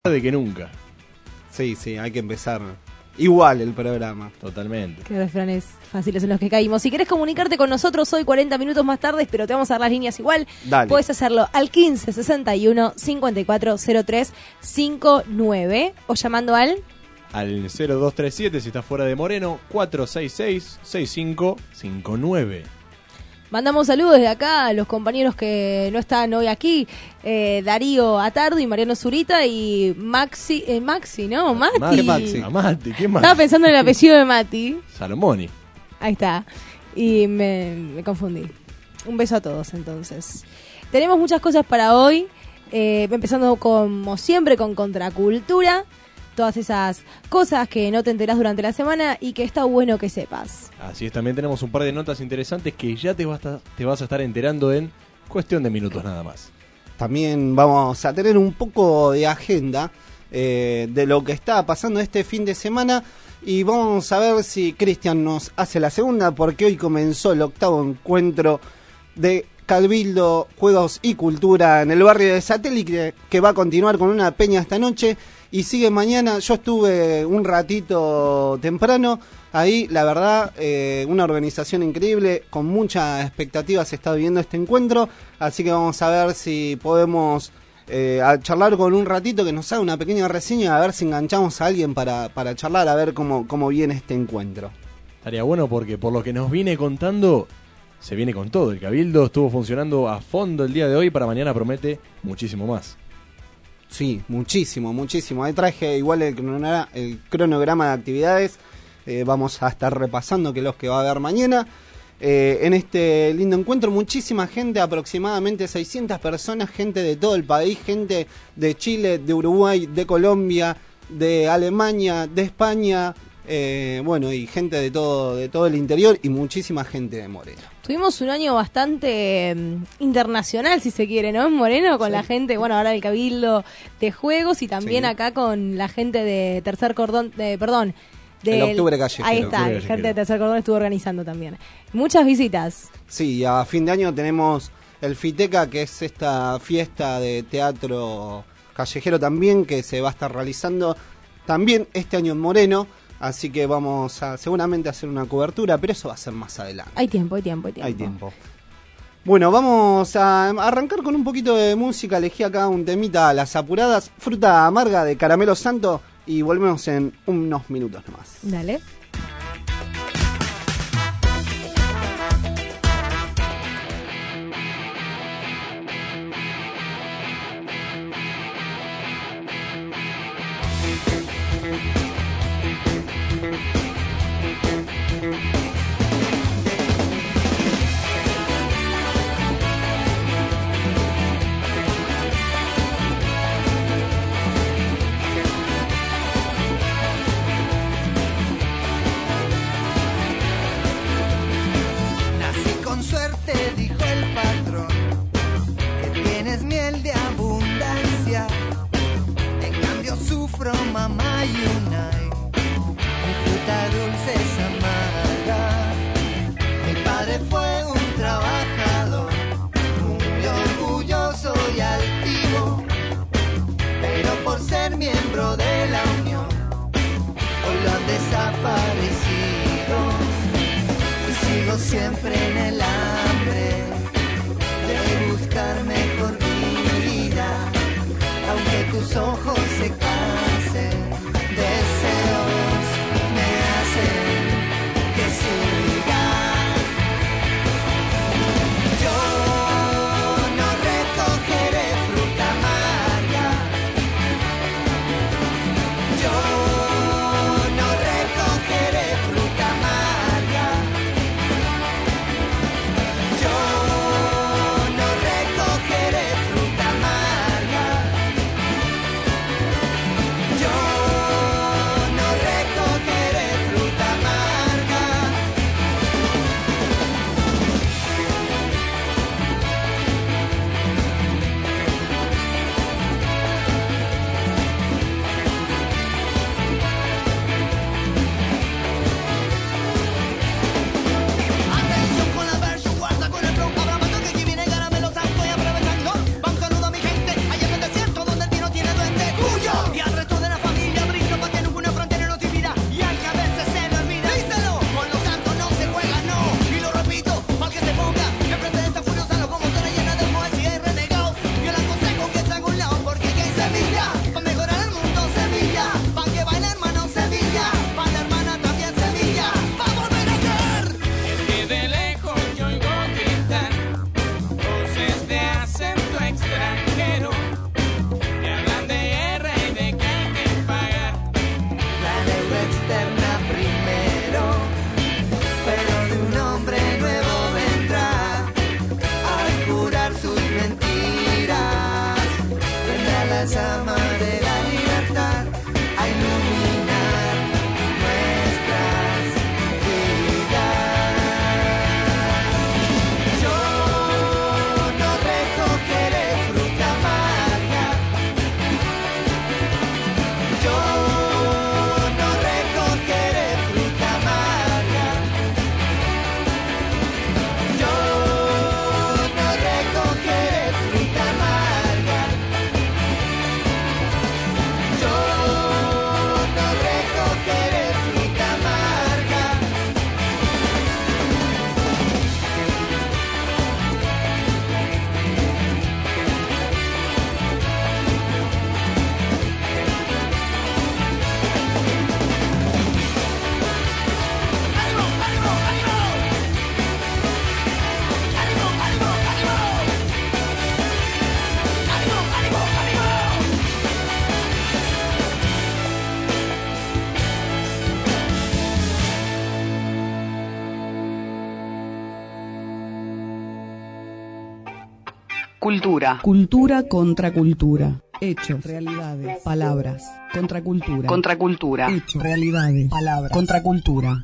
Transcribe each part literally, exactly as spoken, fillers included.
de que nunca. Sí, sí, hay que empezar igual el programa. Totalmente. Qué refranes fáciles en los que caímos. Si querés comunicarte con nosotros hoy cuarenta minutos más tarde, pero te vamos a dar las líneas igual, Dale. puedes hacerlo al quince sesenta y uno cincuenta y cuatro cero tres cincuenta y nueve o llamando al... Al cero dos tres siete si estás fuera de Moreno, cuatro seis seis, seis cinco cinco nueve. Mandamos saludos desde acá a los compañeros que no están hoy aquí, eh, Darío Atardo y Mariano Zurita y Maxi, eh, Maxi, ¿no? Mati. Mati, Maxi. A Mati, ¿qué más? Estaba pensando en el apellido de Mati. Salomoni. Ahí está. Y me, me confundí. Un beso a todos, entonces. Tenemos muchas cosas para hoy, eh, empezando como siempre con Contracultura. Todas esas cosas que no te enterás durante la semana y que está bueno que sepas. Así es, también tenemos un par de notas interesantes que ya te vas a, te vas a estar enterando en cuestión de minutos nada más. También vamos a tener un poco de agenda eh, de lo que está pasando este fin de semana y vamos a ver si Cristian nos hace la segunda, porque hoy comenzó el octavo encuentro de Cabildo, Juegos y Cultura en el barrio de Satélite, que va a continuar con una peña esta noche y sigue mañana. Yo estuve un ratito temprano ahí, la verdad, eh, una organización increíble, con mucha expectativa se está viviendo este encuentro, así que vamos a ver si podemos eh, a charlar con un ratito, que nos haga una pequeña reseña, a ver si enganchamos a alguien para, para charlar, a ver cómo, cómo viene este encuentro. Estaría bueno porque por lo que nos viene contando, se viene con todo. El Cabildo estuvo funcionando a fondo el día de hoy, para mañana promete muchísimo más. Sí, muchísimo, muchísimo. Ahí traje igual el cronograma, el cronograma de actividades. Eh, vamos a estar repasando que los que va a haber mañana. Eh, en este lindo encuentro, muchísima gente, aproximadamente seiscientas personas, gente de todo el país, gente de Chile, de Uruguay, de Colombia, de Alemania, de España, eh, bueno, y gente de todo, de todo el interior y muchísima gente de Moreno. Tuvimos un año bastante eh, internacional, si se quiere, ¿no? En Moreno, con sí. La gente, bueno, ahora del Cabildo de Juegos y también sí. Acá con la gente de Tercer Cordón, de, perdón, del, el Octubre Callejero. Ahí está, la gente de Tercer Cordón estuvo organizando también. Muchas visitas. Sí, a fin de año tenemos el Fiteca, que es esta fiesta de teatro callejero también, que se va a estar realizando también este año en Moreno. Así que vamos a seguramente a hacer una cobertura, pero eso va a ser más adelante. Hay tiempo, hay tiempo, hay tiempo. Hay tiempo. Bueno, vamos a arrancar con un poquito de música. Elegí acá un temita a las apuradas, Fruta Amarga de Caramelo Santo, y volvemos en unos minutos nomás. Dale. Siempre en el hambre de buscar mejor vida, aunque tus ojos se cansen, deseos me hacen que siga. Yo no recogeré fruta amarga, yo no recogeré fruta amarga. Yo no recogeré fruta amarga. Cultura. Cultura contra cultura. Hechos, realidades, palabras. Contracultura. Contracultura. Hechos, realidades, palabras. Contracultura.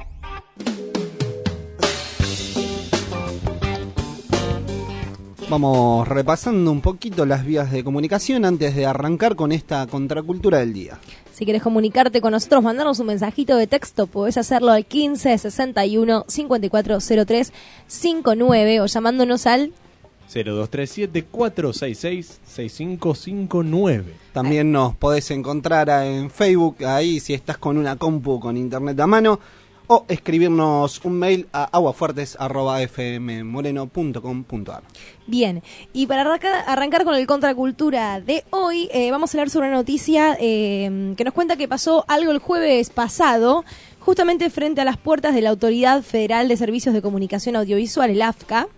Vamos repasando un poquito las vías de comunicación antes de arrancar con esta contracultura del día. Si querés comunicarte con nosotros, mandarnos un mensajito de texto, podés hacerlo al quince sesenta y uno cincuenta y cuatro cero tres cincuenta y nueve o llamándonos al cero dos tres siete cuatro seis seis seis cinco cinco nueve. También nos podés encontrar en Facebook, ahí si estás con una compu con internet a mano, o escribirnos un mail a aguafuertes arroba f m moreno punto com punto a r. Bien, y para arrancar, arrancar con el Contracultura de hoy, eh, vamos a hablar sobre una noticia eh, que nos cuenta que pasó algo el jueves pasado, justamente frente a las puertas de la Autoridad Federal de Servicios de Comunicación Audiovisual, el A F C A.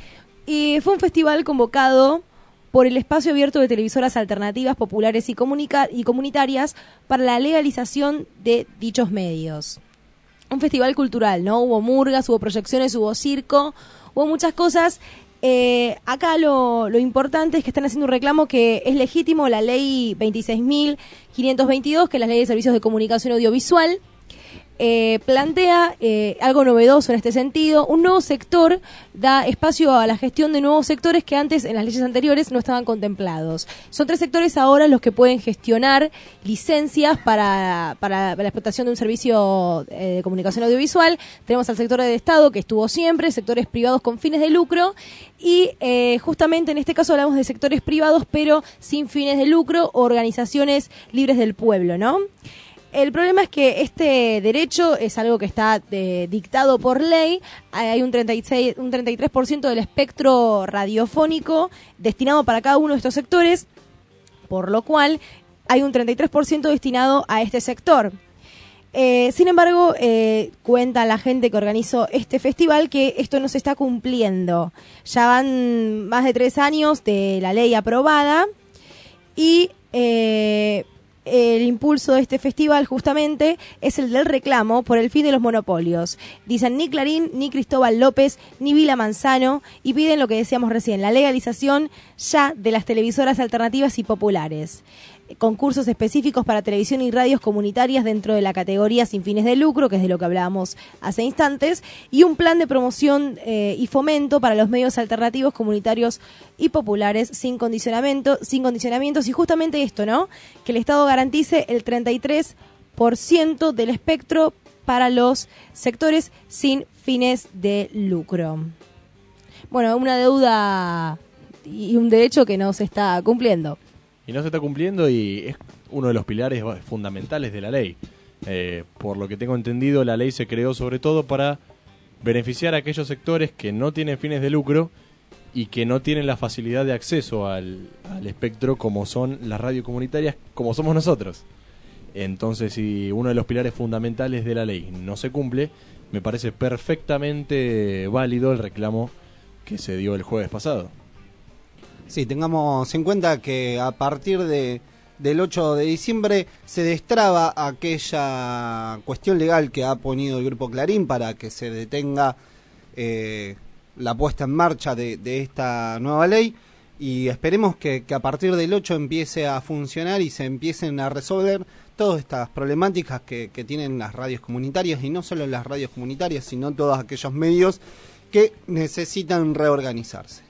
Y fue un festival convocado por el Espacio Abierto de Televisoras Alternativas, Populares y, comunica- y Comunitarias para la legalización de dichos medios. Un festival cultural, ¿no? Hubo murgas, hubo proyecciones, hubo circo, hubo muchas cosas. Eh, acá lo, lo importante es que están haciendo un reclamo que es legítimo, la ley veintiséis mil quinientos veintidós, que es la ley de servicios de comunicación audiovisual. Eh, plantea eh, algo novedoso en este sentido. Un nuevo sector da espacio a la gestión de nuevos sectores que antes en las leyes anteriores no estaban contemplados. Son tres sectores ahora los que pueden gestionar licencias para, para, para la explotación de un servicio eh, de comunicación audiovisual. Tenemos al sector del Estado, que estuvo siempre, sectores privados con fines de lucro, y eh, justamente en este caso hablamos de sectores privados pero sin fines de lucro, organizaciones libres del pueblo, ¿no? El problema es que este derecho es algo que está eh, dictado por ley. Hay un treinta y seis, un treinta y tres por ciento del espectro radiofónico destinado para cada uno de estos sectores, por lo cual hay un treinta y tres por ciento destinado a este sector. Eh, sin embargo, eh, cuenta la gente que organizó este festival que esto no se está cumpliendo. Ya van más de tres años de la ley aprobada y Eh, el impulso de este festival justamente es el del reclamo por el fin de los monopolios. Dicen ni Clarín, ni Cristóbal López, ni Vila Manzano, y piden lo que decíamos recién, la legalización ya de las televisoras alternativas y populares. Concursos específicos para televisión y radios comunitarias dentro de la categoría sin fines de lucro, que es de lo que hablábamos hace instantes, y un plan de promoción eh, y fomento para los medios alternativos, comunitarios y populares sin condicionamiento, sin condicionamientos, y justamente esto, ¿no? Que el Estado garantice el treinta y tres por ciento del espectro para los sectores sin fines de lucro. Bueno, una deuda y un derecho que no se está cumpliendo. Y no se está cumpliendo y es uno de los pilares fundamentales de la ley. Eh, por lo que tengo entendido, la ley se creó sobre todo para beneficiar a aquellos sectores que no tienen fines de lucro y que no tienen la facilidad de acceso al, al espectro como son las radios comunitarias, como somos nosotros. Entonces, si uno de los pilares fundamentales de la ley no se cumple, me parece perfectamente válido el reclamo que se dio el jueves pasado. Sí, tengamos en cuenta que a partir de, del ocho de diciembre se destraba aquella cuestión legal que ha ponido el Grupo Clarín para que se detenga eh, la puesta en marcha de, de esta nueva ley, y esperemos que, que a partir del ocho empiece a funcionar y se empiecen a resolver todas estas problemáticas que, que tienen las radios comunitarias, y no solo las radios comunitarias, sino todos aquellos medios que necesitan reorganizarse.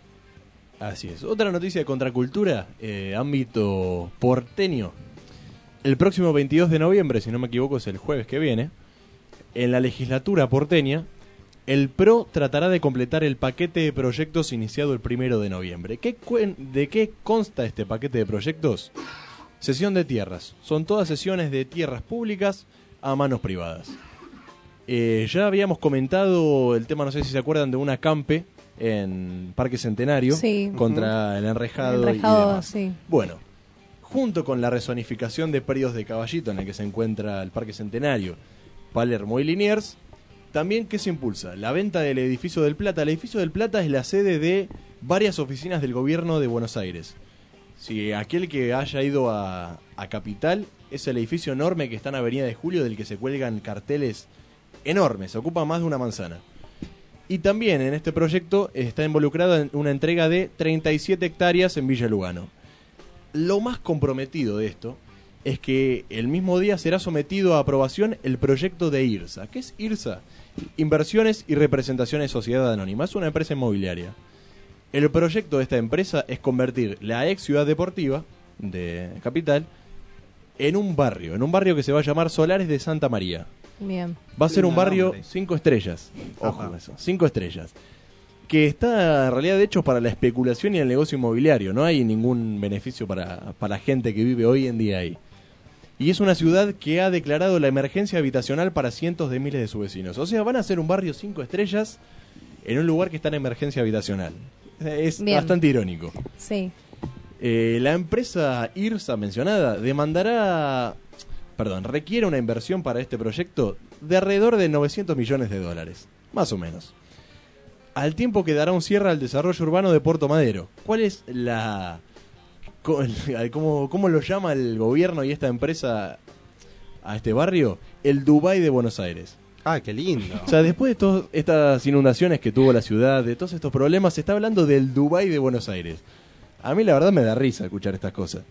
Así es. Otra noticia de contracultura, eh, ámbito porteño. El próximo veintidós de noviembre, si no me equivoco, es el jueves que viene, en la legislatura porteña, el P R O tratará de completar el paquete de proyectos iniciado el primero de noviembre. ¿Qué cuen- ¿De qué consta este paquete de proyectos? Cesión de tierras. Son todas sesiones de tierras públicas a manos privadas. Eh, ya habíamos comentado el tema, no sé si se acuerdan, de un acampe en Parque Centenario, sí, contra el enrejado, el enrejado y demás. sí. Bueno, junto con la rezonificación de predios de Caballito, en el que se encuentra el Parque Centenario, Palermo y Liniers, también, ¿qué se impulsa? La venta del Edificio del Plata. El Edificio del Plata es la sede de varias oficinas del gobierno de Buenos Aires. Si aquel que haya ido a, a Capital, es el edificio enorme que está en Avenida de Julio, del que se cuelgan carteles enormes, ocupa más de una manzana. Y también en este proyecto está involucrado en una entrega de treinta y siete hectáreas en Villa Lugano. Lo más comprometido de esto es que el mismo día será sometido a aprobación el proyecto de IRSA. ¿Qué es IRSA? Inversiones y Representaciones Sociedad Anónima. Es una empresa inmobiliaria. El proyecto de esta empresa es convertir la ex ciudad deportiva de Capital en un barrio, en un barrio que se va a llamar Solares de Santa María. Bien. Va a ser un Lindo barrio nombre. cinco estrellas. Ojo Ajá. con eso, cinco estrellas. Que está en realidad hecho para la especulación y el negocio inmobiliario. No hay ningún beneficio para, para la gente que vive hoy en día ahí. Y es una ciudad que ha declarado la emergencia habitacional para cientos de miles de sus vecinos. O sea, van a ser un barrio cinco estrellas en un lugar que está en emergencia habitacional. Es Bien. bastante irónico. Sí. Eh, la empresa IRSA mencionada demandará, perdón, requiere una inversión para este proyecto de alrededor de novecientos millones de dólares, más o menos. Al tiempo que dará un cierre al desarrollo urbano de Puerto Madero. ¿Cuál es la... co- el- ¿Cómo, cómo lo llama el gobierno y esta empresa a este barrio? El Dubái de Buenos Aires. Ah, qué lindo. O sea, después de todas estas inundaciones que tuvo la ciudad, de todos estos problemas, se está hablando del Dubái de Buenos Aires. A mí la verdad me da risa escuchar estas cosas.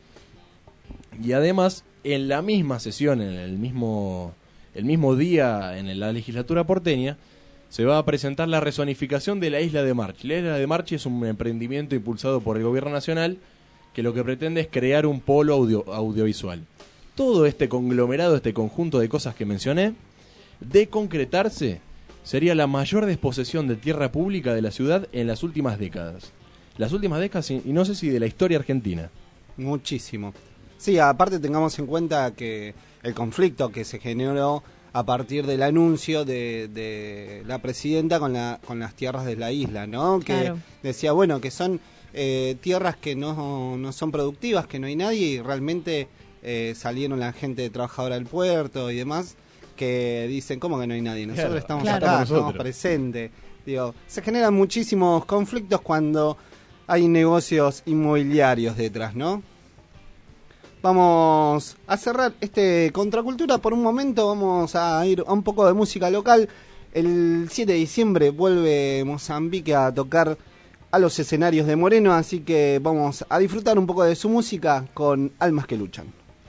Y además, en la misma sesión, en el mismo, el mismo día en la legislatura porteña, se va a presentar la rezonificación de la isla de Marchi. La isla de Marchi es un emprendimiento impulsado por el gobierno nacional que lo que pretende es crear un polo audio, audiovisual. Todo este conglomerado, este conjunto de cosas que mencioné, de concretarse, sería la mayor desposesión de tierra pública de la ciudad en las últimas décadas. Las últimas décadas, y no sé si de la historia argentina. Muchísimo. Sí, aparte tengamos en cuenta que el conflicto que se generó a partir del anuncio de, de la presidenta con, la, con las tierras de la isla, ¿no? Que Claro. decía, bueno, que son eh, tierras que no, no son productivas, que no hay nadie y realmente eh, salieron la gente trabajadora del puerto y demás que dicen, ¿cómo que no hay nadie? Nosotros Claro, estamos claro. acá, Estamos estamos nosotros. presentes. Digo, se generan muchísimos conflictos cuando hay negocios inmobiliarios detrás, ¿no? Vamos a cerrar este Contracultura por un momento, vamos a ir a un poco de música local. El siete de diciembre vuelve Mozambique a tocar a los escenarios de Moreno, así que vamos a disfrutar un poco de su música con Almas que Luchan.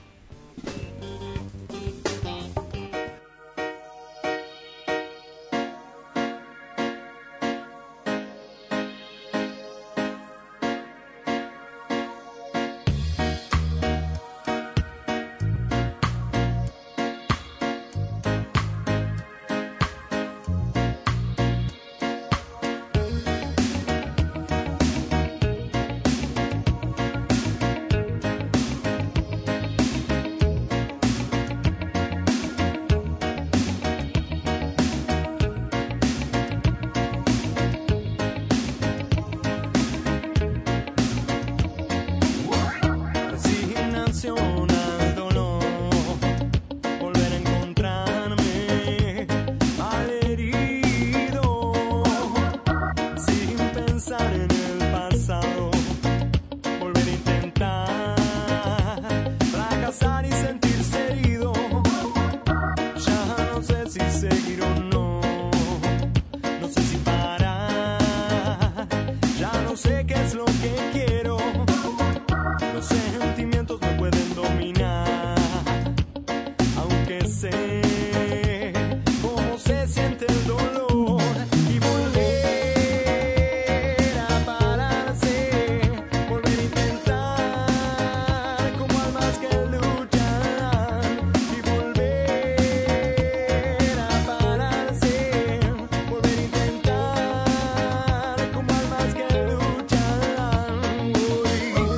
Resignación al dolor, volver a encontrarme malherido, sin pensar en el pasado, volver a intentar fracasar y sentirse herido. Ya no sé si seguir o no, no sé si parar, ya no sé qué es lo que quiero. Los sentimientos me pueden dominar, aunque sé cómo se siente el dolor y volver a pararse, volver a intentar como almas que luchan y volver a pararse, volver a intentar como almas que luchan. Uy.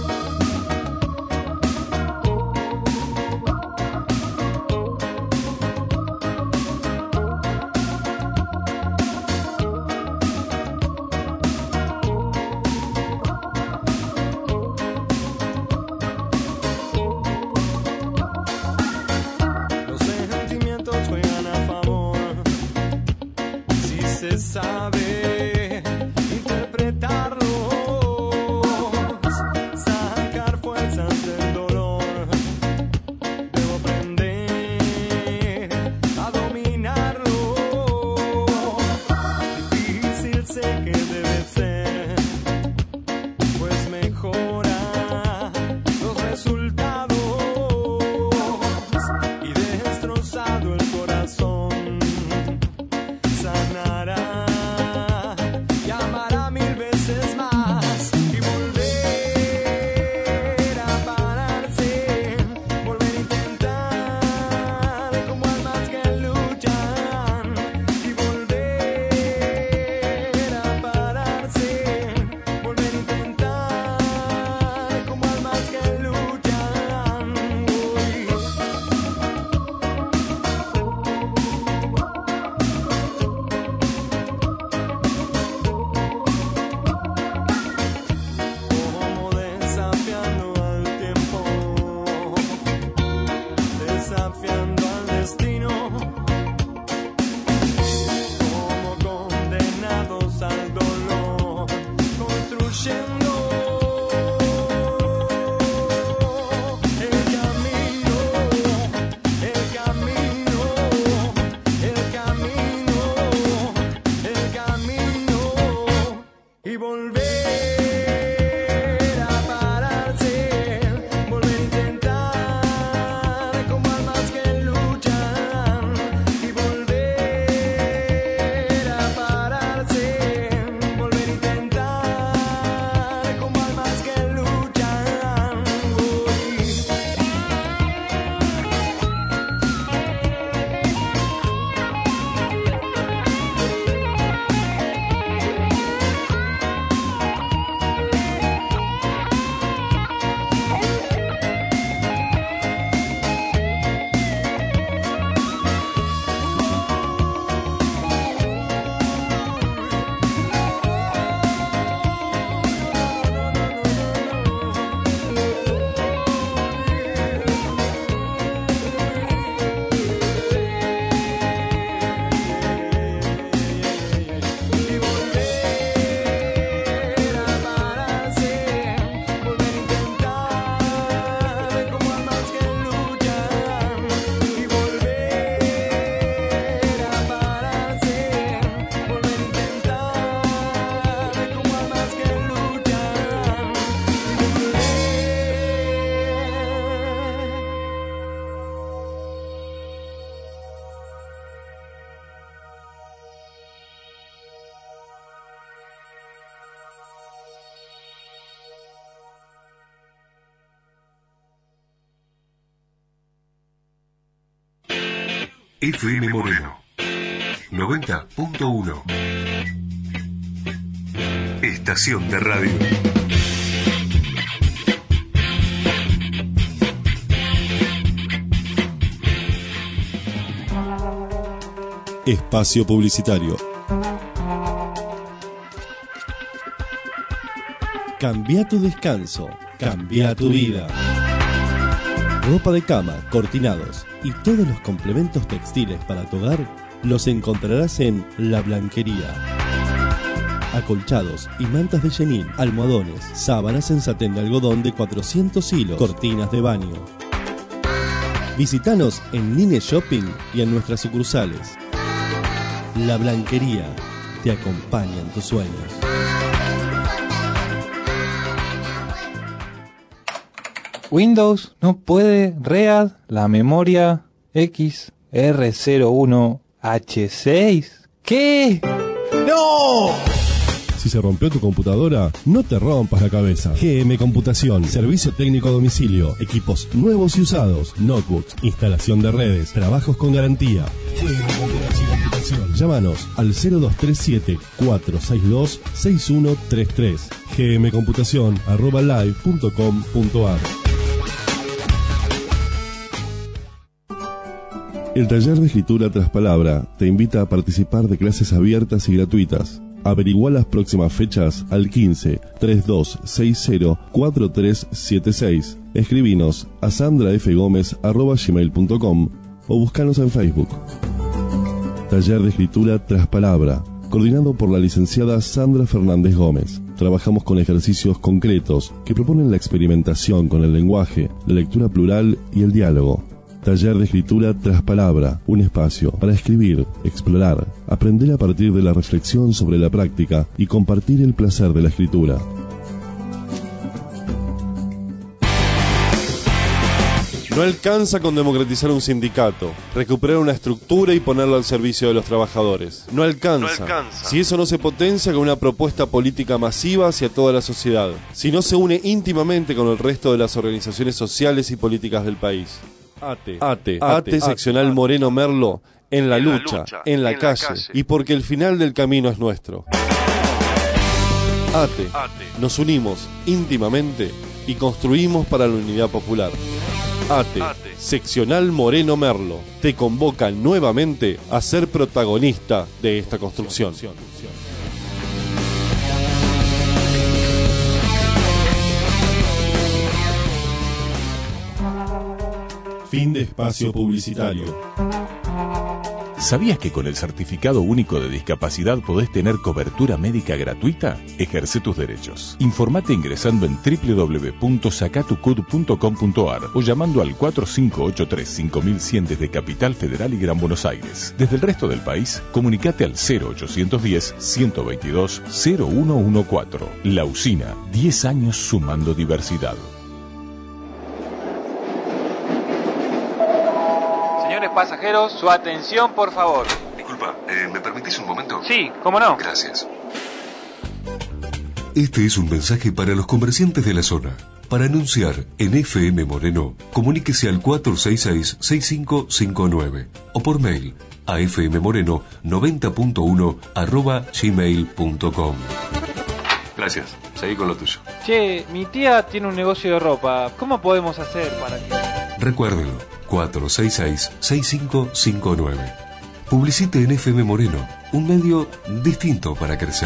Los sentimientos juegan a favor si se sabe interpretarlos, sacar fuerzas del dolor. Debo aprender a dominarlo. Difícil F M Moreno noventa punto uno. Estación de radio. Espacio publicitario. Cambia tu descanso, cambia tu vida. Ropa de cama, cortinados y todos los complementos textiles para tu hogar los encontrarás en La Blanquería. Acolchados y mantas de chenil, almohadones, sábanas en satén de algodón de cuatrocientos hilos, cortinas de baño. Visítanos en Nine Shopping y en nuestras sucursales. La Blanquería te acompaña en tus sueños. Windows no puede read la memoria X R cero uno H seis. ¿Qué? ¡No! Si se rompió tu computadora, no te rompas la cabeza. G M Computación, servicio técnico a domicilio, equipos nuevos y usados, notebooks, instalación de redes, trabajos con garantía. G M Computación. Llámanos al cero dos tres siete, cuatro seis dos, seis uno tres tres. gmcomputación arroba live punto com punto ar. El taller de escritura tras palabra te invita a participar de clases abiertas y gratuitas. Averigua las próximas fechas al quince, treinta y dos sesenta, cuarenta y tres setenta y seis. Escribinos a sandrafgomez arroba gmail punto com o búscanos en Facebook. Taller de escritura tras palabra, coordinado por la licenciada Sandra Fernández Gómez. Trabajamos con ejercicios concretos que proponen la experimentación con el lenguaje, la lectura plural y el diálogo. Taller de escritura tras palabra, un espacio para escribir, explorar, aprender a partir de la reflexión sobre la práctica y compartir el placer de la escritura. No alcanza con democratizar un sindicato, recuperar una estructura y ponerlo al servicio de los trabajadores. No alcanza, no alcanza. Si eso no se potencia con una propuesta política masiva hacia toda la sociedad, si no se une íntimamente con el resto de las organizaciones sociales y políticas del país. ATE, ATE, ATE seccional Moreno Merlo, en la lucha, en la calle, y porque el final del camino es nuestro. ATE, nos unimos íntimamente y construimos para la unidad popular. ATE, seccional Moreno Merlo, te convoca nuevamente a ser protagonista de esta construcción. Fin de espacio publicitario. ¿Sabías que con el Certificado Único de Discapacidad podés tener cobertura médica gratuita? Ejerce tus derechos. Informate ingresando en doble u doble u doble u punto sacatucud punto com punto ar o llamando al cuatro cinco ocho tres cinco mil cien desde Capital Federal y Gran Buenos Aires. Desde el resto del país, comunicate al cero ochocientos diez, ciento veintidós, cero uno catorce. La Usina, diez años sumando diversidad. Pasajeros, su atención, por favor. Disculpa, eh, ¿me permitís un momento? Sí, ¿cómo no? Gracias. Este es un mensaje para los comerciantes de la zona. Para anunciar en F M Moreno, comuníquese al cuatro seis seis, seis cinco cinco nueve o por mail a fmmoreno noventa punto uno arroba gmail punto com. Gracias, seguí con lo tuyo. Che, mi tía tiene un negocio de ropa. ¿Cómo podemos hacer para que...? Recuérdelo, cuatro seis seis, seis cinco cinco nueve. Publicite en F M Moreno, un medio distinto para crecer.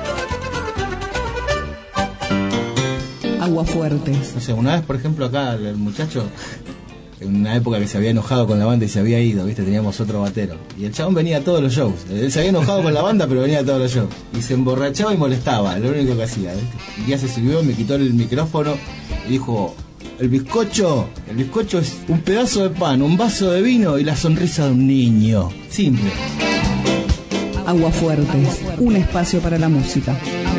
Aguafuertes. No sé, una vez, por ejemplo, acá el muchacho, en una época que se había enojado con la banda y se había ido, ¿viste? Teníamos otro batero. Y el chabón venía a todos los shows. Él se había enojado con la banda, pero venía a todos los shows. Y se emborrachaba y molestaba, lo único que hacía, ¿viste? Un día se subió, me quitó el micrófono y dijo... El bizcocho, el bizcocho es un pedazo de pan, un vaso de vino y la sonrisa de un niño. Simple. Aguafuertes, un espacio para la música.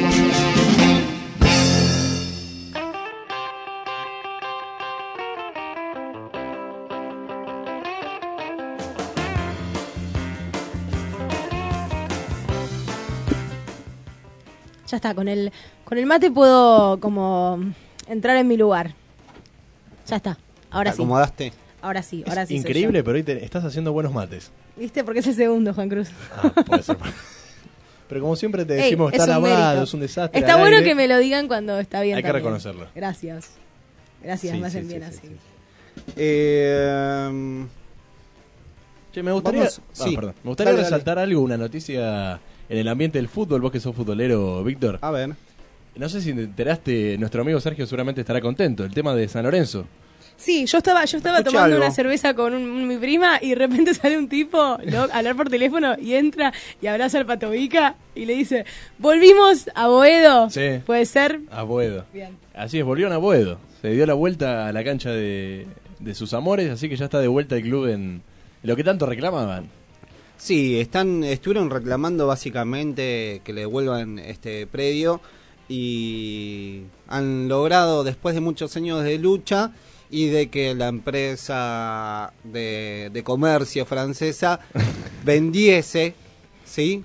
Ya está, con el, con el mate puedo como entrar en mi lugar. Ya está, ahora ¿Te sí. acomodaste? ahora sí, ahora Es sí. soy increíble, yo. pero hoy te- estás haciendo buenos mates. ¿Viste? Porque es el segundo, Juan Cruz. Ah, puede ser. Pero como siempre te Ey, decimos, es está un lavado, mérito. es un desastre. Está al bueno aire. que me lo digan cuando está bien. Hay que también. reconocerlo. Gracias. Gracias, Sí, me sí, hacen sí, bien sí, así. sí. Eh, Che, me gustaría, Vamos- ah, sí. perdón. Me gustaría Dale, dale. resaltar algo, una noticia en el ambiente del fútbol. Vos que sos futbolero, Víctor. a ver. No sé si te enteraste, nuestro amigo Sergio seguramente estará contento. El tema de San Lorenzo. Sí, yo estaba, yo estaba Escuché tomando algo. una cerveza con un- mi prima y de repente sale un tipo ¿no? a hablar por teléfono y entra y abraza al Pato Vica y le dice, volvimos a Boedo. Sí. ¿Puede ser? A Boedo. Bien. Así es, volvieron a Boedo. Se dio la vuelta a la cancha de, de sus amores, así que ya está de vuelta el club en lo que tanto reclamaban. Sí, están, estuvieron reclamando básicamente que le devuelvan este predio y han logrado, después de muchos años de lucha y de que la empresa de, de comercio francesa vendiese, ¿sí?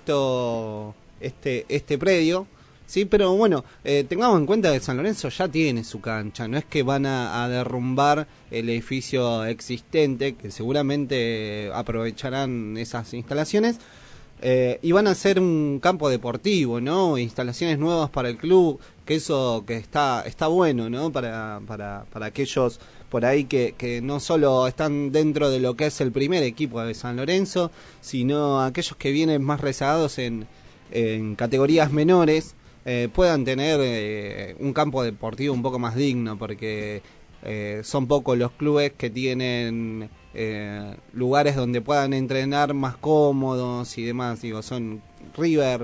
Esto, este, este predio, sí, pero bueno, eh, tengamos en cuenta que San Lorenzo ya tiene su cancha, no es que van a, a derrumbar el edificio existente, que seguramente eh, aprovecharán esas instalaciones, eh, y van a hacer un campo deportivo, ¿no? Instalaciones nuevas para el club, que eso que está está bueno, ¿no? Para, para, para aquellos por ahí que, que no solo están dentro de lo que es el primer equipo de San Lorenzo, sino aquellos que vienen más rezagados en, en categorías menores, eh, puedan tener eh, un campo deportivo un poco más digno, porque eh, son pocos los clubes que tienen eh, lugares donde puedan entrenar más cómodos y demás. Digo, son River,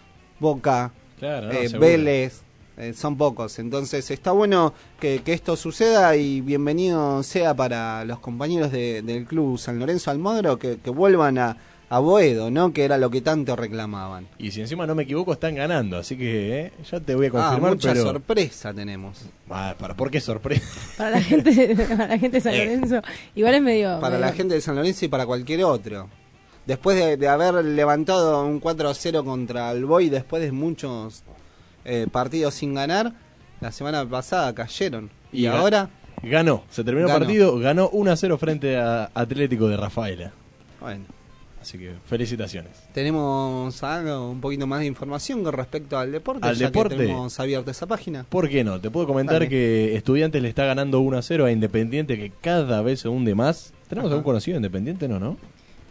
Boca, Claro, no, eh, seguro. Vélez, eh, son pocos. Entonces está bueno que, que esto suceda y bienvenido sea para los compañeros de- del club San Lorenzo Almagro que, que vuelvan a, a Boedo, ¿no? Que era lo que tanto reclamaban. Y si encima no me equivoco, están ganando, así que eh, ya te voy a Ah, confirmar, mucha pero... sorpresa tenemos. Ah, ¿para por qué sorpresa? Para la gente, para la gente de San Eh. Lorenzo. Igual es medio... Para medio- la gente de San Lorenzo y para cualquier otro. Después de, de haber levantado un cuatro a cero contra el Boy, después de muchos eh, partidos sin ganar, la semana pasada cayeron. Y, Y ga- ahora, Ganó, se terminó el Ganó. partido, ganó uno a cero frente a Atlético de Rafaela. bueno, Así que felicitaciones. tenemos algo, un poquito más de información con respecto al deporte. Al ya deporte. que tenemos abierta esa página. ¿Por qué no? Te puedo comentar Dale. que Estudiantes le está ganando uno a cero a Independiente, que cada vez se hunde más. ¿Tenemos Ajá. algún conocido de Independiente? No, ¿no?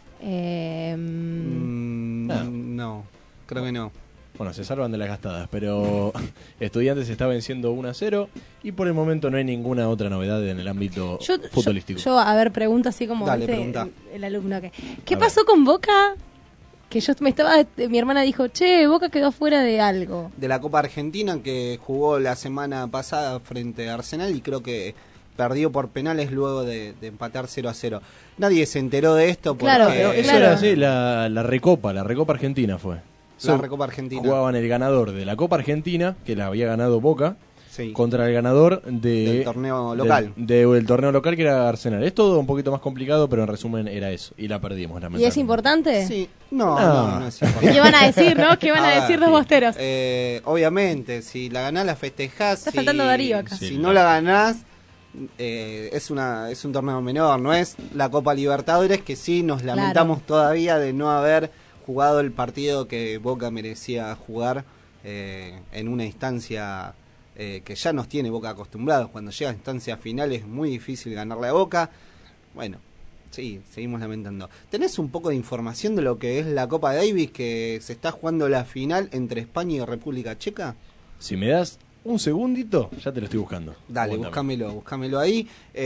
Eh, Mm, No. no, creo que no. Bueno, se salvan de las gastadas, pero Estudiantes está venciendo uno a cero y por el momento no hay ninguna otra novedad en el ámbito yo, futbolístico. yo, yo, a ver, pregunta así como Dale, ¿viste? pregunta. el, el alumno que... ¿Qué A pasó con Boca? Que yo me estaba... Mi hermana dijo, che, Boca quedó fuera de algo. De la Copa Argentina que jugó la semana pasada frente a Arsenal y creo que perdió por penales luego de, de empatar cero a cero. Nadie se enteró de esto porque Claro, Pero eso claro. era así, la, la Recopa, la Recopa Argentina fue. la So- Recopa Argentina. Jugaban el ganador de la Copa Argentina, que la había ganado Boca, Sí. contra el ganador de, Del torneo local. del- de- del torneo local, que era Arsenal. Es todo un poquito más complicado, pero en resumen era eso. Y la perdimos, ¿Y es lamentablemente. importante? Sí, no, No. no, no es importante. ¿Qué van a decir, no? ¿Qué van a, A decir ver, los bosteros? Eh, obviamente, si la ganás la festejás. Está si- faltando Darío acá. Si Sí, no la ganás, eh, es una es un torneo menor, no es la Copa Libertadores, que sí nos Claro. lamentamos todavía de no haber jugado el partido que Boca merecía jugar eh, en una instancia eh, que ya nos tiene Boca acostumbrados. Cuando llega a instancias finales es muy difícil ganarle a Boca. Bueno, sí, seguimos lamentando. ¿Tenés un poco de información de lo que es la Copa Davis, que se está jugando la final entre España y República Checa? Si me das un segundito, ya te lo estoy buscando. Dale, Aguántame. búscamelo, búscamelo ahí.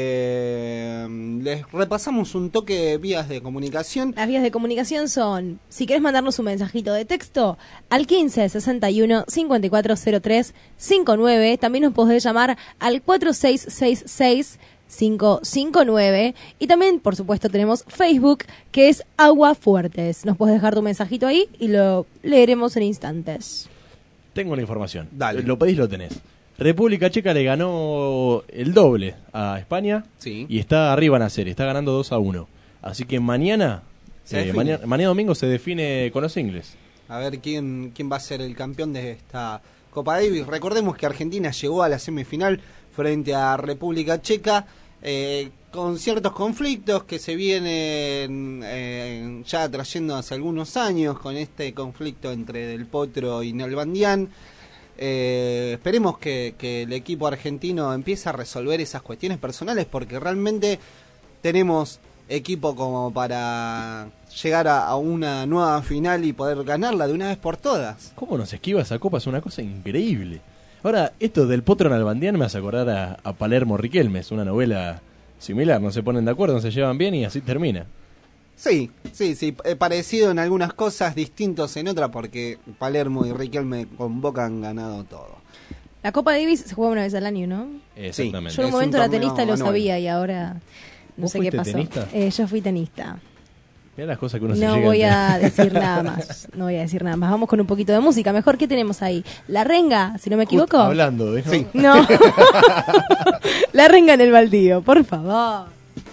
Eh, les repasamos un toque de vías de comunicación. Las vías de comunicación son, si querés mandarnos un mensajito de texto, al quince sesenta y uno cincuenta y cuatro cero tres cincuenta y nueve. También nos podés llamar al cuatro seis seis seis cinco cinco nueve. Y también, por supuesto, tenemos Facebook, que es Agua Fuertes. Nos podés dejar tu mensajito ahí y lo leeremos en instantes. Tengo la información. Dale. Lo pedís, lo tenés. República Checa le ganó el doble a España Sí. y está arriba en la serie, está ganando dos a uno. Así que mañana, Se eh, define. mañana, mañana domingo se define con los ingles. A ver quién, quién va a ser el campeón de esta Copa Davis. Recordemos que Argentina llegó a la semifinal frente a República Checa. Eh, con ciertos conflictos que se vienen eh, ya trayendo hace algunos años, con este conflicto entre Del Potro y Nalbandián. Eh, esperemos que, que el equipo argentino empiece a resolver esas cuestiones personales, porque realmente tenemos equipo como para llegar a, a una nueva final y poder ganarla de una vez por todas. ¿Cómo nos esquiva esa copa? Es una cosa increíble. Ahora, esto del Potro Nalbandián me hace acordar a, a Palermo Riquelme, es una novela similar, no se ponen de acuerdo, no se llevan bien y así termina. Sí, sí, sí, eh, parecido en algunas cosas, distintos en otras, porque Palermo y Riquelme con Boca han ganado todo. La Copa Davis se juega una vez al año, ¿no? Exactamente. Yo en un Es momento un era torneo tenista y lo anual. sabía, y ahora no ¿Vos sé qué fuiste pasó. tenista? Eh, yo fui tenista. Mirá las cosas que uno se No llega voy a a decir nada más. No voy a decir nada más. Vamos con un poquito de música. Mejor, ¿qué tenemos ahí? La renga, si no me equivoco. Hablando de Sí. No. La renga en el baldío, por favor.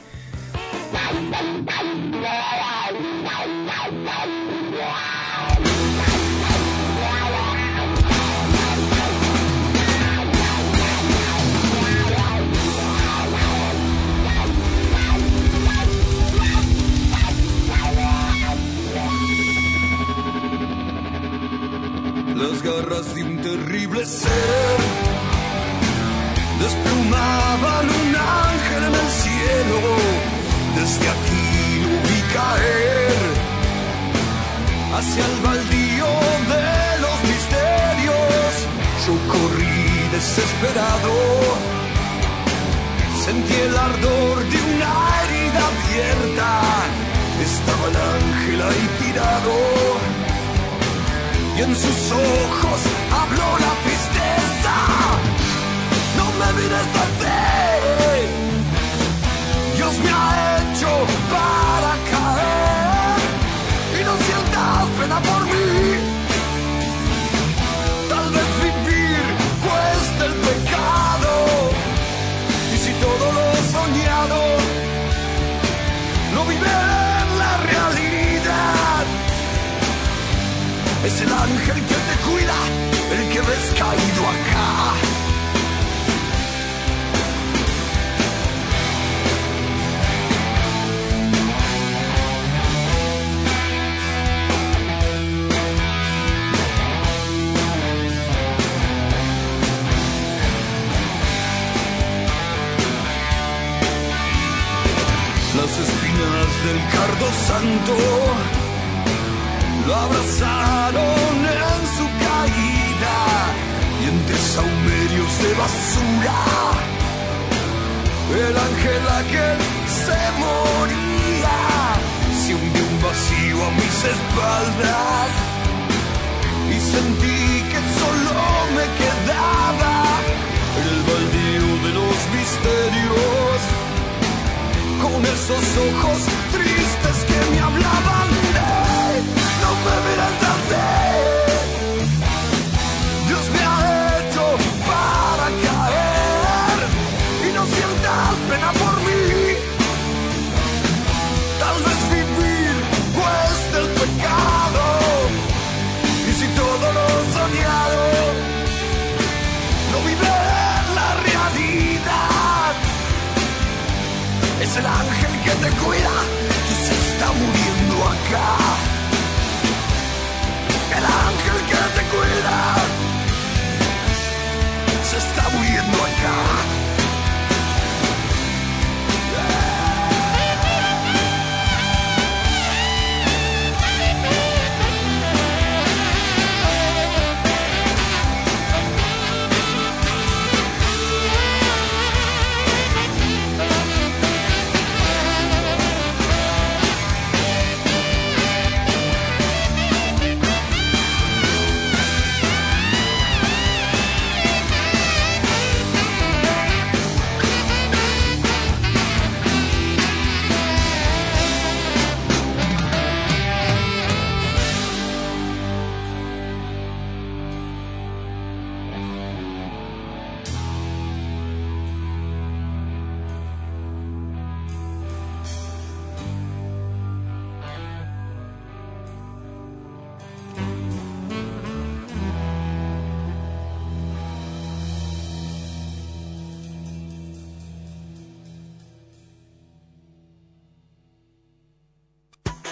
Las garras de un terrible ser desplumaban un ángel en el cielo. Desde aquí lo vi caer hacia el baldío de los misterios. Yo corrí desesperado, sentí el ardor de una herida abierta. Estaba el ángel ahí tirado y en sus ojos habló la tristeza. No me mires así, Dios me ha hecho para caer, y no sientas pena por mí. Tal vez vivir cuesta el pecado, y si todo lo soñado no vive en la realidad. Es el ángel que te cuida, el que ves caído acá. Las espinas del cardo santo lo abrazaron en su caída, y entre saumerios de basura el ángel aquel se moría. Se hundió un vacío a mis espaldas y sentí que solo me quedaba el baldío de los misterios, con esos ojos tristes que me hablaban de no me miras así, Dios me ha hecho para caer, y no sientas pena por mí. Tal vez vivir cuesta el pecado, y si todo lo soñado no vive en la realidad. Es el ángel que te cuida, que se está muriendo acá. El ángel que te cuida se está muriendo acá.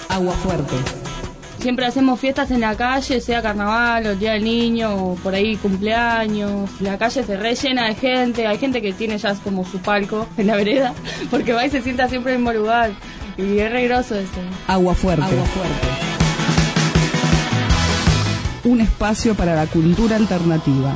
Agua Fuerte. Siempre hacemos fiestas en la calle, sea carnaval o el día del niño o por ahí cumpleaños. La calle se rellena de gente, hay gente que tiene ya como su palco en la vereda, porque va y se sienta siempre en el mismo lugar. Y es re groso eso. Agua Fuerte. Agua Fuerte. Un espacio para la cultura alternativa.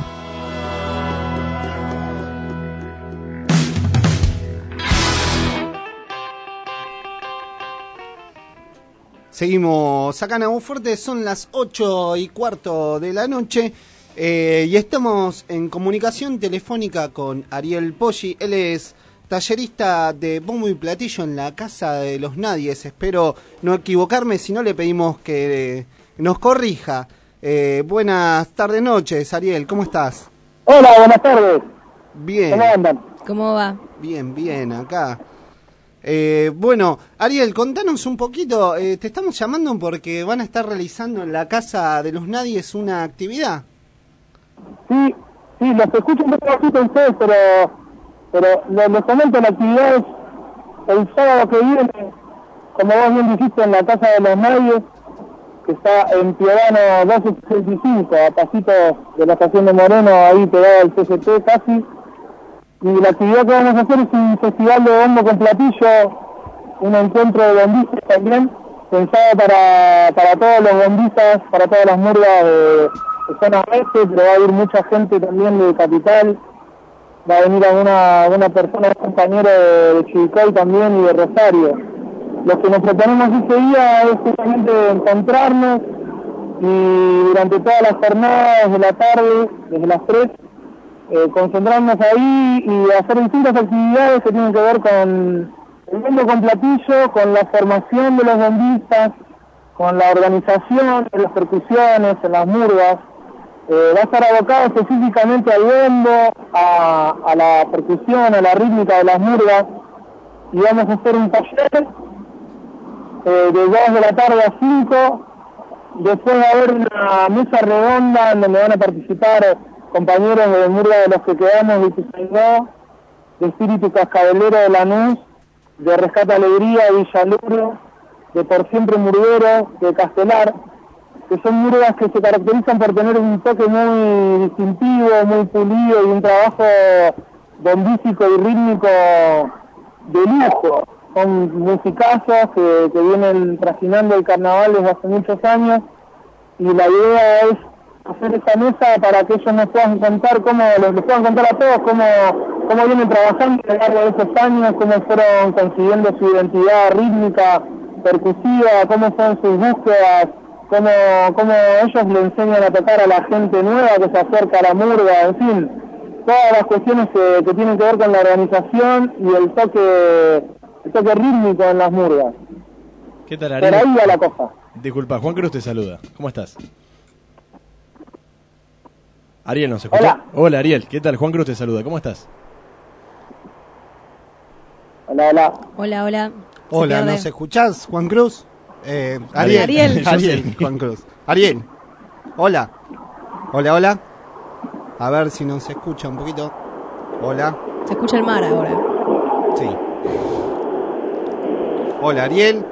Seguimos acá en Agua Fuerte, son las ocho y cuarto de la noche eh, y estamos en comunicación telefónica con Ariel Poggi. Él es tallerista de bombo y platillo en la Casa de los Nadies. Espero no equivocarme, si no le pedimos que eh, nos corrija. Eh, buenas tardes, noches, Ariel, ¿cómo estás? Hola, buenas tardes. Bien. ¿Cómo andan? ¿Cómo va? Bien, bien, acá. Eh, bueno, Ariel, contanos un poquito, eh, te estamos llamando porque van a estar realizando en la Casa de los Nadies una actividad. Sí, sí, los escucho un poco bajito a ustedes, pero, pero les, les comento, la actividad es el sábado que viene, como vos bien dijiste, en la Casa de los Nadies, que está en Piedano doce sesenta y cinco, a pasitos de la estación de Moreno, ahí pegado al C C T casi. Y la actividad que vamos a hacer es un festival de bombo con platillo, un encuentro de bombistas también, pensado para, para todos los bombistas, para todas las murgas de, de zona oeste, pero va a ir mucha gente también de Capital, va a venir alguna, alguna persona, un compañero de, de Chivilcoy también y de Rosario. Lo que nos proponemos ese día es justamente encontrarnos y durante todas las jornadas de la tarde, desde las tres, Eh, concentrarnos ahí y hacer distintas actividades que tienen que ver con el bombo con platillo, con la formación de los bombistas, con la organización de las percusiones en las murgas. Eh, va a estar abocado específicamente al bombo, a, a la percusión, a la rítmica de las murgas, y vamos a hacer un taller eh, de dos de la tarde a cinco. Después va a haber una mesa redonda en donde van a participar compañeros de Murga de los que quedamos, de Ituzaingó, de Espíritu Cascabelero de Lanús, de Rescate Alegría de Villaluro, de Por Siempre Murguero de Castelar, que son murgas que se caracterizan por tener un toque muy distintivo, muy pulido y un trabajo bombístico y rítmico de lujo. Son musicazos que, que vienen trajinando el carnaval desde hace muchos años, y la idea es hacer esa mesa para que ellos nos puedan contar cómo, les puedan contar a todos cómo, cómo vienen trabajando a lo largo de esos años, cómo fueron consiguiendo su identidad rítmica, percusiva, cómo son sus búsquedas, cómo, cómo ellos le enseñan a tocar a la gente nueva que se acerca a la murga, en fin, todas las cuestiones que, que tienen que ver con la organización y el toque, el toque rítmico en las murgas. ¿Qué tal, Ariel? Por ahí va la cosa. Disculpa, Juan Cruz te saluda. ¿Cómo estás? Ariel, ¿nos escucha? Hola. Hola, Ariel. ¿Qué tal? Juan Cruz te saluda. ¿Cómo estás? Hola, hola. Hola, hola. Se Hola, pierde. ¿nos escuchás, Juan Cruz? Eh, Ariel. Ariel. Yo sí, Juan Cruz. Ariel. Hola. Hola, hola. A ver si nos escucha un poquito. Hola. Se escucha el mar ahora. Sí. Hola, Ariel.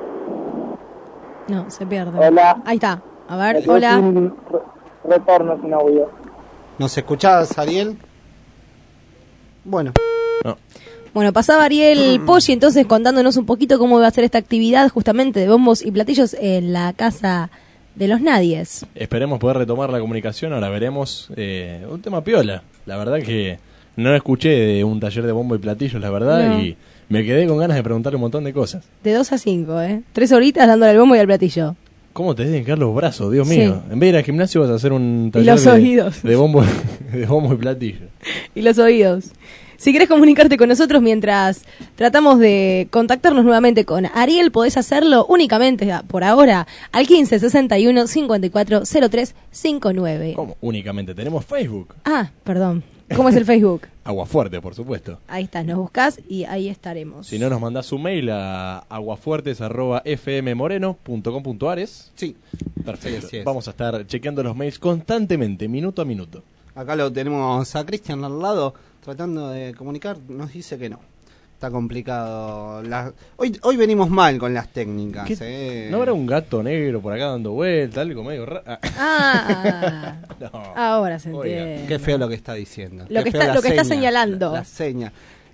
No, se pierde. Hola. Ahí está. A ver, Me quedé hola. sin re- retorno, sin audio. ¿Nos escuchás, Ariel? Bueno. No. Bueno, pasaba Ariel Poggi entonces contándonos un poquito cómo va a ser esta actividad justamente de bombos y platillos en la Casa de los Nadies. Esperemos poder retomar la comunicación. Ahora veremos eh, un tema piola. La verdad que no escuché de un taller de bombo y platillos, la verdad, No. y me quedé con ganas de preguntarle un montón de cosas. De dos a cinco, ¿eh? Tres horitas dándole al bombo y al platillo. ¿Cómo te deben quedar los brazos? Dios Sí. mío. En vez de ir al gimnasio vas a hacer un taller los de, oídos. de bombo de bombo y platillo. Y los oídos. Si querés comunicarte con nosotros mientras tratamos de contactarnos nuevamente con Ariel, podés hacerlo únicamente por ahora al quince sesenta y uno cincuenta y cuatro cero tres cincuenta y nueve. ¿Cómo? Únicamente tenemos Facebook. Ah, perdón. ¿Cómo es el Facebook? Agua Fuerte, por supuesto. Ahí está, nos buscás y ahí estaremos. Si no, nos mandás un mail a aguafuertes arroba f m moreno punto com punto a r. Sí. Perfecto. Sí, así es. Vamos a estar chequeando los mails constantemente, minuto a minuto. Acá lo tenemos a Cristian al lado, tratando de comunicar, nos dice que no. Está complicado. La... Hoy, hoy venimos mal con las técnicas. Eh. ¿No habrá un gato negro por acá dando vuelta, algo medio raro? Ah, no. Ahora se Oiga, entiende. qué feo lo que está diciendo. Lo Qué que feo está, la lo que está seña, señalando. La, la seña.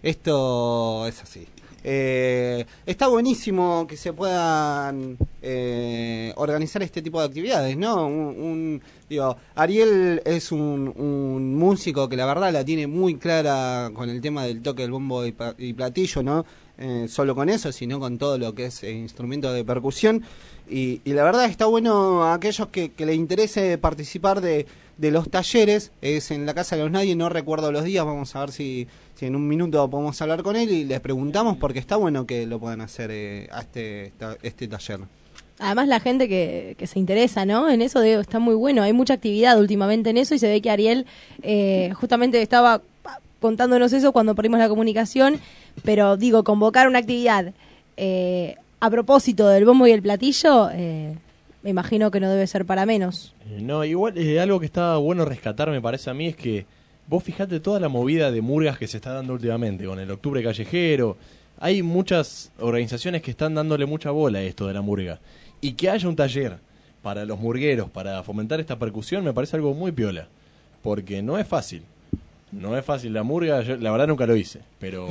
Esto es así. Eh, está buenísimo que se puedan eh, organizar este tipo de actividades, ¿no? Un, un, digo, Ariel es un, un músico que la verdad la tiene muy clara con el tema del toque del bombo y, pa- y platillo, ¿no? Eh, solo con eso, sino con todo lo que es eh, instrumento de percusión. Y, y la verdad está bueno a aquellos que, que le interese participar de, de los talleres. Es en la Casa de los Nadie, no recuerdo los días, vamos a ver si, si en un minuto podemos hablar con él y les preguntamos, porque está bueno que lo puedan hacer eh, a este, esta- este taller. Además la gente que, que se interesa, ¿no? En eso de, está muy bueno. Hay mucha actividad últimamente en eso y se ve que Ariel eh, justamente estaba contándonos eso cuando perdimos la comunicación. Pero digo, convocar una actividad eh, a propósito del bombo y el platillo, eh, me imagino que no debe ser para menos. Eh, No, igual eh, algo que está bueno rescatar, me parece a mí, es que vos fijate toda la movida de murgas que se está dando últimamente, con el Octubre Callejero. Hay muchas organizaciones que están dándole mucha bola a esto de la murga. Y que haya un taller para los murgueros, para fomentar esta percusión, me parece algo muy piola. Porque no es fácil. No es fácil la murga, yo la verdad nunca lo hice, pero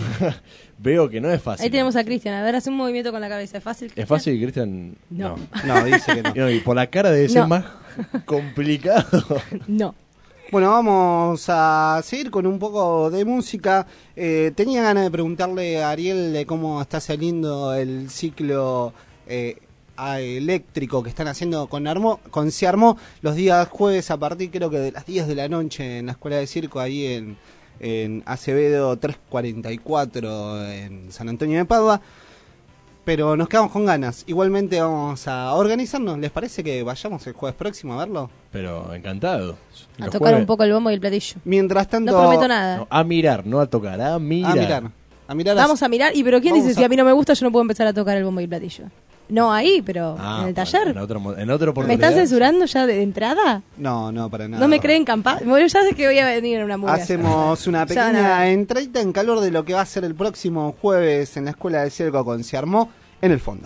veo que no es fácil. Ahí tenemos a Cristian. A ver, hace un movimiento con la cabeza. ¿Es fácil, Cristian? ¿Es fácil, Cristian? No. No, dice que no. No, y por la cara debe ser No. más complicado. No. Bueno, vamos a seguir con un poco de música. Eh, tenía ganas de preguntarle a Ariel de cómo está saliendo el ciclo eh, a- eléctrico que están haciendo con Armo, con Se Armó los días jueves a partir creo que de las diez de la noche en la Escuela de Circo ahí en, en Acevedo trescientos cuarenta y cuatro en San Antonio de Padua. Pero nos quedamos con ganas. Igualmente vamos a organizarnos. ¿Les parece que vayamos el jueves próximo a verlo? Pero encantado. A Los tocar jueves- un poco el bombo y el platillo. Mientras tanto... No prometo nada. No, a mirar, no a tocar, a mirar. A mirar. A mirar a- Vamos a mirar. ¿Y pero quién Vamos dice a- si a mí no me gusta yo no puedo empezar a tocar el bombo y el platillo? No ahí, pero Ah, en el bueno, taller. en, otro, mo- en otra ¿Me oportunidad. están censurando ya de, de entrada? No, no, para nada. ¿No me creen capaz? Bueno, ya sé que voy a venir en una murga. Hacemos una Ya van a pequeña ver. entrevista en calor de lo que va a ser el próximo jueves en la Escuela de Circo con Se Armó en el fondo.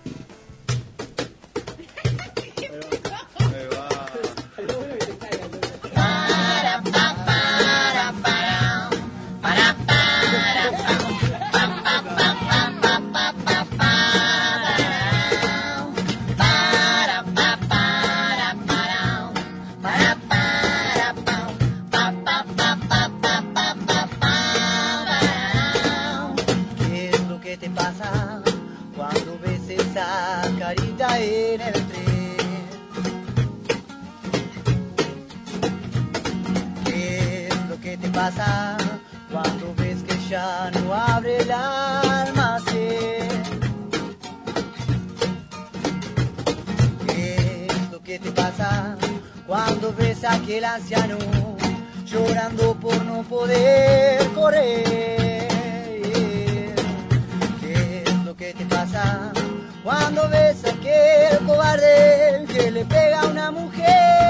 ¿Qué es lo que te pasa cuando ves esa carita en el tren? ¿Qué es lo que te pasa cuando ves que ya no abre el almacén? ¿Qué es lo que te pasa cuando ves a aquel anciano llorando por no poder correr? ¿Qué es lo que te pasa cuando ves a aquel cobarde que le pega a una mujer?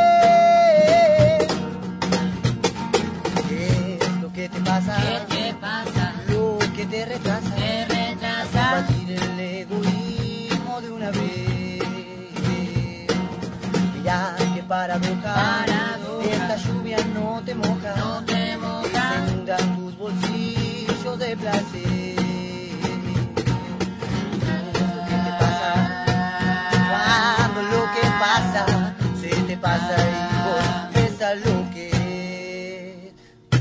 ¿Qué es lo que te pasa? ¿Qué te pasa? Lo que te retrasa. Te retrasa. Combatir el egoísmo de una vez. Mirá qué paradoja. Esta lluvia no te moja. No te moja. Se inundan tus bolsillos de placer. Cuando lo que pasa se te pasa y vos ves a lo que es.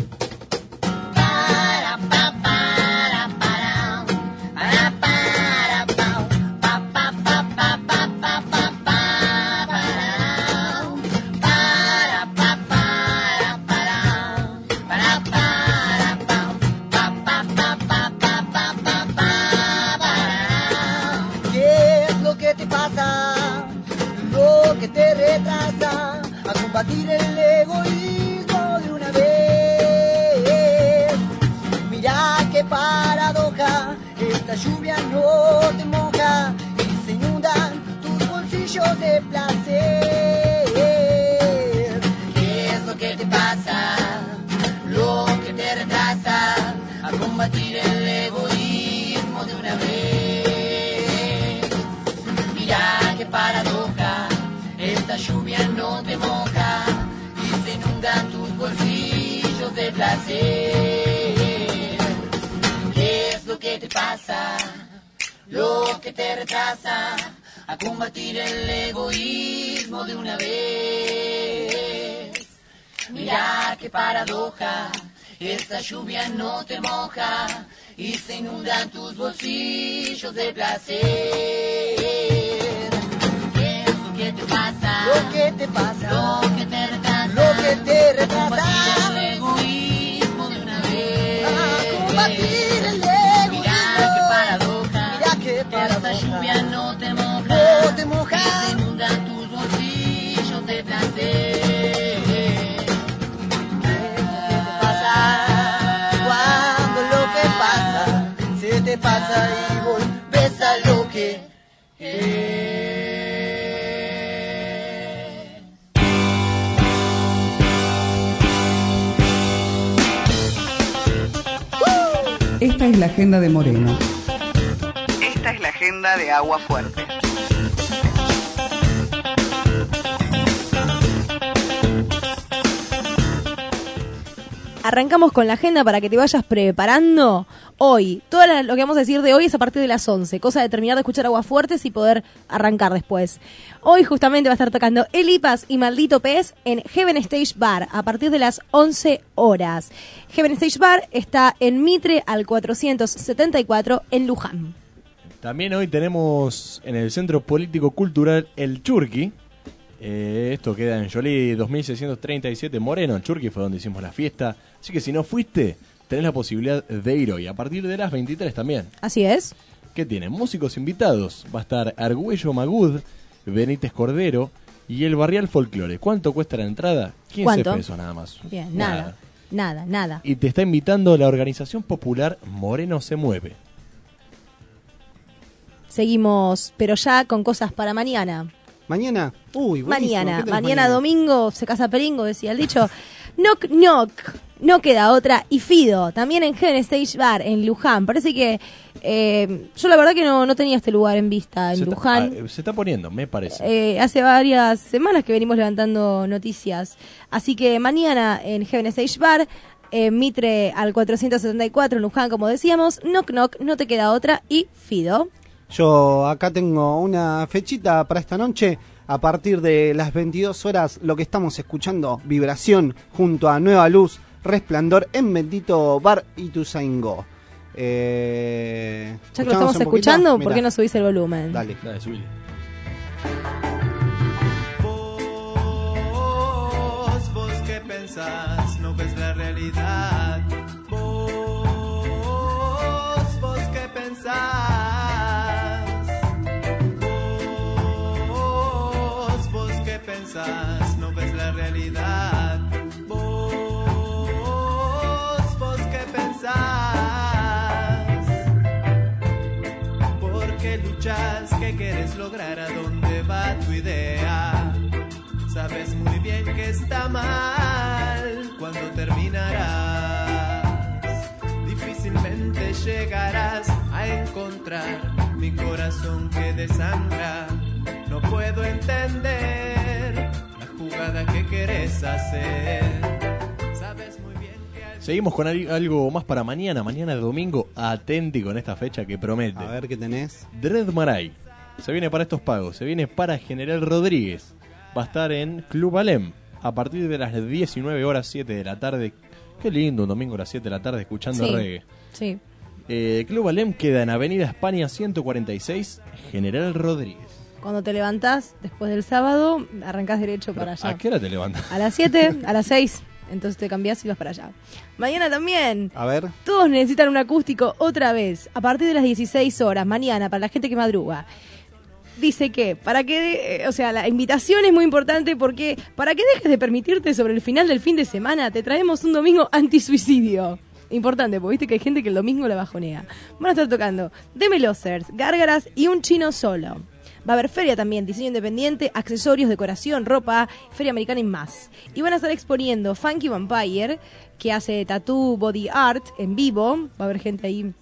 Para, pa, para, para, para, para, pa, pa, pa, pa, pa, pa, pa, pa, pa, para, pa, para, para, para, para, pa, pa, pa, pa, pa, pa, pa, pa, para. ¿Qué es lo que te pasa? Lo que te retrasa a combatir el egoísmo de una vez. Mira qué paradoja, esta lluvia no te moja y se inundan tus bolsillos de placer. ¿Qué es lo que te pasa? Lo que te retrasa a combatir el egoísmo qué paradoja, esta lluvia no te moja y se inundan tus bolsillos de placer. ¿Qué es lo que te pasa? Lo que te retrasa a combatir el egoísmo de una vez. Mira qué paradoja, esta lluvia no te moja y se inundan tus bolsillos de placer. ¿Qué es lo que te pasa? Lo que te pasa, Lo que te retrasa, lo que te retrasa, combatir el egoísmo de una vez. a combatir el egoísmo. Mira qué paradoja, Mira qué esta paradoja, lluvia no te moja, no te moja. y se inundan tus bolsillos de placer. Cuando lo que pasa se te pasa y volves a lo que es. Esta es la agenda de Moreno. Esta es la agenda de Agua Fuerte. Arrancamos con la agenda para que te vayas preparando. Hoy, todo la- lo que vamos a decir de hoy es a partir de las once, cosa de terminar de escuchar Aguas Fuertes y poder arrancar después. Hoy justamente va a estar tocando Elipas y Maldito Pez en Heaven Stage Bar a partir de las once horas. Heaven Stage Bar está en Mitre al cuatrocientos setenta y cuatro en Luján. También hoy tenemos en el Centro Político Cultural El Churqui. Eh, esto queda en Jolie dos mil seiscientos treinta y siete Moreno. El Churqui fue donde hicimos la fiesta. Así que si no fuiste, tenés la posibilidad de ir hoy. A partir de las veintitrés también. Así es. ¿Qué tiene? Músicos invitados. Va a estar Argüello Magud, Benítez Cordero y el Barrial Folclore. ¿Cuánto cuesta la entrada? quince ¿Cuánto? pesos nada más. Bien, nada, nada, nada. Y te está invitando la organización popular Moreno se Mueve. Seguimos, pero ya con cosas para mañana. Mañana, uy, buenísimo. Mañana, ¿Qué tenés mañana domingo se casa Peringo, decía el dicho. Knock, knock, no queda otra. Y Fido, también en Heaven Stage Bar, en Luján. Parece que eh, yo la verdad que no, no tenía este lugar en vista, en se Luján. Está, ah, se está poniendo, me parece. Eh, hace varias semanas que venimos levantando noticias. Así que mañana en Heaven Stage Bar, eh, Mitre al cuatrocientos setenta y cuatro en Luján, como decíamos. Knock, knock, no te queda otra. Y Fido. Yo acá tengo una fechita para esta noche. A partir de las veintidós horas, lo que estamos escuchando, Vibración, junto a Nueva Luz, Resplandor, en Bendito Bar Ituzaingó. Eh, Ya que lo estamos escuchando, ¿por Mirá. qué no subís el volumen? Dale. Dale, subile. Vos, vos que pensás, no ves la realidad. Vos, vos que pensás. Vos, vos que pensás, no ves la realidad. Vos, vos que pensás. Porque luchas, que quieres lograr, a dónde va tu idea. Sabes muy bien que está mal cuando terminarás. Difícilmente llegarás a encontrar mi corazón que desangra. No puedo entender la jugada que querés hacer. Sabes muy bien que al... Seguimos con al- algo más para mañana. Mañana domingo, atenti con esta fecha que promete. A ver qué tenés. Dread Maray. Se viene para estos pagos. Se viene para General Rodríguez. Va a estar en Club Alem a partir de las diecinueve horas siete de la tarde. Qué lindo un domingo a las siete de la tarde escuchando Sí. reggae. Sí. Eh, Club Alem queda en Avenida España ciento cuarenta y seis, General Rodríguez. Cuando te levantás después del sábado, arrancás derecho para allá. ¿A qué hora te levantas? A las siete, a las seis. Entonces te cambiás y vas para allá. Mañana también. A ver. Todos necesitan un acústico otra vez. A partir de las dieciséis horas. Mañana, para la gente que madruga. Dice que, para que, eh, o sea, la invitación es muy importante porque para que dejes de permitirte sobre el final del fin de semana, te traemos un domingo antisuicidio. Importante, porque viste que hay gente que el domingo la bajonea. Van a estar tocando Demi Losers, Gárgaras y un chino solo. Va a haber feria también, diseño independiente, accesorios, decoración, ropa, feria americana y más. Y van a estar exponiendo Funky Vampire, que hace tattoo body art en vivo. Va a haber gente ahí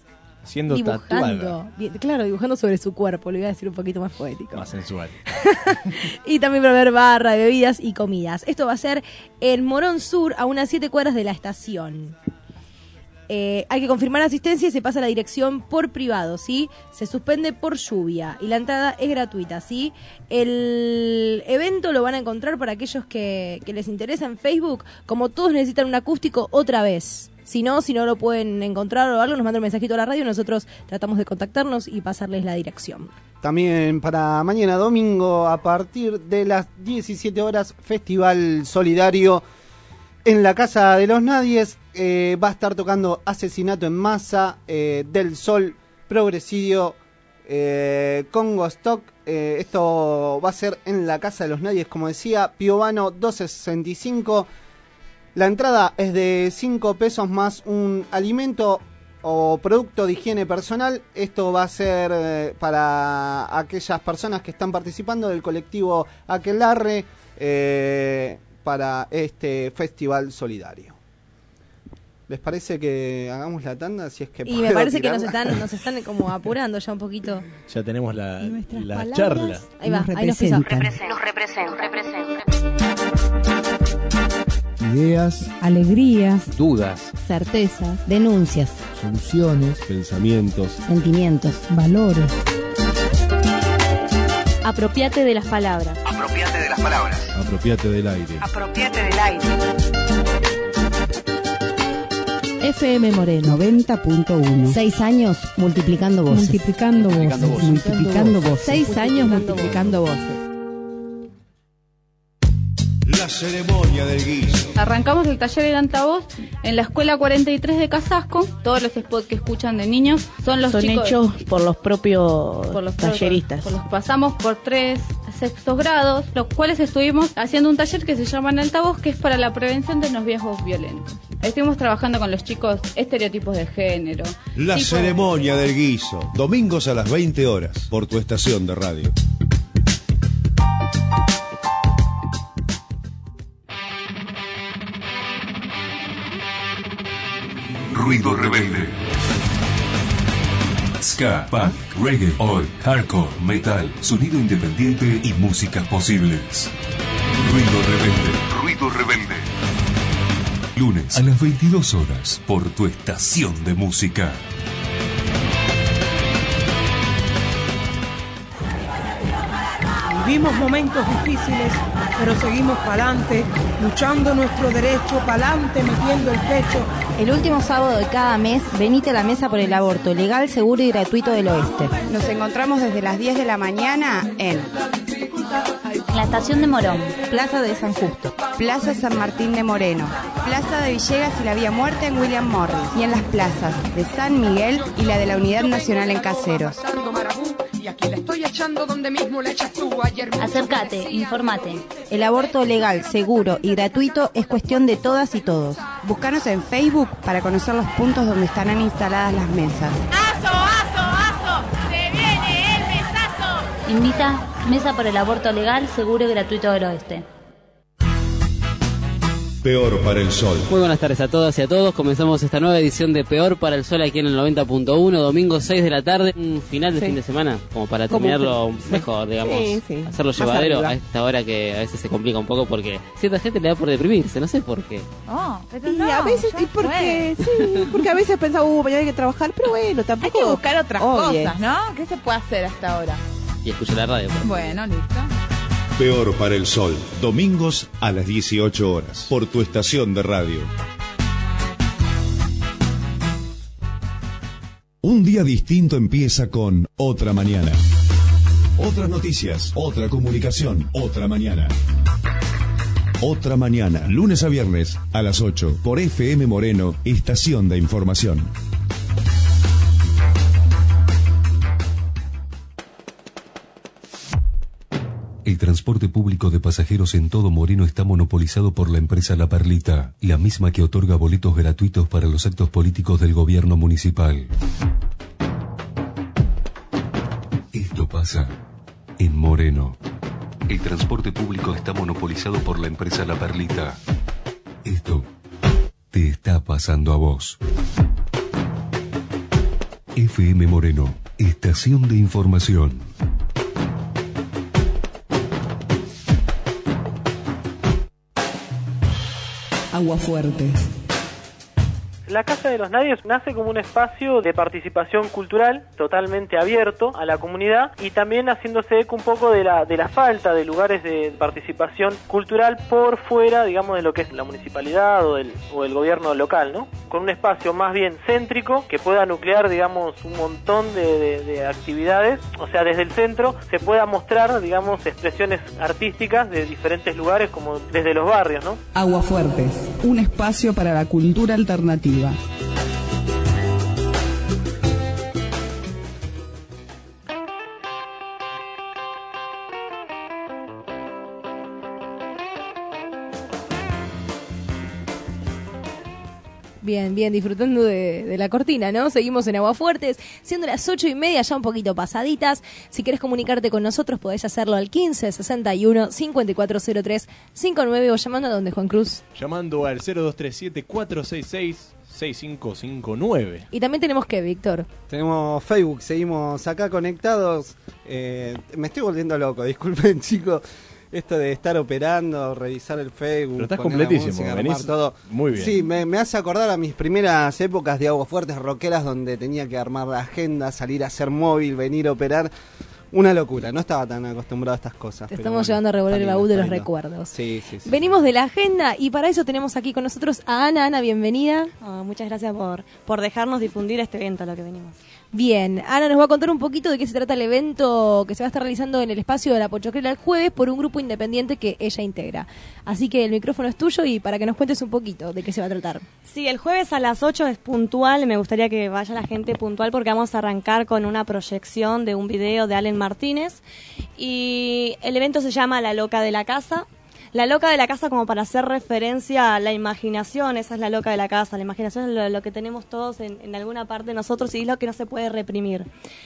Siendo dibujando. tatuada. Bien, claro, dibujando sobre su cuerpo, lo iba a decir un poquito más poético. Más sensual. Y también para ver barra de bebidas y comidas. Esto va a ser en Morón Sur, a unas siete cuadras de la estación. Eh, hay que confirmar asistencia y se pasa la dirección por privado, ¿sí? Se suspende por lluvia y la entrada es gratuita, ¿sí? El evento lo van a encontrar para aquellos que, que les interesa en Facebook. Como todos necesitan un acústico otra vez. Si no, si no lo pueden encontrar o algo, nos mandan un mensajito a la radio y nosotros tratamos de contactarnos y pasarles la dirección. También para mañana domingo a partir de las diecisiete horas, Festival Solidario en la Casa de los Nadies. Eh, va a estar tocando Asesinato en Masa, eh, Del Sol, Progresidio, eh, Congo Stock. Eh, esto va a ser en la Casa de los Nadies, como decía, Piovano doce sesenta y cinco. La entrada es de cinco pesos más un alimento o producto de higiene personal. Esto va a ser eh, para aquellas personas que están participando del colectivo Aquelarre eh, para este Festival Solidario. ¿Les parece que hagamos la tanda? Si es que y me parece tirarla. que nos están, nos están como apurando ya un poquito. Ya tenemos la, la charla. Ahí va, nos ahí nos pisa. representan. Nos representa, representa. Ideas, Alegrías, dudas, certezas, denuncias, Soluciones, pensamientos, sentimientos, valores. Apropiate de las palabras. Apropiate de las palabras. apropiate del aire. Apropiate del aire. F M Moreno noventa punto uno. Seis años multiplicando voces. Multiplicando voces. Multiplicando voces. Multiplicando voces. Seis años multiplicando voces. La ceremonia del guiso. Arrancamos el taller en altavoz en la escuela cuarenta y tres de Casasco. Todos los spots que escuchan de niños son los Son chicos hechos por los propios por los talleristas. Por los pasamos por tres sextos grados, los cuales estuvimos haciendo un taller que se llama en altavoz, que es para la prevención de noviazgos violentos. Estuvimos trabajando con los chicos estereotipos de género. La tipo... ceremonia del guiso. Domingos a las veinte horas. Por tu estación de radio. Ruido rebelde. Ska, punk, reggae, oi, hardcore, metal, sonido independiente y músicas posibles. Ruido rebelde. Ruido rebelde. Lunes a las veintidós horas por tu estación de música. Vivimos momentos difíciles, pero seguimos pa'lante, luchando nuestro derecho, pa'lante, metiendo el pecho. El último sábado de cada mes, venite a la Mesa por el Aborto, legal, seguro y gratuito del Oeste. Nos encontramos desde las diez de la mañana en la estación de Morón, Plaza de San Justo, Plaza San Martín de Moreno, Plaza de Villegas y la Vía Muerta en William Morris, y en las plazas de San Miguel y la de la Unidad Nacional en Caseros. Acércate, informate. El aborto legal, seguro y gratuito es cuestión de todas y todos. Búscanos en Facebook para conocer los puntos donde estarán instaladas las mesas. ¡Aso, aso, aso! ¡Se viene el mesazo! Invita Mesa por el Aborto Legal, Seguro y Gratuito del Oeste. Peor para el Sol. Muy buenas tardes a todas y a todos. Comenzamos esta nueva edición de Peor para el Sol aquí en el noventa punto uno, domingo seis de la tarde, un final de sí. fin de semana, como para terminarlo como mejor, digamos, sí, sí. hacerlo Más llevadero arriba. A esta hora que a veces se complica un poco porque cierta gente le da por deprimirse, no sé por qué. Oh, pero y no, a veces y porque sí, porque a veces pensaba, uh, mañana hay que trabajar, pero bueno, tampoco. Hay que buscar otras Oye. cosas, ¿no? ¿Qué se puede hacer hasta ahora? Y escuchar la radio. Pues. Bueno, listo. Peor para el Sol, domingos a las dieciocho horas, por tu estación de radio. Un día distinto empieza con Otra Mañana. Otras noticias, otra comunicación, otra mañana. Otra Mañana, lunes a viernes a las ocho, por F M Moreno, estación de información. El transporte público de pasajeros en todo Moreno está monopolizado por la empresa La Perlita, la misma que otorga boletos gratuitos para los actos políticos del gobierno municipal. Esto pasa en Moreno. El transporte público está monopolizado por la empresa La Perlita. Esto te está pasando a vos. F M Moreno, estación de información. Aguafuerte. La Casa de los Nadies nace como un espacio de participación cultural totalmente abierto a la comunidad y también haciéndose eco un poco de la de la falta de lugares de participación cultural por fuera, digamos, de lo que es la municipalidad o el, o el gobierno local, ¿no? Con un espacio más bien céntrico que pueda nuclear, digamos, un montón de, de, de actividades, o sea, desde el centro se pueda mostrar, digamos, expresiones artísticas de diferentes lugares, como desde los barrios, ¿no? Aguafuertes, un espacio para la cultura alternativa. Bien, bien, disfrutando de, de la cortina, ¿no? Seguimos en Aguafuertes, siendo las ocho y media, ya un poquito pasaditas. Si querés comunicarte con nosotros, podés hacerlo al quince sesenta y uno cincuenta y cuatro cero tres cincuenta y nueve o llamando a donde, Juan Cruz. Llamando al cero dos tres siete cuatro seis seis seis cinco cinco nueve. Y también tenemos que, Víctor. Tenemos Facebook, seguimos acá conectados. Eh, me estoy volviendo loco, disculpen, chicos. Esto de estar operando, revisar el Facebook. Pero estás completísimo, música, venís todo. Muy bien. Sí, me, me hace acordar a mis primeras épocas de Aguafuertes rockeras, donde tenía que armar la agenda, salir a hacer móvil, venir a operar. Una locura, no estaba tan acostumbrado a estas cosas. Te pero estamos bueno, llevando a revolver el lindo, baúl de los lindo. recuerdos. Sí, sí, sí. Venimos de la agenda y para eso tenemos aquí con nosotros a Ana. Ana, bienvenida. Oh, muchas gracias por, por dejarnos difundir este evento a lo que venimos. Bien, Ana nos va a contar un poquito de qué se trata el evento que se va a estar realizando en el espacio de la Pochoclera el jueves por un grupo independiente que ella integra. Así que el micrófono es tuyo y para que nos cuentes un poquito de qué se va a tratar. Sí, el jueves a las ocho es puntual, me gustaría que vaya la gente puntual porque vamos a arrancar con una proyección de un video de Allen Martínez y el evento se llama La Loca de la Casa. La loca de la casa como para hacer referencia a la imaginación, esa es la loca de la casa, la imaginación es lo, lo que tenemos todos en, en alguna parte de nosotros y es lo que no se puede reprimir.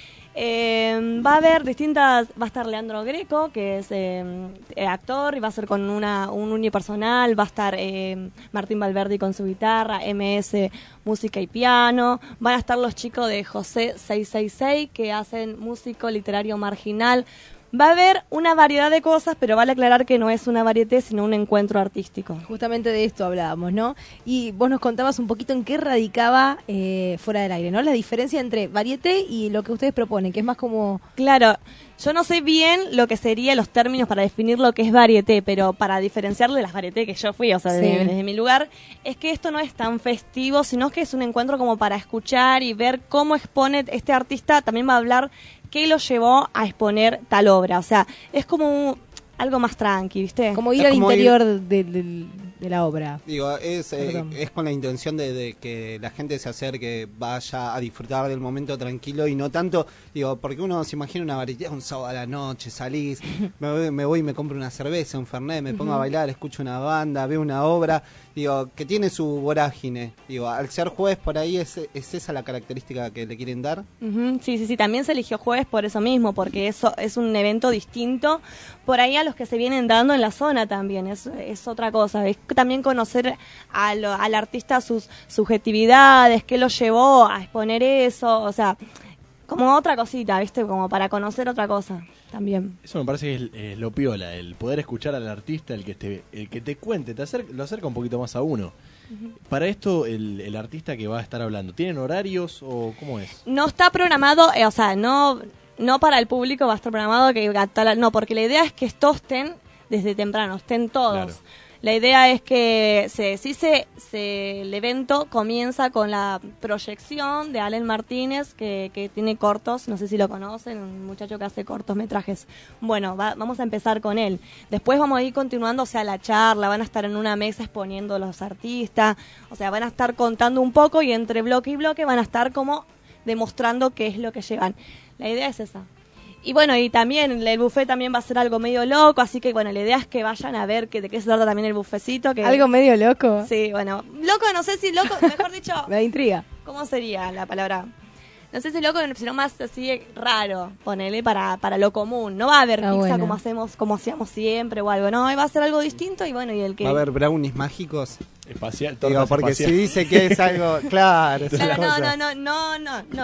Eh, va a haber distintas, va a estar Leandro Greco, que es eh, actor y va a ser con una, un unipersonal, va a estar eh, Martín Valverdi con su guitarra, M S música y piano, van a estar los chicos de José seiscientos sesenta y seis que hacen músico literario marginal. Va a haber una variedad de cosas, pero vale aclarar que no es una varieté, sino un encuentro artístico. Justamente de esto hablábamos, ¿no? Y vos nos contabas un poquito en qué radicaba eh, Fuera del Aire, ¿no? La diferencia entre varieté y lo que ustedes proponen, que es más como... Claro, yo no sé bien lo que serían los términos para definir lo que es varieté, pero para diferenciarle de las varieté que yo fui, o sea, desde, Sí. desde mi lugar, es que esto no es tan festivo, sino que es un encuentro como para escuchar y ver cómo expone este artista, también va a hablar qué lo llevó a exponer tal obra. O sea, es como un, algo más tranqui, ¿viste? Como ir Es al como interior ir- de, de- de la obra. Digo, es, eh, Perdón. es con la intención de, de que la gente se acerque, vaya a disfrutar del momento tranquilo y no tanto, digo, porque uno se imagina una varieté un sábado a la noche, salís, me voy, me voy y me compro una cerveza, un fernet, me pongo a Ujú. bailar, escucho una banda, veo una obra, digo, que tiene su vorágine. Digo, al ser jueves por ahí, ¿es, es esa la característica que le quieren dar? Ujú, sí, sí, sí, también se eligió jueves por eso mismo, porque eso es un evento distinto por ahí a los que se vienen dando en la zona también, es, es otra cosa, es también conocer a lo- al artista sus subjetividades, qué lo llevó a exponer eso, o sea, como otra cosita, ¿viste? Como para conocer otra cosa también. Eso me parece que es, es lo piola, el poder escuchar al artista, el que te, el que te cuente, te acerca, lo acerca un poquito más a uno. Para esto, el, el artista que va a estar hablando, ¿tienen horarios o cómo es? No está programado, eh, o sea, no no para el público va a estar programado que a tal- no, porque la idea es que estos estén desde temprano, estén todos. Claro. La idea es que se, sí se, se, el evento comienza con la proyección de Allen Martínez, que, que tiene cortos, no sé si lo conocen, un muchacho que hace cortometrajes. Bueno, va- vamos a empezar con él. Después vamos a ir continuando, o sea, la charla, van a estar en una mesa exponiendo los artistas, o sea, van a estar contando un poco y entre bloque y bloque van a estar como demostrando qué es lo que llevan. La idea es esa. Y bueno, y también el buffet también va a ser algo medio loco, así que bueno, la idea es que vayan a ver que, de qué se trata también el buffetcito. Que, Algo medio loco. Sí, bueno, loco, no sé si loco, mejor dicho, Me da intriga. ¿cómo sería la palabra? No sé si loco, sino más así raro, ponele para, para lo común. No va a haber Ah, pizza bueno. como hacemos, como hacíamos siempre o algo, no, va a ser algo distinto y bueno, y el que... ¿Va a haber brownies mágicos? Espacial, Digo, tortas porque espaciales. si dice que es algo, claro, es Claro, una no, cosa. no, no, no, no, no.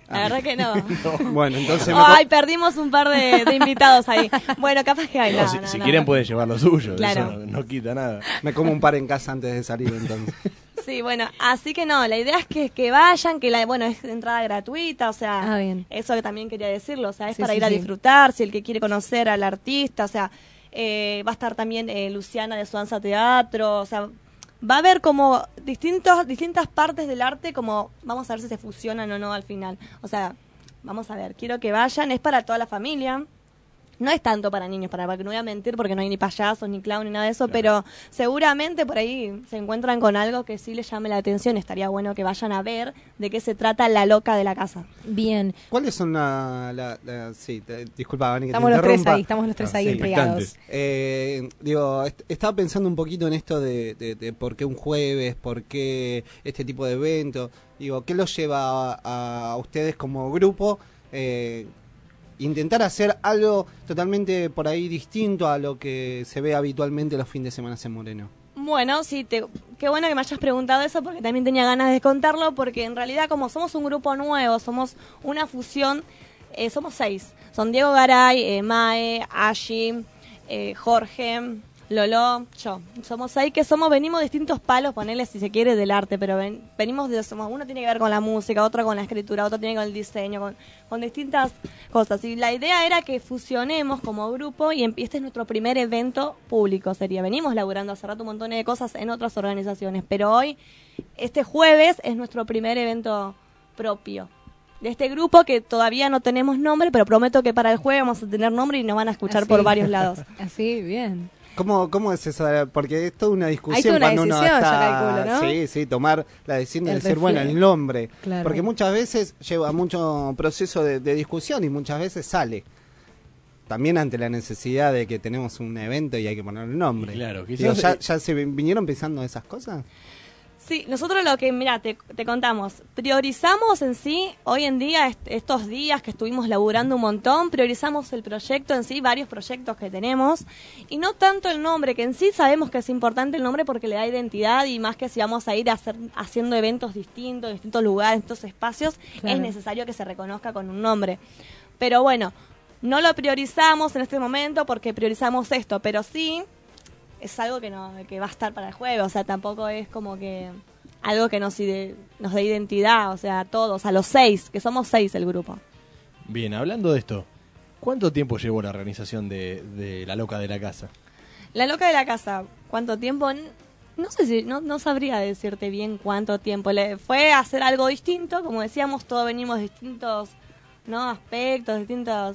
La verdad que no. No. Bueno, entonces... Ay, perdimos un par de, de invitados ahí. Bueno, capaz que hay. No, No, si no, si no, quieren no. pueden llevar lo suyo, Claro. eso no, no quita nada. Me como un par en casa antes de salir, entonces. Sí, bueno, así que no, la idea es que, que vayan, que la, bueno, es entrada gratuita, o sea, Ah, bien. eso que también quería decirlo, o sea, es Sí, para sí, ir a sí. disfrutar, si el que quiere conocer al artista, o sea, eh, va a estar también eh, Luciana de Suanza Teatro, o sea, va a haber como distintos, distintas partes del arte, como vamos a ver si se fusionan o no al final, o sea, vamos a ver, quiero que vayan, es para toda la familia. No es tanto para niños, para que no voy a mentir, porque no hay ni payasos, ni clown, ni nada de eso, pero seguramente por ahí se encuentran con algo que sí les llame la atención. Estaría bueno que vayan a ver de qué se trata La Loca de la Casa. Bien. ¿Cuáles son la... la, la- sí, te- disculpa, Vani, que Estamos te los tres interrumpa. ahí, estamos los tres ahí sí, entregados. expectantes. Eh, digo, est- estaba pensando un poquito en esto de, de, de por qué un jueves, por qué este tipo de evento. Digo, ¿qué los lleva a, a ustedes como grupo eh, intentar hacer algo totalmente por ahí distinto a lo que se ve habitualmente los fines de semana en Moreno? Bueno, sí, te, qué bueno que me hayas preguntado eso, porque también tenía ganas de contarlo, porque en realidad como somos un grupo nuevo, somos una fusión, eh, somos seis. Son Diego Garay, eh, Mae, Ashi, eh, Jorge, Lolo, yo. Somos seis que somos, venimos de distintos palos, ponele si se quiere, del arte, pero ven- venimos de, somos, uno tiene que ver con la música, otro con la escritura, otro tiene con el diseño, con, con distintas cosas. Y la idea era que fusionemos como grupo y em- este es nuestro primer evento público, sería. Venimos laburando hace rato un montón de cosas en otras organizaciones, pero hoy, este jueves, es nuestro primer evento propio. De este grupo que todavía no tenemos nombre, pero prometo que para el jueves vamos a tener nombre y nos van a escuchar Así. por varios lados. Así, bien. ¿Cómo, ¿Cómo es eso? Porque es toda una discusión Hay toda una cuando uno decisión, está... yo calculo, ¿no? Sí, sí, tomar la decisión de El decir, bueno, refiere. el nombre. Claro. Porque muchas veces lleva mucho proceso de, de discusión y muchas veces sale. También ante la necesidad de que tenemos un evento y hay que poner el nombre. Y claro, Digo, quizás- ¿ya, ¿Ya se vin- vinieron pensando esas cosas? Sí, nosotros lo que, mira, te, te contamos, priorizamos en sí, hoy en día, est- estos días que estuvimos laburando un montón, priorizamos el proyecto en sí, varios proyectos que tenemos, y no tanto el nombre, que en sí sabemos que es importante el nombre porque le da identidad, y más que si vamos a ir a hacer, haciendo eventos distintos, en distintos lugares, en distintos espacios, Claro. es necesario que se reconozca con un nombre. Pero bueno, no lo priorizamos en este momento porque priorizamos esto, pero sí es algo que no que va a estar para el jueves, o sea, tampoco es como que algo que nos ide- nos dé identidad, o sea, a todos, a los seis, que somos seis el grupo. Bien, hablando de esto, ¿cuánto tiempo llevó la organización de, de La Loca de la Casa? La Loca de la Casa, ¿cuánto tiempo? N- No sé si, no, no sabría decirte bien cuánto tiempo. Le, fue hacer algo distinto, como decíamos, todos venimos de distintos, ¿no? Aspectos, distintos,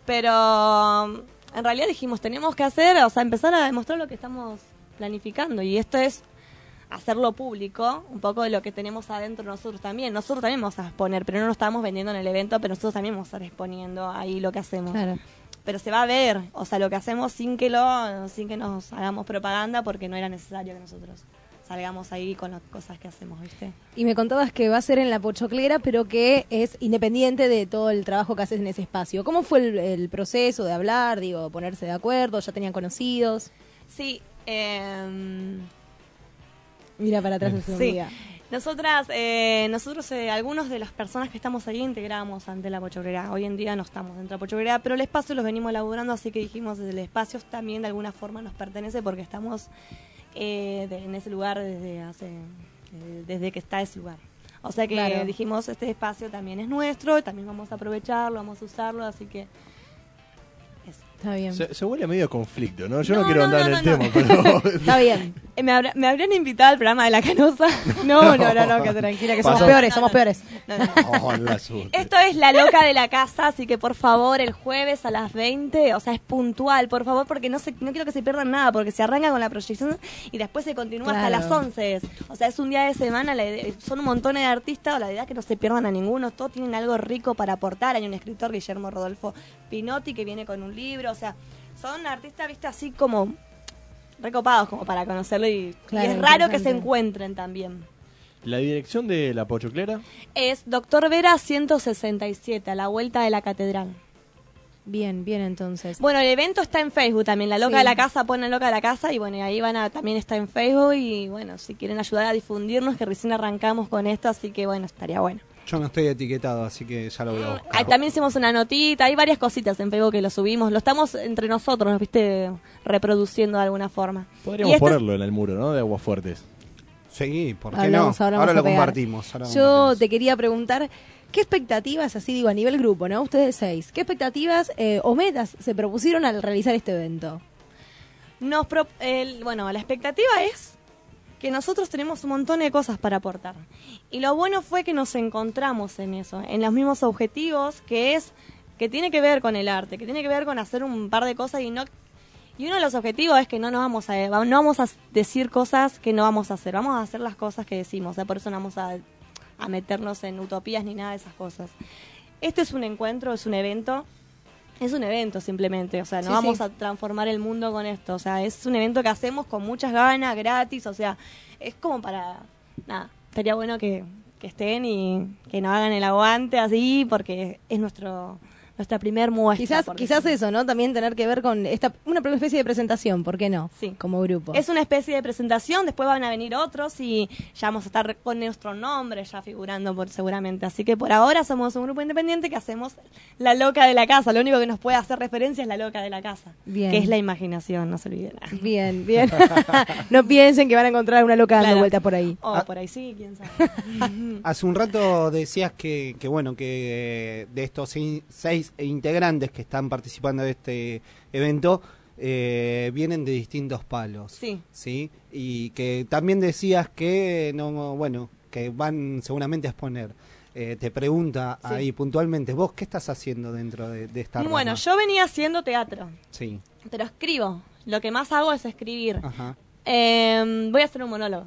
pero um, en realidad dijimos, tenemos que hacer, o sea, empezar a demostrar lo que estamos planificando, y esto es hacerlo público, un poco de lo que tenemos adentro nosotros también. Nosotros también vamos a exponer, pero no nos estamos vendiendo en el evento, pero nosotros también vamos a estar exponiendo ahí lo que hacemos. Claro. Pero se va a ver, o sea, lo que hacemos sin que lo sin que nos hagamos propaganda, porque no era necesario que nosotros salgamos ahí con las cosas que hacemos, ¿viste? Y me contabas que va a ser en La Pochoclera, pero que es independiente de todo el trabajo que haces en ese espacio. ¿Cómo fue el, el proceso de hablar, digo, ponerse de acuerdo? ¿Ya tenían conocidos? Sí, eh, Mira para atrás en su sí. amiga. Nosotras, eh, nosotros, eh, algunos de las personas que estamos allí integramos ante La Pochoclera. Hoy en día no estamos dentro de La Pochoclera, pero el espacio los venimos laburando, así que dijimos, el espacio también de alguna forma nos pertenece porque estamos eh, de- en ese lugar desde hace eh, desde que está ese lugar. O sea que Claro. dijimos, este espacio también es nuestro, también vamos a aprovecharlo, vamos a usarlo, así que Está bien. Se, se huele medio a conflicto, ¿no? Yo no, No, quiero no, andar no, en no, el no. tema, pero... Está bien. Eh, ¿Me, habrá- ¿Me habrían invitado al programa de La Canosa? No, no, no, no, que tranquila, que somos Pasó. peores, somos peores. No, no, no. Oh, la asuste. Esto es La Loca de la Casa, así que por favor el jueves a las veinte, o sea, es puntual, por favor, porque no se, no quiero que se pierdan nada, porque se arranca con la proyección y después se continúa hasta Claro. las once. es. O sea, es un día de semana, la idea- son un montón de artistas, la idea es que no se pierdan a ninguno, todos tienen algo rico para aportar. Hay un escritor, Guillermo Rodolfo Pinotti, que viene con un libro, o sea, son artistas, viste, así como recopados como para conocerlo y, Claro, y es raro que se interesante. encuentren también. La dirección de La Pochoclera, Es Doctor Vera ciento sesenta y siete, a la vuelta de la catedral. Bien, bien entonces. Bueno, el evento está en Facebook también. La Loca Sí. de la Casa, pone Loca de la Casa y bueno, y ahí van a, también está en Facebook y bueno, si quieren ayudar a difundirnos, que recién arrancamos con esto, así que bueno, estaría bueno. Yo no estoy etiquetado, así que ya lo voy a buscar. Ahí también hicimos una notita, hay varias cositas en Facebook que lo subimos, lo estamos entre nosotros, nos viste reproduciendo de alguna forma. Podríamos este ponerlo en el muro, ¿no? De Aguafuertes. Sí, ¿por qué Hablamos, no? ahora Ahora vamos lo a pegar. compartimos. Ahora Yo compartimos. te quería preguntar, ¿qué expectativas, así digo, a nivel grupo, ¿no? Ustedes seis, ¿qué expectativas eh, o metas se propusieron al realizar este evento? Nos pro- el- bueno, la expectativa es que nosotros tenemos un montón de cosas para aportar. Y lo bueno fue que nos encontramos en eso, en los mismos objetivos, que es que tiene que ver con el arte, que tiene que ver con hacer un par de cosas y no y uno de los objetivos es que no nos vamos a no vamos a decir cosas que no vamos a hacer, vamos a hacer las cosas que decimos, o sea, por eso no vamos a, a meternos en utopías ni nada de esas cosas. Este es un encuentro, es un evento. Es un evento simplemente, o sea, no Sí, vamos sí. a transformar el mundo con esto, o sea, es un evento que hacemos con muchas ganas, gratis, o sea, es como para, nada, estaría bueno que, que estén y que nos hagan el aguante así, porque es nuestro nuestra primer muestra. Quizás por quizás decirlo. eso, ¿no? También tener que ver con esta una especie de presentación, ¿por qué no? Sí. Como grupo. Es una especie de presentación, después van a venir otros y ya vamos a estar con nuestro nombre ya figurando por seguramente. Así que por ahora somos un grupo independiente que hacemos la loca de la casa. Lo único que nos puede hacer referencia es la loca de la casa, Bien. que es la imaginación, no se olviden. Bien, bien. No piensen que van a encontrar una loca dando Claro. vueltas por ahí. O Ah. por ahí sí, quién sabe. Hace un rato decías que, que bueno, que de estos seis, seis integrantes que están participando de este evento, eh, vienen de distintos palos. Sí. ¿Sí? Y que también decías que, no bueno, que van seguramente a exponer. Eh, te pregunta Sí. ahí puntualmente, ¿vos qué estás haciendo dentro de, de esta Bueno, rama? yo venía haciendo teatro, Sí. pero escribo. Lo que más hago es escribir. Ajá. Eh, voy a hacer un monólogo.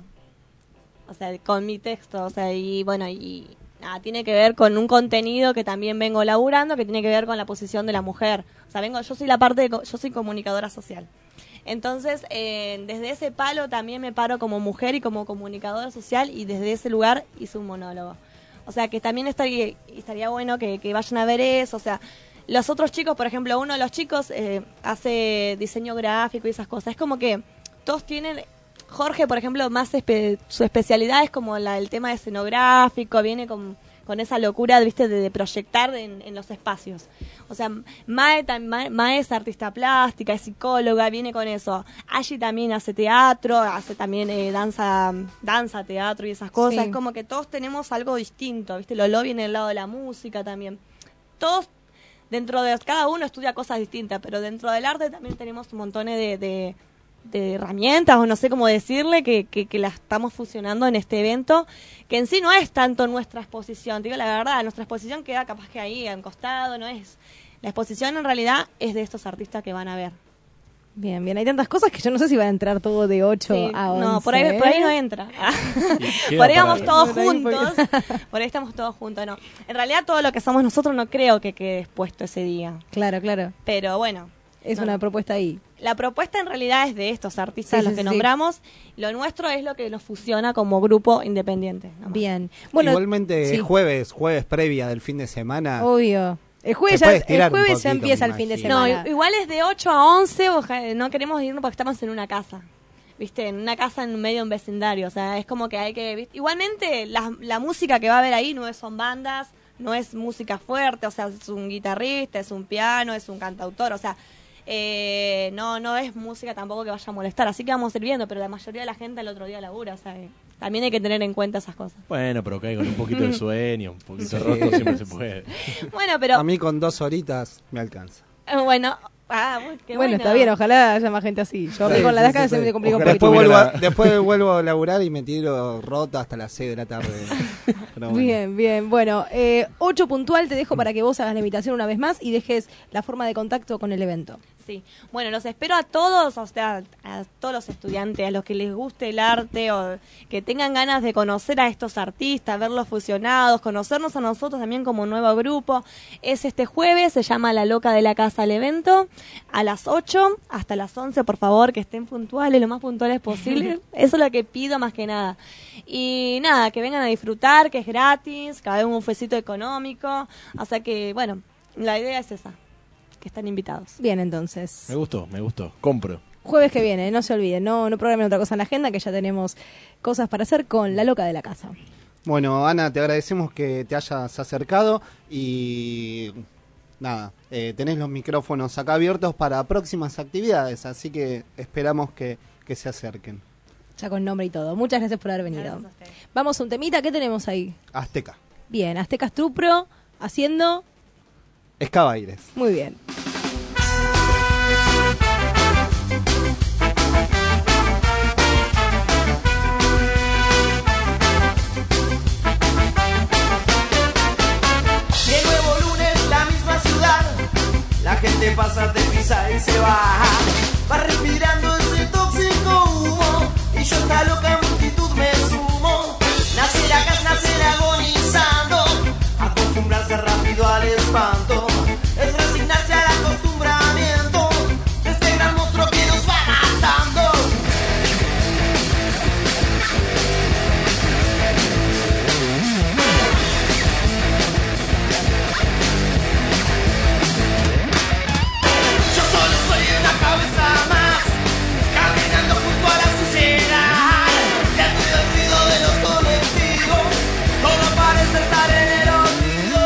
O sea, con mi texto. O sea, y bueno, y nada, tiene que ver con un contenido que también vengo laburando, que tiene que ver con la posición de la mujer. O sea, vengo, yo soy la parte de, co- yo soy comunicadora social. Entonces, eh, desde ese palo también me paro como mujer y como comunicadora social y desde ese lugar hice un monólogo. O sea, que también estaría, estaría bueno que, que vayan a ver eso. O sea, los otros chicos, por ejemplo, uno de los chicos eh, hace diseño gráfico y esas cosas. Es como que todos tienen... Jorge, por ejemplo, más espe- su especialidad es como la, el tema escenográfico, viene con, con esa locura, viste, de, de proyectar en, en los espacios. O sea, Mae, tam- Mae, Mae es artista plástica, es psicóloga, viene con eso. Angie también hace teatro, hace también eh, danza, danza, teatro y esas cosas. Sí. Es como que todos tenemos algo distinto, viste, Lolo viene del lado de la música también. Todos, dentro de, cada uno estudia cosas distintas, pero dentro del arte también tenemos un montón de... de de herramientas o no sé cómo decirle que, que, que las estamos fusionando en este evento que en sí no es tanto nuestra exposición, te digo la verdad, nuestra exposición queda capaz que ahí al costado, no es la exposición en realidad es de estos artistas que van a ver. Bien, bien. Hay tantas cosas que yo no sé si va a entrar todo de ocho Sí, a once. no, por ahí, por ahí no entra. queda Por ahí para vamos ver. todos Por ahí, juntos. Por ahí estamos todos juntos, no. En realidad todo lo que somos nosotros no creo que quede expuesto ese día. Claro, claro. Pero bueno. Es no, una no. propuesta ahí. La propuesta en realidad es de estos artistas, Sí, los sí, que sí. nombramos. Lo nuestro es lo que nos fusiona como grupo independiente. nomás. Bien. Bueno, Igualmente, sí. jueves, jueves previa del fin de semana. Obvio. El jueves, Se ya, puede el estirar un jueves ya poquito, empieza me el fin de imagino. No, semana. i- igual es de ocho a once, oja- no queremos irnos porque estamos en una casa. ¿Viste? En una casa en medio de un vecindario. O sea, es como que hay que... ¿viste? Igualmente, la, la música que va a haber ahí no es, son bandas, no es música fuerte, o sea, es un guitarrista, es un piano, es un cantautor, o sea... Eh, no no es música tampoco que vaya a molestar, así que vamos a ir viendo, pero la mayoría de la gente el otro día labura, o sea, que también hay que tener en cuenta esas cosas. Bueno, pero que hay con un poquito de sueño, un poquito de Sí. roto siempre se puede. Bueno, pero... A mí con dos horitas me alcanza. eh, bueno, ah, uy, qué bueno, bueno, está bien, ojalá haya más gente así. Yo Sí, sí, con la sí, DACA sí, se sí. me complica un Ojalá poquito. Después vuelvo, a, tuviera- después vuelvo a laburar y me tiro rota hasta las seis de la tarde. Pero bueno. Bien, bien. Bueno, eh, ocho puntual te dejo para que vos hagas la invitación una vez más y dejes la forma de contacto con el evento. Sí, bueno, los espero a todos, o sea, a todos los estudiantes, a los que les guste el arte o que tengan ganas de conocer a estos artistas, verlos fusionados, conocernos a nosotros también como nuevo grupo. Es este jueves, se llama La Loca de la Casa el evento, a las ocho hasta las once, por favor, que estén puntuales, lo más puntuales posible. Eso es lo que pido más que nada. Y nada, que vengan a disfrutar, que es gratis, cada vez un fecito económico, o sea que, bueno, la idea es esa, que están invitados. Bien, entonces. Me gustó, me gustó. Compro. Jueves que viene, no se olviden, no, no programen otra cosa en la agenda, que ya tenemos cosas para hacer con La Loca de la Casa. Bueno, Ana, te agradecemos que te hayas acercado y nada, eh, tenés los micrófonos acá abiertos para próximas actividades, así que esperamos que, que se acerquen. Ya con nombre y todo. Muchas gracias por haber venido. Vamos a un temita, ¿qué tenemos ahí? Azteca. Bien, Azteca Stupro haciendo... Escabaires. Muy bien. De nuevo lunes, la misma ciudad. La gente pasa, te pisa y se va. Va respirando ese tóxico humo. Y yo esta loca multitud me sumo. Nacer acá es nacer agonizando. Acostumbrarse rápido al espanto. Es resignarse al acostumbramiento de este gran monstruo que nos va matando. Yo solo soy una cabeza más, caminando junto a la suciedad. Ya estoy el ruido de los colectivos, todo parece estar en el olvido.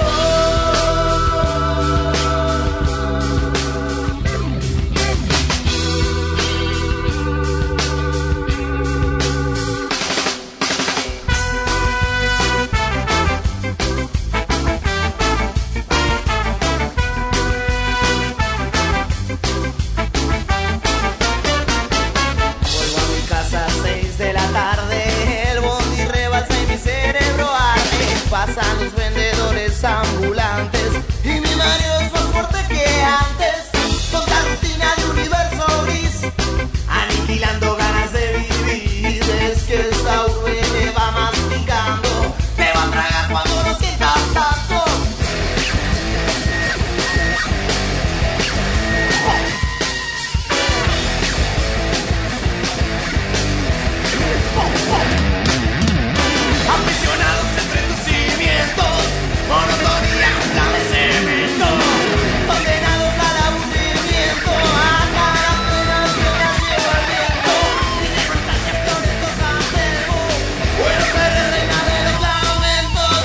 Vuelvo a mi casa a seis de la tarde, el bondi rebalsa y mi cerebro arde. Pasan los vendedores ambulantes y mi mareo es más fuerte que antes. Toda rutina de universo gris, aniquilando ganas de vivir. Es que esta urbe me va masticando, me va a tragar cuando no sientas tanto. Aprisionados entre tus cimientos, monotonía junta de cemento. Condenados al aburrimiento, hasta las penas que las lleva el viento. Y de montañas con estos antemos, bueno ser de reina de los lamentos.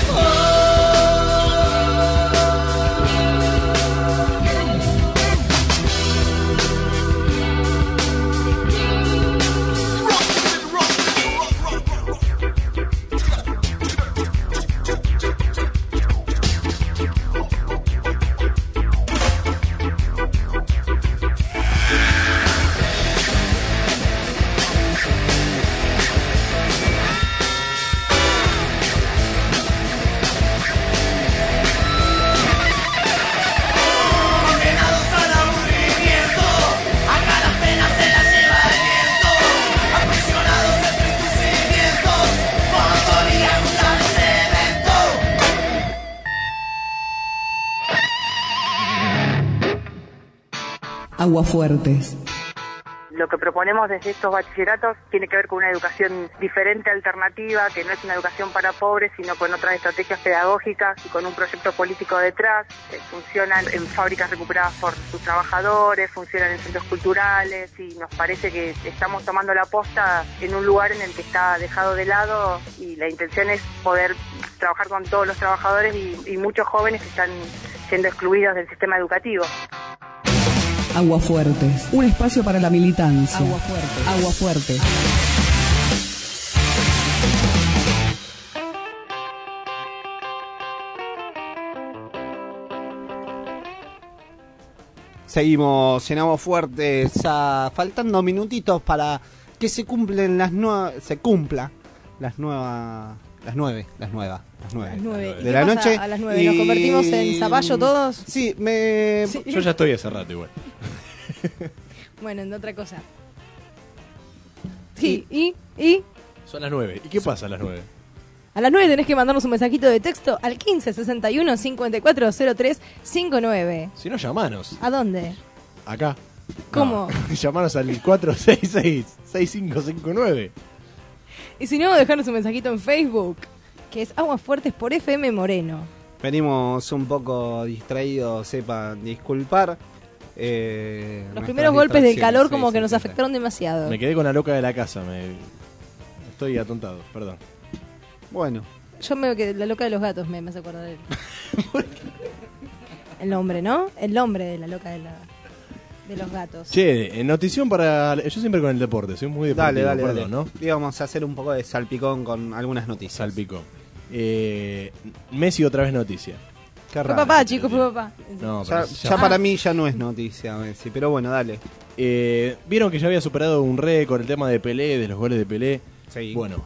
Condenados al aburrimiento, acá las penas se las lleva el viento. Aprisionados entre tus cimientos, monotonía junta de cemento. Aguafuertes. Lo que proponemos desde estos bachilleratos tiene que ver con una educación diferente, alternativa, que no es una educación para pobres, sino con otras estrategias pedagógicas y con un proyecto político detrás. Eh, funcionan en fábricas recuperadas por sus trabajadores, funcionan en centros culturales y nos parece que estamos tomando la posta en un lugar en el que está dejado de lado y la intención es poder trabajar con todos los trabajadores y, y muchos jóvenes que están siendo excluidos del sistema educativo. Aguafuertes. Un espacio para la militancia. Aguafuertes. Aguafuertes. Seguimos en Aguafuertes, ya faltando minutitos para que se cumplen las nueve, se cumpla las nuevas, las nueve, las nuevas, las nueve, Las nueve. de ¿Qué la pasa noche. a las nueve? ¿Nos convertimos en zapallo todos? Sí, me. Sí. Yo ya estoy hace rato igual. Bueno, en otra cosa. Sí, y, y Son las nueve. ¿Y qué pasa a las nueve? a las nueve tenés que mandarnos un mensajito de texto al quince sesenta y uno cincuenta y cuatro cero tres cincuenta y nueve. Si no, llamanos. ¿A dónde? Acá. ¿Cómo? No. Llamanos al cuatro seis seis, seis cinco cinco nueve. Y si no, dejarnos un mensajito en Facebook, que es Aguas Fuertes por F M Moreno. Venimos un poco distraídos, sepan disculpar. Eh, Los nuestras primeros golpes del distracciones, calor sí, como sí, que nos sí, afectaron demasiado. Me quedé con la loca de la casa. Me... Estoy atontado, perdón. Bueno. Yo me que la loca de los gatos me, me hace acordar de él. El nombre, ¿no? El nombre de la loca de, la, de los gatos. Che, en notición para... Yo siempre con el deporte, soy muy deportivo, Dale, dale, perdón, dale. ¿no? Y vamos a hacer un poco de salpicón con algunas noticias. Salpicón. Eh, Messi otra vez noticia. Qué Fue raro. papá, chicos, fue papá. No, Ya, pero ya para mí ya no es noticia, Messi, pero bueno, dale. Eh, Vieron que ya había superado un récord el tema de Pelé, de los goles de Pelé. Sí. Bueno,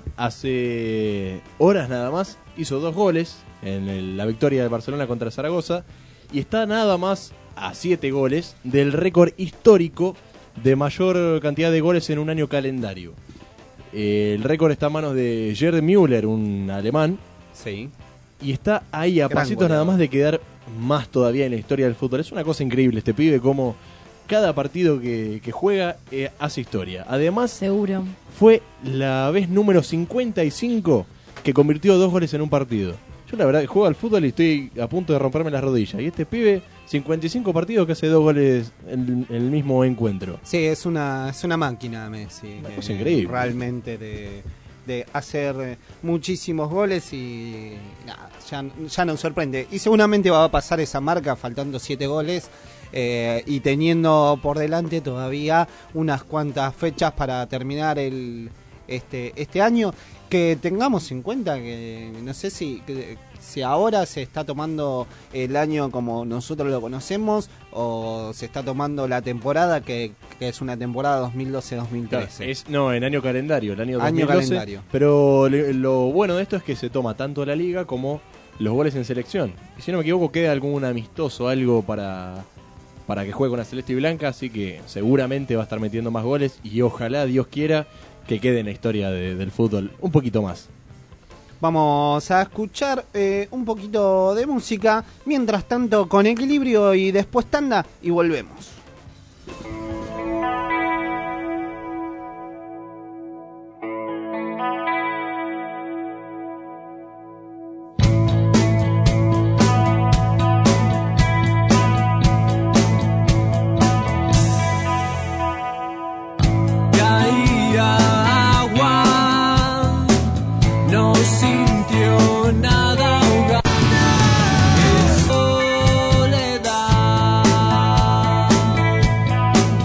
hace horas nada más hizo dos goles en el- la victoria de Barcelona contra Zaragoza y está nada más a siete goles del récord histórico de mayor cantidad de goles en un año calendario. Eh, el récord está en manos de Gerd Müller, un alemán. Sí. Y está ahí a Gran pasitos goleador. nada más de quedar más todavía en la historia del fútbol. Es una cosa increíble este pibe, como cada partido que, que juega eh, hace historia. Además, seguro fue la vez número cincuenta y cinco que convirtió dos goles en un partido. Yo la verdad que juego al fútbol y estoy a punto de romperme las rodillas. Y este pibe, cincuenta y cinco partidos que hace dos goles en, en el mismo encuentro. Sí, es una, es una máquina Messi. Una eh, cosa increíble. Realmente de, de hacer eh, muchísimos goles y nada, ya, ya nos sorprende. Y seguramente va a pasar esa marca faltando siete goles eh, y teniendo por delante todavía unas cuantas fechas para terminar el este, este año. Que tengamos en cuenta que no sé si, que, si ahora se está tomando el año como nosotros lo conocemos o se está tomando la temporada que, que es una temporada dos mil doce dos mil trece. Claro, es, no, en año calendario, el año dos Año mil doce. calendario. Pero le- lo bueno de esto es que se toma tanto la liga como los goles en selección. Y si no me equivoco, queda algún amistoso, algo para, para que juegue con la Celeste y Blanca. Así que seguramente va a estar metiendo más goles. Y ojalá, Dios quiera, que quede en la historia de- del fútbol un poquito más. Vamos a escuchar eh, un poquito de música, mientras tanto con equilibrio y después tanda y volvemos. Caía agua, no sintió nada ahogada. Qué soledad.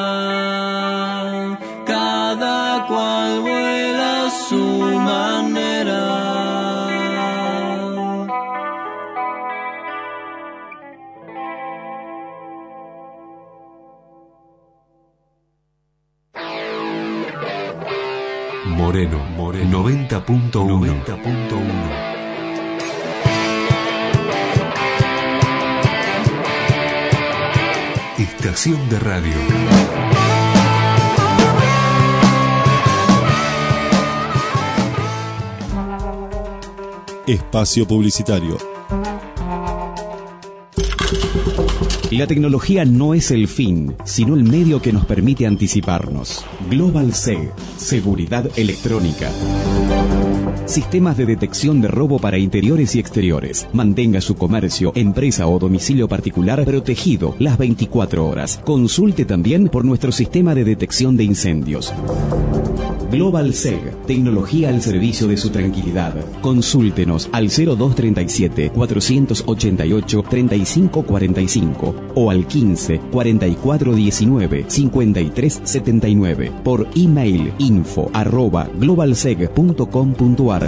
cada cual vuela a su manera. Moreno, Moreno noventa punto uno. Estación de radio. Espacio publicitario. La tecnología no es el fin, sino el medio que nos permite anticiparnos. Global S E G, Seguridad Electrónica. Sistemas de detección de robo para interiores y exteriores. Mantenga su comercio, empresa o domicilio particular protegido las veinticuatro horas. Consulte también por nuestro sistema de detección de incendios. Global S E G, tecnología al servicio de su tranquilidad. Consúltenos al cero dos treinta y siete, cuatrocientos ochenta y ocho, treinta y cinco cuarenta y cinco o al quince, cuarenta y cuatro diecinueve, cincuenta y tres setenta y nueve por email info arroba globalseg punto com punto ar.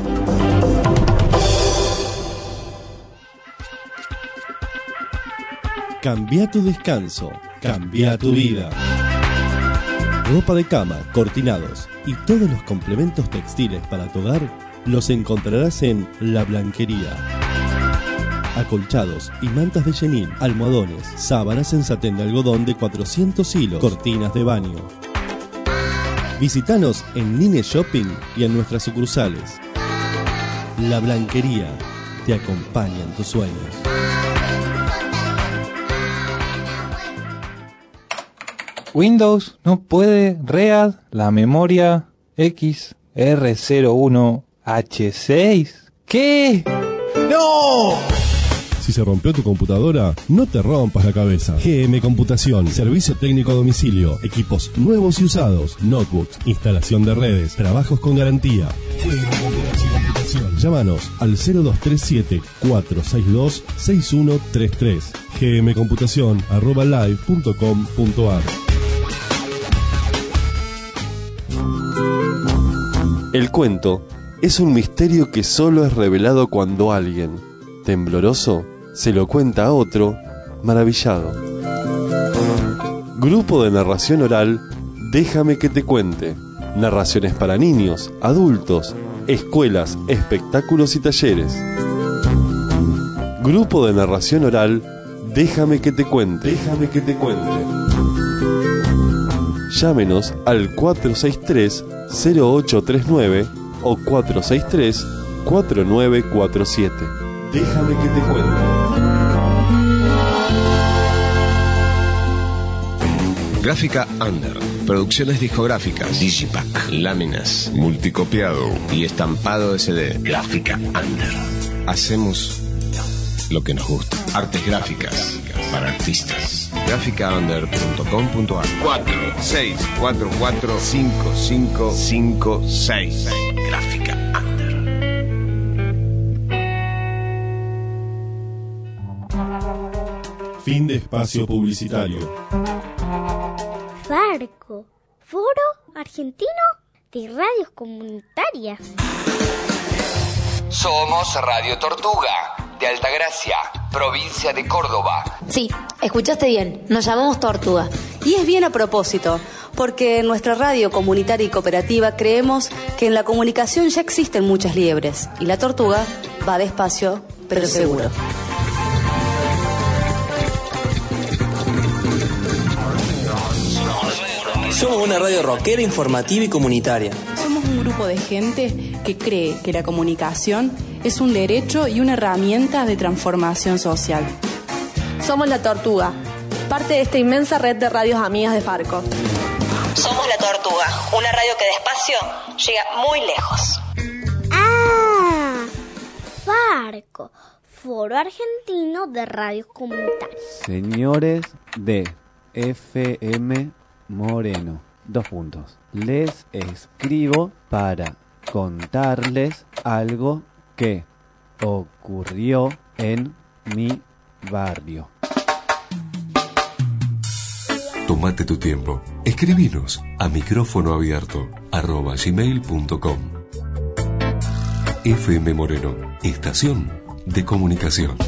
Cambia tu descanso, cambia tu vida. Ropa de cama, cortinados y todos los complementos textiles para tu hogar los encontrarás en La Blanquería. Acolchados y mantas de chenil, almohadones, sábanas en satén de algodón de cuatrocientos hilos, cortinas de baño. Visítanos en Nine Shopping y en nuestras sucursales. La Blanquería te acompaña en tus sueños. Windows no puede read la memoria X R cero uno H seis. ¿Qué? ¡No! Si se rompió tu computadora, no te rompas la cabeza. G M Computación, servicio técnico a domicilio, equipos nuevos y usados, notebooks, instalación de redes, trabajos con garantía. G M Computación. Llámanos al cero dos tres siete, cuatro seis dos, seis uno tres tres. gmcomputación arroba live punto com punto ar. El cuento es un misterio que solo es revelado cuando alguien, tembloroso, se lo cuenta a otro, maravillado. Grupo de narración oral, Déjame que te cuente. Narraciones para niños, adultos, escuelas, espectáculos y talleres. Grupo de narración oral, Déjame que te cuente. Déjame que te cuente. Llámenos al cuatro seis tres, cero ocho tres nueve o cuatro seis tres, cuatro nueve cuatro siete. Déjame que te cuente. Gráfica Under. Producciones discográficas. Digipack. Láminas. Multicopiado. Y estampado de C D. Gráfica Under. Hacemos lo que nos gusta. Artes gráficas para artistas. gráfica under punto com punto ar. cuatro seis cuatro cuatro cinco cinco cinco seis. Gráfica Under. Fin de espacio publicitario. Farco, Foro Argentino de Radios Comunitarias. Somos Radio Tortuga, de Altagracia, provincia de Córdoba. Sí, escuchaste bien, nos llamamos Tortuga. Y es bien a propósito, porque en nuestra radio comunitaria y cooperativa creemos que en la comunicación ya existen muchas liebres, y la tortuga va despacio, pero seguro. Somos una radio rockera, informativa y comunitaria. Somos un grupo de gente que cree que la comunicación es un derecho y una herramienta de transformación social. Somos La Tortuga, parte de esta inmensa red de radios amigas de Farco. Somos La Tortuga, una radio que despacio llega muy lejos. ¡Ah! Farco, Foro Argentino de Radios Comunitarias. Señores de F M Moreno, dos puntos. Les escribo para contarles algo que ocurrió en mi barrio. Tómate tu tiempo. Escribinos a micrófono abierto arroba gmail punto com. F M Moreno, estación de comunicación.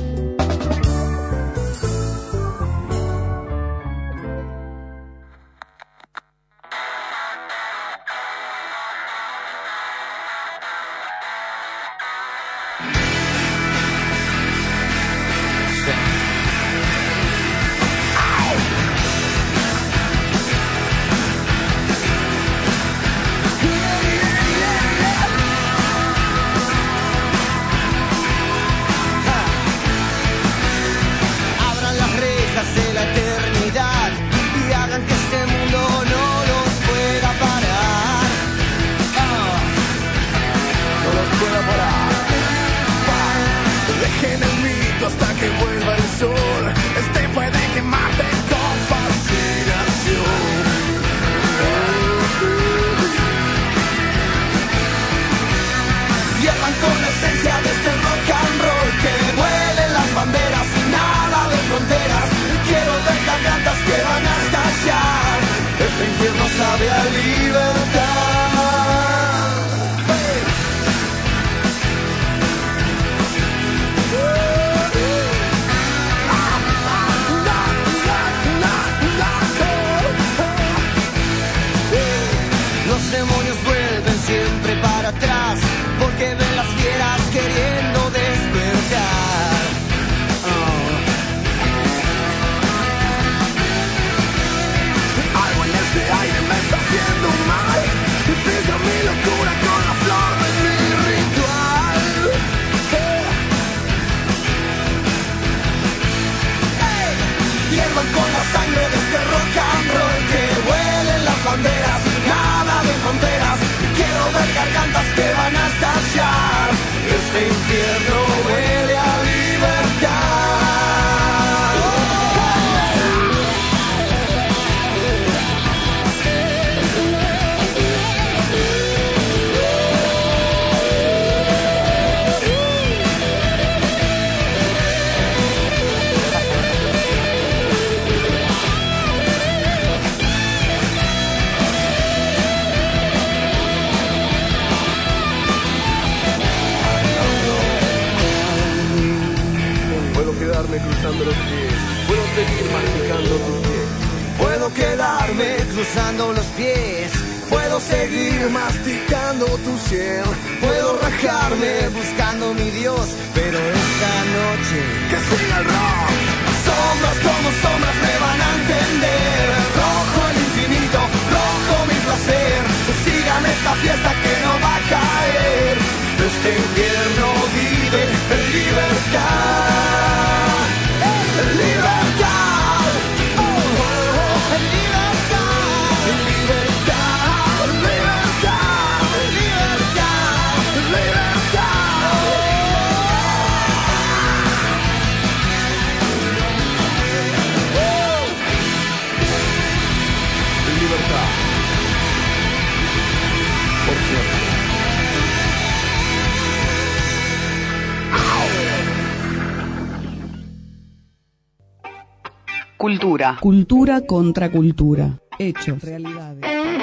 cruzando los pies, puedo seguir masticando tus pies. Puedo quedarme cruzando los pies, puedo seguir masticando tu ciel. Puedo rajarme buscando mi Dios, pero esta noche que siga el rock. Sombras como sombras me van a entender. Rojo el infinito, rojo mi placer. Sigan esta fiesta que no va a caer. Este invierno vive en libertad. En libertad. Oh, oh, oh. En libertad. En libertad. En libertad. En libertad. En libertad. En libertad. Por cierto. Cultura. Cultura contra cultura. Hechos. Realidades.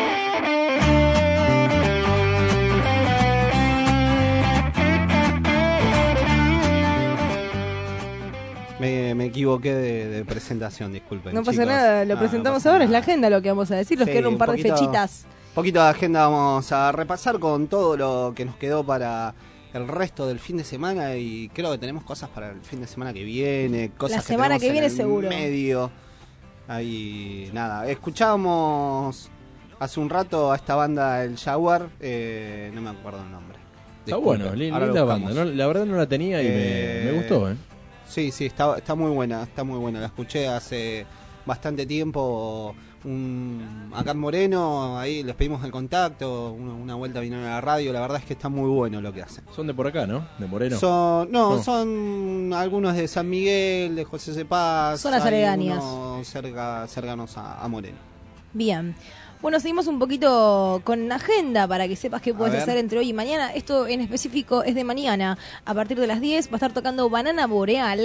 Me, me equivoqué de, de presentación, disculpen. No pasa chicos. nada, lo Ah, presentamos no pasa ahora, nada. es la agenda lo que vamos a decir, nos Sí, quedan un par poquito- de fechitas. Poquito de agenda vamos a repasar con todo lo que nos quedó para el resto del fin de semana y creo que tenemos cosas para el fin de semana que viene, cosas La semana que tenemos viene en el seguro. medio. Ahí nada, escuchábamos hace un rato a esta banda El Jaguar, eh, no me acuerdo el nombre. Está Disculpen, bueno, li- ahora lo linda buscamos. banda. No, la verdad no la tenía y Eh, me, me gustó, ¿eh? Sí, sí, está, está muy buena, está muy buena. La escuché hace bastante tiempo. Un, acá en Moreno, ahí les pedimos el contacto, una, una vuelta vinieron a la radio. La verdad es que está muy bueno lo que hacen. Son de por acá, ¿no? De Moreno. Son, no, No. son algunos de San Miguel, de José de Paz. Zonas hay aledañas. unos cerca, cercanos a, a Moreno. Bien. Bueno, seguimos un poquito con la agenda para que sepas qué puedes ver. hacer entre hoy y mañana. Esto en específico es de mañana. A partir de las diez va a estar tocando Banana Boreal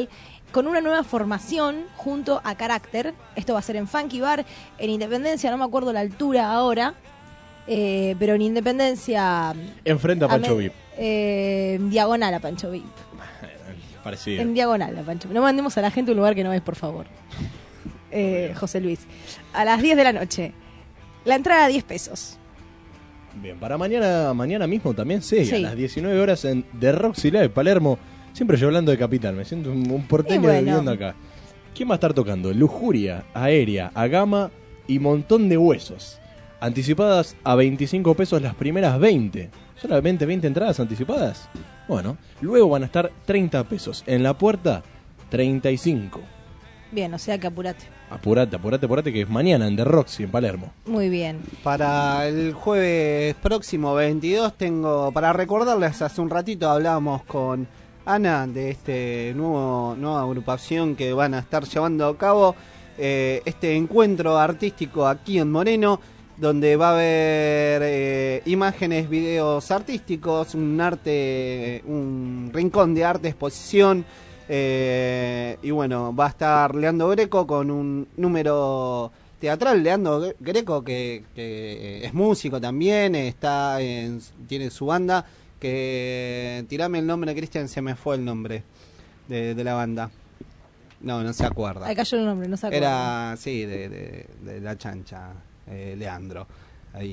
con una nueva formación junto a Carácter. Esto va a ser en Funky Bar, en Independencia, no me acuerdo la altura ahora, eh, pero en Independencia... Enfrente a Pancho Vip. Eh, en diagonal a Pancho Vip. Parecido. En diagonal a Pancho Vip. No mandemos a la gente a un lugar que no es, por favor. Eh, José Luis. A las diez de la noche. La entrada a diez pesos. Bien, para mañana mañana mismo también sí, Sí. a las diecinueve horas en The Roxy Live, Palermo. Siempre yo hablando de Capital, me siento un, un porteño Y bueno. viviendo acá. ¿Quién va a estar tocando? Lujuria, Aérea, Agama y Montón de Huesos. Anticipadas a veinticinco pesos las primeras veinte. ¿Solamente veinte entradas anticipadas? Bueno, luego van a estar treinta pesos. En la puerta, treinta y cinco. Bien, o sea que apurate. Apurate, apurate, apurate, que es mañana en The Roxy, en Palermo. Muy bien. Para el jueves próximo veintidós tengo, para recordarles, hace un ratito hablábamos con Ana de este nuevo nueva agrupación que van a estar llevando a cabo eh, este encuentro artístico aquí en Moreno, donde va a haber eh, imágenes, videos artísticos, un arte, un rincón de arte, exposición. Eh, y bueno, va a estar Leandro Greco con un número teatral. Leandro Greco, que, que es músico también, está en, tiene su banda. Que tirame el nombre, Cristian, se me fue el nombre de, de la banda. No, no se acuerda. Ahí cayó el nombre, no se acuerda. Era, sí, de, de, de la chancha, eh, Leandro. Ahí.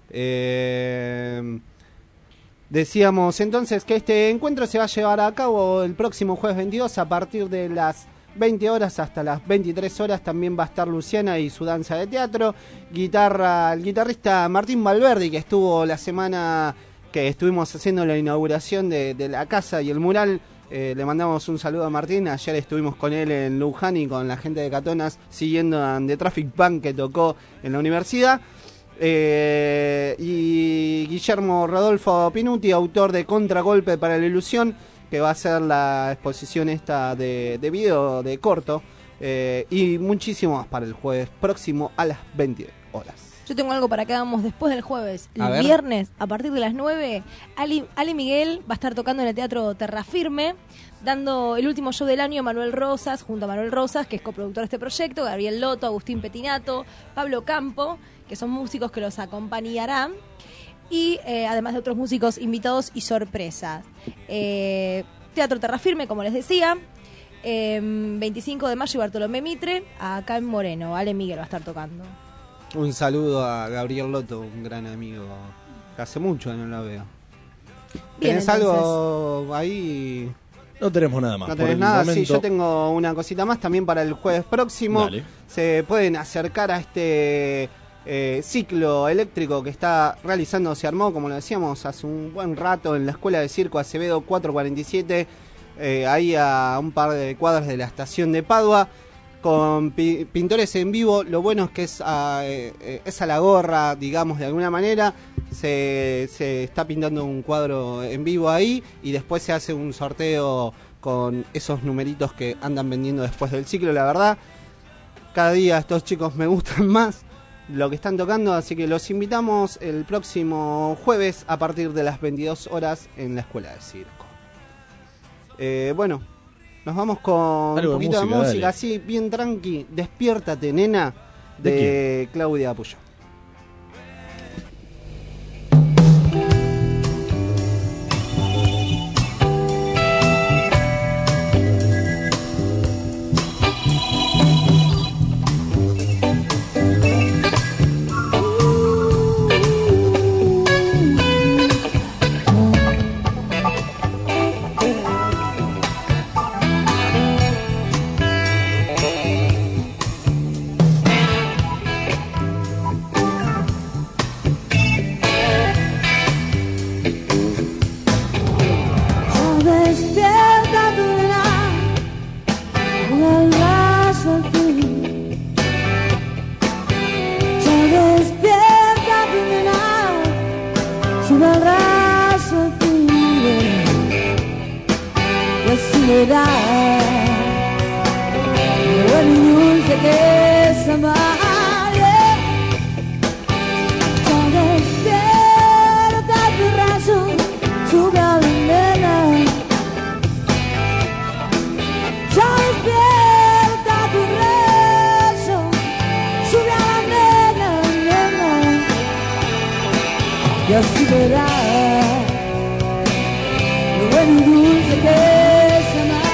Eh... Decíamos entonces que este encuentro se va a llevar a cabo el próximo jueves veintidós a partir de las veinte horas hasta las veintitrés horas. También va a estar Luciana y su danza de teatro. Guitarra, el guitarrista Martín Valverdi, que estuvo la semana que estuvimos haciendo la inauguración de, de la casa y el mural. Eh, le mandamos un saludo a Martín. Ayer estuvimos con él en Luján y con la gente de Catonas siguiendo a The Traffic Punk que tocó en la universidad. Eh, y Guillermo Rodolfo Pinuti, autor de Contragolpe para la Ilusión, que va a ser la exposición esta de, de video, de corto, eh, y muchísimo más para el jueves próximo a las veinte horas. Yo tengo algo para que hagamos después del jueves. A El ver. viernes, a partir de las nueve, Ali, Ali Miguel va a estar tocando en el Teatro Terrafirme, dando el último show del año a Manuel Rosas, junto a Manuel Rosas, que es coproductor de este proyecto, Gabriel Loto, Agustín Petinato, Pablo Campo, que son músicos que los acompañarán, y eh, además de otros músicos invitados y sorpresas. Eh, Teatro Terrafirme, como les decía, eh, veinticinco de mayo y Bartolomé Mitre, acá en Moreno. Ale Miguel va a estar tocando. Un saludo a Gabriel Loto, un gran amigo que hace mucho que no lo veo. Bien, ¿Tenés algo ahí? No tenemos nada más. No por tenés el nada, momento. sí, yo tengo una cosita más también para el jueves próximo. Dale. Se pueden acercar a este eh, ciclo eléctrico que está realizando, se armó, como lo decíamos, hace un buen rato en la Escuela de Circo Acevedo cuatrocientos cuarenta y siete, eh, ahí a un par de cuadras de la estación de Padua, con pi pintores en vivo. Lo bueno es que es a, eh, es a la gorra, digamos, de alguna manera. Se, se está pintando un cuadro en vivo ahí y después se hace un sorteo con esos numeritos que andan vendiendo después del ciclo. La verdad, cada día estos chicos me gustan más lo que están tocando, así que los invitamos el próximo jueves a partir de las veintidós horas en la Escuela de Circo. Eh, bueno, nos vamos con Algo un de poquito de música, música, dale. así bien tranqui. Despiértate, nena, de, ¿De Claudia Puyo. Despierta tu nena, vuelvas al fin. Ya despierta tu nena, sube al raso al fin. Decirá, bueno y dulce que es amar. Ya despierta tu raso, sube al nena. Ya y así verás lo bueno y dulce que es amar.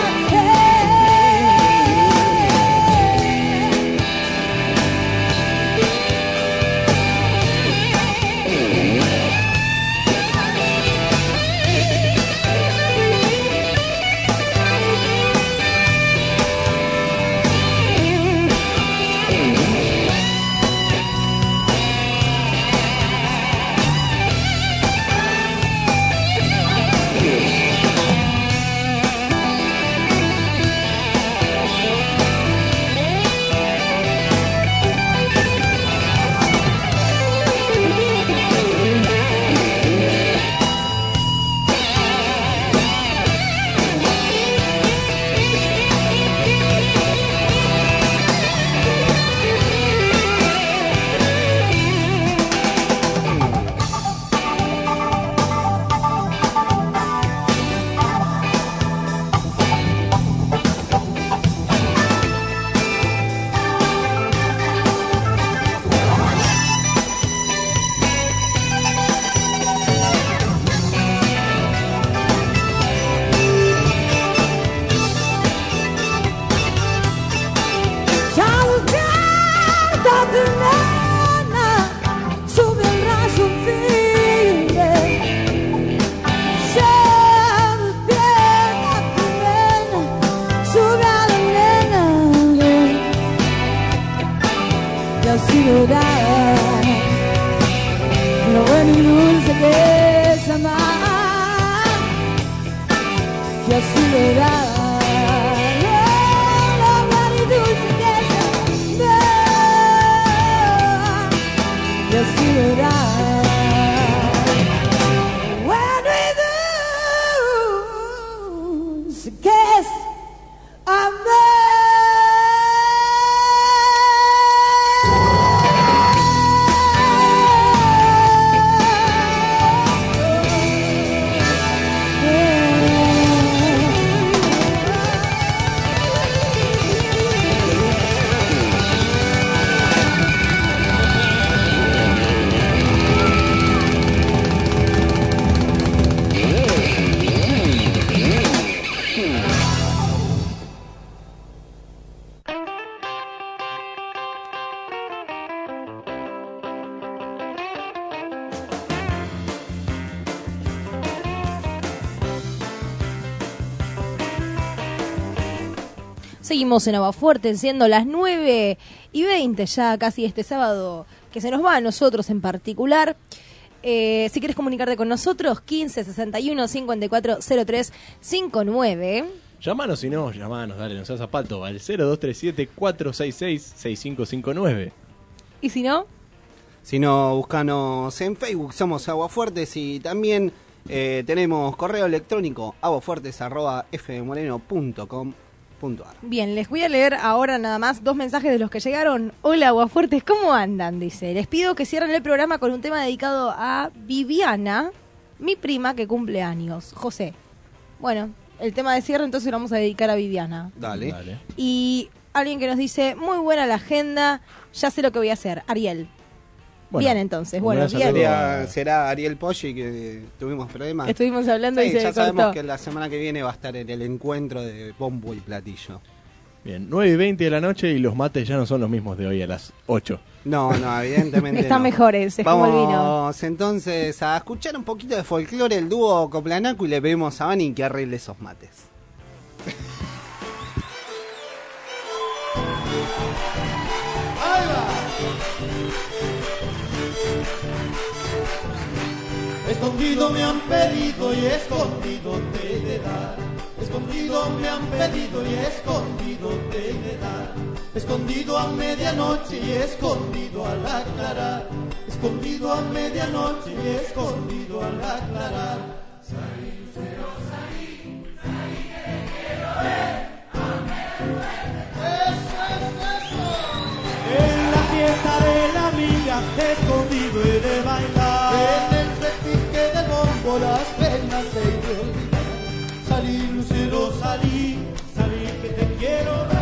Lo bueno y dulce que es amar, y así verás lo bueno y dulce que es amar, y así verás bueno y dulce que es amar. Seguimos en Aguafuerte, siendo las nueve y veinte ya casi este sábado, que se nos va a nosotros en particular. Eh, si quieres comunicarte con nosotros, quince sesenta y uno cincuenta y cuatro cero tres cincuenta y nueve. Llámanos, si no, llamanos, dale, no seas zapato, al cero dos tres siete cuatro seis seis seis cinco cinco nueve. ¿Y si no? Si no, búscanos en Facebook, somos Aguafuertes, y también eh, tenemos correo electrónico aguafuertes arroba f moreno punto com. Bien, les voy a leer ahora nada más dos mensajes de los que llegaron. Hola, Aguafuertes, ¿cómo andan? Dice, les pido que cierren el programa con un tema dedicado a Viviana, mi prima que cumple años. José. Bueno, el tema de cierre entonces lo vamos a dedicar a Viviana. Dale. Dale. Y alguien que nos dice, muy buena la agenda, ya sé lo que voy a hacer. Ariel. Bueno, bien, entonces, bueno, bien. Sería, será Ariel Poggi, que tuvimos problemas. Estuvimos hablando sí, y se ya cortó. sabemos que la semana que viene va a estar en el encuentro de bombo y platillo. Bien, nueve y veinte de la noche y los mates ya no son los mismos de hoy a las ocho. No, no, evidentemente Están no. mejores, es Vamos como el vino. entonces a escuchar un poquito de folclore, el dúo Coplanaco, y le pedimos a Vani que arregle esos mates. Escondido me han pedido y escondido te he de dar. Escondido me han pedido y escondido te he de dar. Escondido a medianoche y escondido al aclarar. Escondido a medianoche y escondido al aclarar. Salí, cero, salí, salí que te quiero ver. Eso es eso. En la fiesta de la amiga, escondido he de bailar. En el repique del bombo las penas se he de olvidar. Salí, lucero, salí, salí que te quiero ver.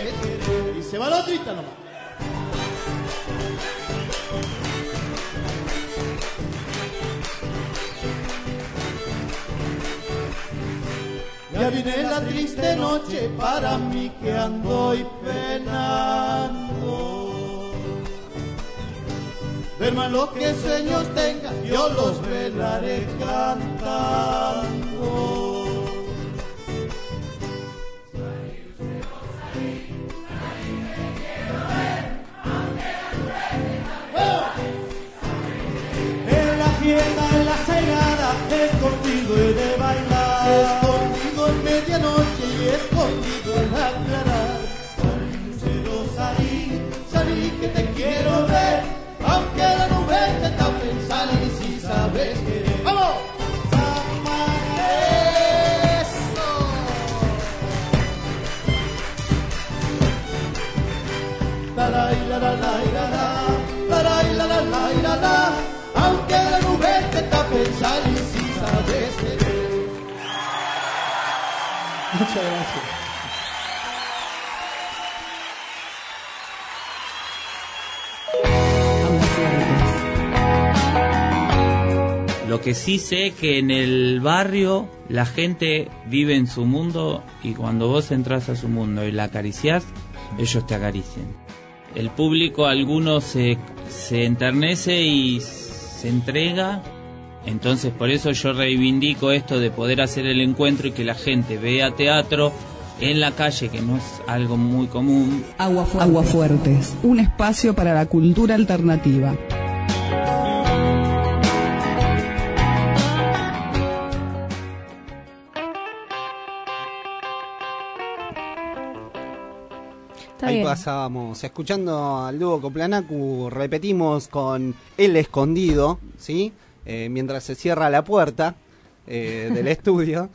sabes querer. Y se va la otrita nomás. Ya viene la triste noche para mí que ando y penando. Duerman los que sueños tengan, yo los velaré cantando. En la fiesta, en la cegada, escondido he de bailar. Escondido en medianoche y escondido en aclarar. Salí, lucero, salí, salí que te quiero ver. Aunque la nube te tape, salí si sabes querer. ¡Vamos! ¡Eso! La la la la la la la la la la la la la. Aunque la nube te tape, salí si sabes querer. Muchas gracias. Lo que sí sé que en el barrio la gente vive en su mundo y cuando vos entras a su mundo y la acariciás, ellos te acarician. El público, algunos se, se enternece y se entrega, entonces por eso yo reivindico esto de poder hacer el encuentro y que la gente vea teatro en la calle, que no es algo muy común. Aguafuertes, Aguafuertes, un espacio para la cultura alternativa. Está Ahí bien. Pasábamos escuchando al dúo Coplanacu, repetimos con El Escondido, ¿sí? Eh, mientras se cierra la puerta eh, del estudio.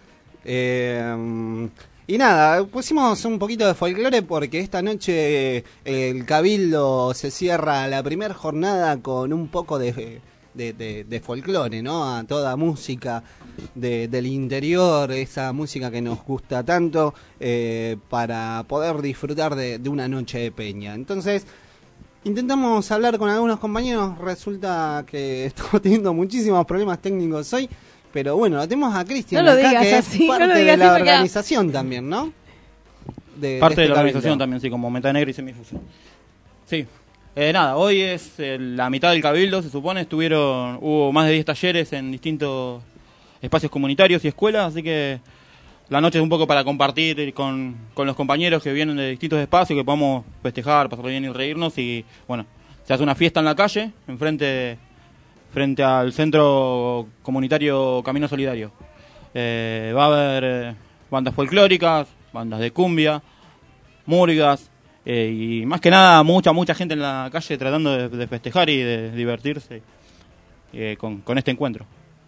Eh, y nada, pusimos un poquito de folclore porque esta noche el Cabildo se cierra la primera jornada con un poco de, de, de, de folclore, ¿no? A toda música de, del interior, esa música que nos gusta tanto, eh, para poder disfrutar de, de una noche de peña. Entonces, intentamos hablar con algunos compañeros, resulta que estamos teniendo muchísimos problemas técnicos hoy, pero bueno, lo tenemos a Cristian no acá, digas que así, es parte no de digas la así organización acá. También, ¿no? De, parte de, de este la organización cabildo. también, sí, como Meta Negra y Semifusión. Sí. Eh, nada, hoy es eh, la mitad del Cabildo, se supone, estuvieron, hubo más de diez talleres en distintos espacios comunitarios y escuelas, así que la noche es un poco para compartir con, con los compañeros que vienen de distintos espacios, que podamos festejar, pasarlo bien y reírnos, y bueno, se hace una fiesta en la calle, enfrente frente al centro comunitario Camino Solidario. Eh, va a haber eh, bandas folclóricas, bandas de cumbia, murgas, eh, y más que nada mucha, mucha gente en la calle tratando de, de festejar y de divertirse eh, con, con este encuentro.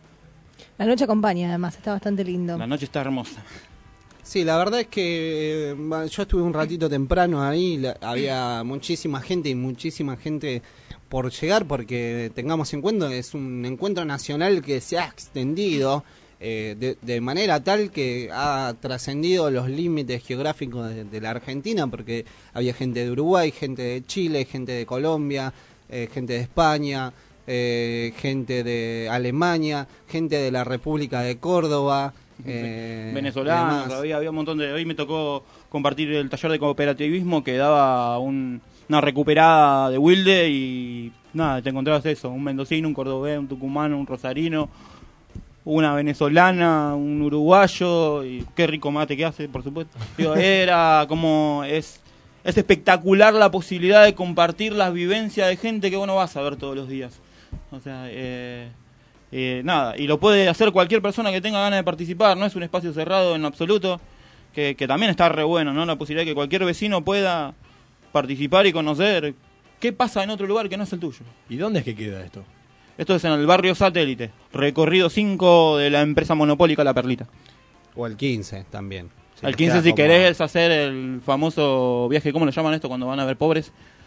La noche acompaña, además, está bastante lindo. La noche está hermosa. Sí, la verdad es que eh, yo estuve un ratito temprano ahí, la, había muchísima gente y muchísima gente por llegar, porque tengamos en cuenta que es un encuentro nacional que se ha extendido eh, de, de manera tal que ha trascendido los límites geográficos de, de la Argentina, porque había gente de Uruguay, gente de Chile, gente de Colombia, eh, gente de España, eh, gente de Alemania, gente de la República de Córdoba, eh, venezolanos, había, había un montón de... Hoy me tocó compartir el taller de cooperativismo que daba un, una recuperada de Wilde y nada, te encontrabas eso, un mendocino, un cordobés, un tucumano, un rosarino, una venezolana, un uruguayo, y qué rico mate que hace, por supuesto. Digo, era como... es es espectacular la posibilidad de compartir las vivencias de gente que vos no vas a ver todos los días. O sea, eh, eh, nada, y lo puede hacer cualquier persona que tenga ganas de participar, no es un espacio cerrado en absoluto, que, que también está re bueno, ¿no? La posibilidad de que cualquier vecino pueda participar y conocer qué pasa en otro lugar que no es el tuyo. ¿Y dónde es que queda esto? Esto es en el barrio Satélite, recorrido cinco de la empresa monopólica La Perlita. O el quince también. Si al quince si como... querés hacer el famoso viaje, ¿cómo lo llaman esto cuando van a ver pobres?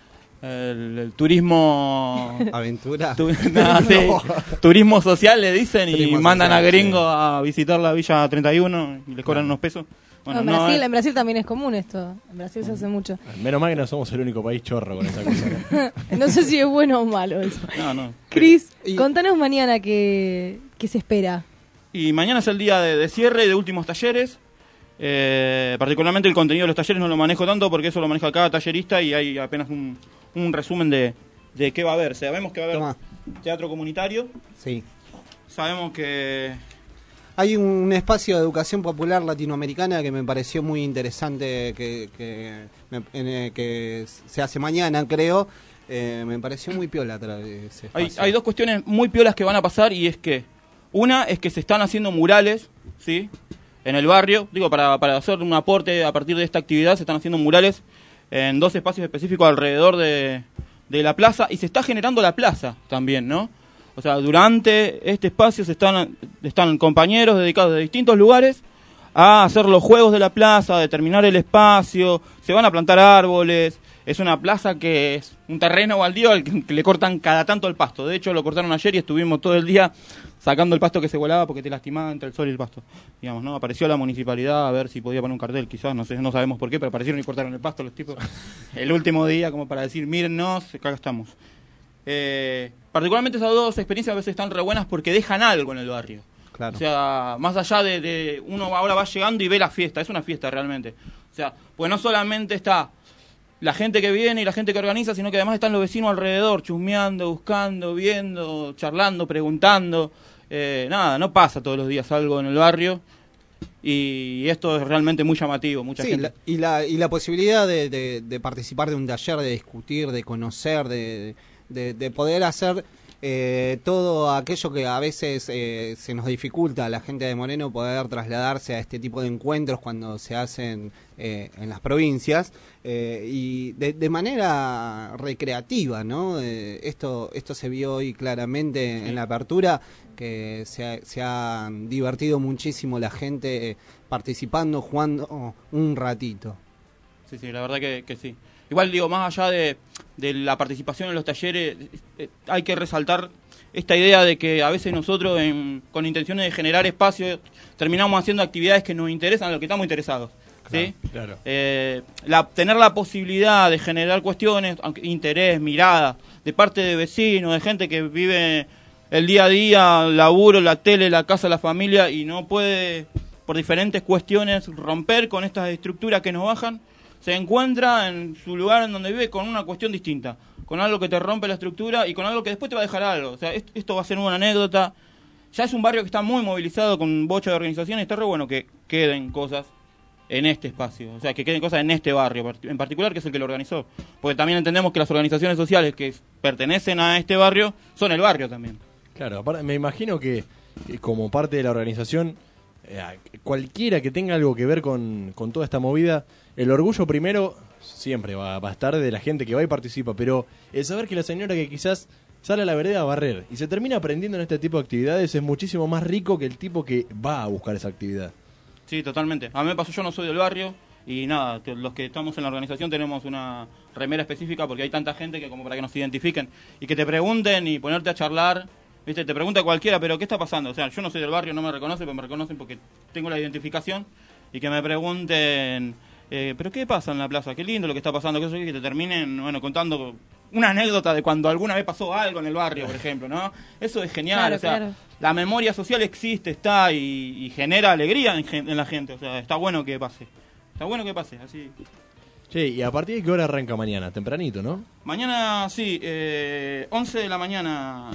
El, el turismo... ¿Aventura? Tu... no, sí. No. Turismo social le dicen, turismo y mandan social, a gringo sí. a visitar la Villa treinta y uno y les cobran no. unos pesos. Bueno, en, no Brasil, es- en Brasil también es común esto. En Brasil se hace mucho. Menos mal que no somos el único país chorro con esa cosa. ¿no? No sé si es bueno o malo eso. No, no. Cris, contanos mañana qué, qué se espera. Y mañana es el día de, de cierre de últimos talleres. Eh, particularmente el contenido de los talleres no lo manejo tanto porque eso lo maneja cada tallerista y hay apenas un, un resumen de, de qué va a haber. Sabemos que va a haber Toma. teatro comunitario. Sí. Sabemos que... Hay un espacio de educación popular latinoamericana que me pareció muy interesante que, que, me- en, eh, que se hace mañana, creo. Eh, me pareció muy piola tra- ese Hay, espacio. hay dos cuestiones muy piolas que van a pasar y es que una es que se están haciendo murales, ¿sí? En el barrio, digo, para, para hacer un aporte a partir de esta actividad se están haciendo murales en dos espacios específicos alrededor de, de la plaza y se está generando la plaza también, ¿no? O sea, durante este espacio se están, están compañeros dedicados de distintos lugares a hacer los juegos de la plaza, a determinar el espacio, se van a plantar árboles. Es una plaza que es un terreno baldío al que le cortan cada tanto el pasto. De hecho, lo cortaron ayer y estuvimos todo el día sacando el pasto que se volaba porque te lastimaba entre el sol y el pasto. Digamos, ¿no? Apareció la municipalidad a ver si podía poner un cartel, quizás, no sé, no sabemos por qué, pero aparecieron y cortaron el pasto los tipos el último día como para decir, mírennos, acá estamos. Eh, particularmente esas dos experiencias a veces están re buenas porque dejan algo en el barrio. Claro. O sea, más allá de, de uno ahora va llegando y ve la fiesta, es una fiesta realmente. O sea, pues no solamente está la gente que viene y la gente que organiza, sino que además están los vecinos alrededor, chusmeando, buscando, viendo, charlando, preguntando. Eh, nada, no pasa todos los días algo en el barrio y esto es realmente muy llamativo. Mucha Sí, gente. la- y, la, y la posibilidad de, de- de participar de un taller, de discutir, de conocer, de, de- de poder hacer eh, todo aquello que a veces eh, se nos dificulta a la gente de Moreno poder trasladarse a este tipo de encuentros cuando se hacen eh, en las provincias eh, y de, de manera recreativa, ¿no? Eh, esto, esto se vio hoy claramente en la apertura, que se, ha- se han divertido muchísimo la gente eh, participando, jugando un ratito. Sí, sí, la verdad que, que sí. Igual digo, más allá de, de la participación en los talleres, eh, hay que resaltar esta idea de que a veces nosotros, en- con intenciones de generar espacio, terminamos haciendo actividades que nos interesan, a lo que estamos interesados. ¿Sí? Claro. Eh, la, tener la posibilidad de generar cuestiones, aunque- interés, mirada, de parte de vecinos, de gente que vive el día a día, laburo, la tele, la casa, la familia, y no puede, por diferentes cuestiones, romper con estas estructuras que nos bajan, se encuentra en su lugar en donde vive con una cuestión distinta, con algo que te rompe la estructura y con algo que después te va a dejar algo. O sea, esto, esto va a ser una anécdota. Ya es un barrio que está muy movilizado con bocha de organizaciones, está re bueno que queden cosas en este espacio, o sea, que queden cosas en este barrio en particular, que es el que lo organizó, porque también entendemos que las organizaciones sociales que pertenecen a este barrio son el barrio también. Claro, aparte, me imagino que eh, como parte de la organización, eh, cualquiera que tenga algo que ver con, con toda esta movida, el orgullo primero siempre va, va a estar de la gente que va y participa, pero el saber que la señora que quizás sale a la vereda a barrer y se termina aprendiendo en este tipo de actividades es muchísimo más rico que el tipo que va a buscar esa actividad. Sí, totalmente. A mí me pasó, yo no soy del barrio y nada, que los que estamos en la organización tenemos una remera específica porque hay tanta gente que como para que nos identifiquen y que te pregunten y ponerte a charlar, ¿viste? Te pregunta cualquiera, pero ¿qué está pasando? O sea, yo no soy del barrio, no me reconocen, pero me reconocen porque tengo la identificación y que me pregunten, eh, ¿pero qué pasa en la plaza? Qué lindo lo que está pasando, que eso, que te terminen, bueno, contando una anécdota de cuando alguna vez pasó algo en el barrio, por ejemplo, ¿no? Eso es genial, Claro, o sea, claro. la memoria social existe, está y, y genera alegría en, gen- en la gente, o sea, está bueno que pase, está bueno que pase, así. Che, ¿y a partir de qué hora arranca mañana? Tempranito, ¿no? Mañana, sí, eh, once de la mañana,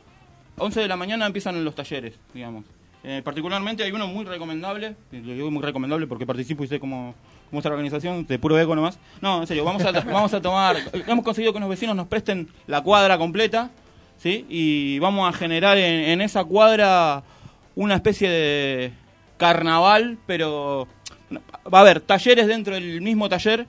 once de la mañana empiezan los talleres, digamos. Eh, particularmente hay uno muy recomendable, y lo digo muy recomendable porque participo y sé cómo, cómo está la organización, de puro ego nomás. No, en serio, vamos a, vamos a tomar, hemos conseguido que los vecinos nos presten la cuadra completa, ¿sí? Y vamos a generar en, en esa cuadra una especie de carnaval, pero va a haber talleres dentro del mismo taller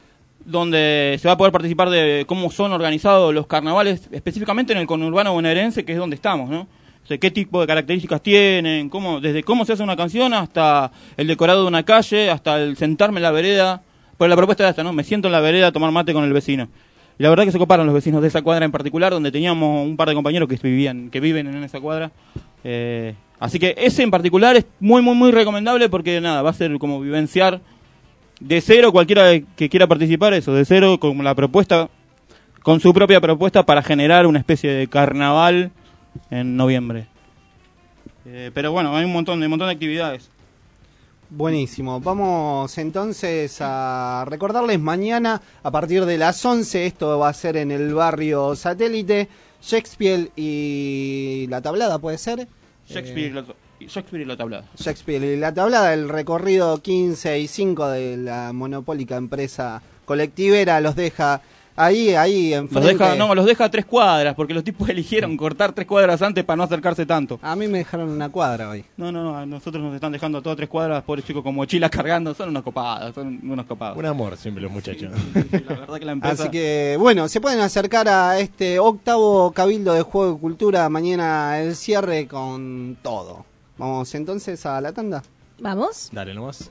donde se va a poder participar de cómo son organizados los carnavales, específicamente en el conurbano bonaerense, que es donde estamos, ¿no? O sea, qué tipo de características tienen, cómo, desde cómo se hace una canción hasta el decorado de una calle, hasta el sentarme en la vereda. Pero la propuesta era esta, ¿no? Me siento en la vereda a tomar mate con el vecino. Y la verdad que se coparon los vecinos de esa cuadra en particular, donde teníamos un par de compañeros que vivían, que viven en esa cuadra. Eh, Así que ese en particular es muy, muy, muy recomendable porque nada, va a ser como vivenciar de cero, cualquiera que quiera participar, eso, de cero, con la propuesta, con su propia propuesta para generar una especie de carnaval en noviembre. Eh, pero bueno, hay un montón, de, un montón de actividades. Buenísimo, vamos entonces a recordarles mañana a partir de las once, esto va a ser en el barrio Satélite, Shakespeare y la Tablada, ¿puede ser? Shakespeare, Eh, y la, Shakespeare y la Tablada. Shakespeare y la Tablada, el recorrido quince y cinco de la monopólica empresa colectivera los deja ahí, ahí Los enfrente. deja, no, los deja a tres cuadras porque los tipos eligieron cortar tres cuadras antes para no acercarse tanto. A mí me dejaron una cuadra hoy. No, no, no, a nosotros nos están dejando a todas tres cuadras, pobres chicos con mochilas cargando, son unos copados, son unos copados. Un amor siempre los muchachos. La verdad que la empresa... Así que, bueno, se pueden acercar a este octavo Cabildo de Juego y Cultura, mañana el cierre con todo. Vamos entonces a la tanda. ¿Vamos? Dale nomás.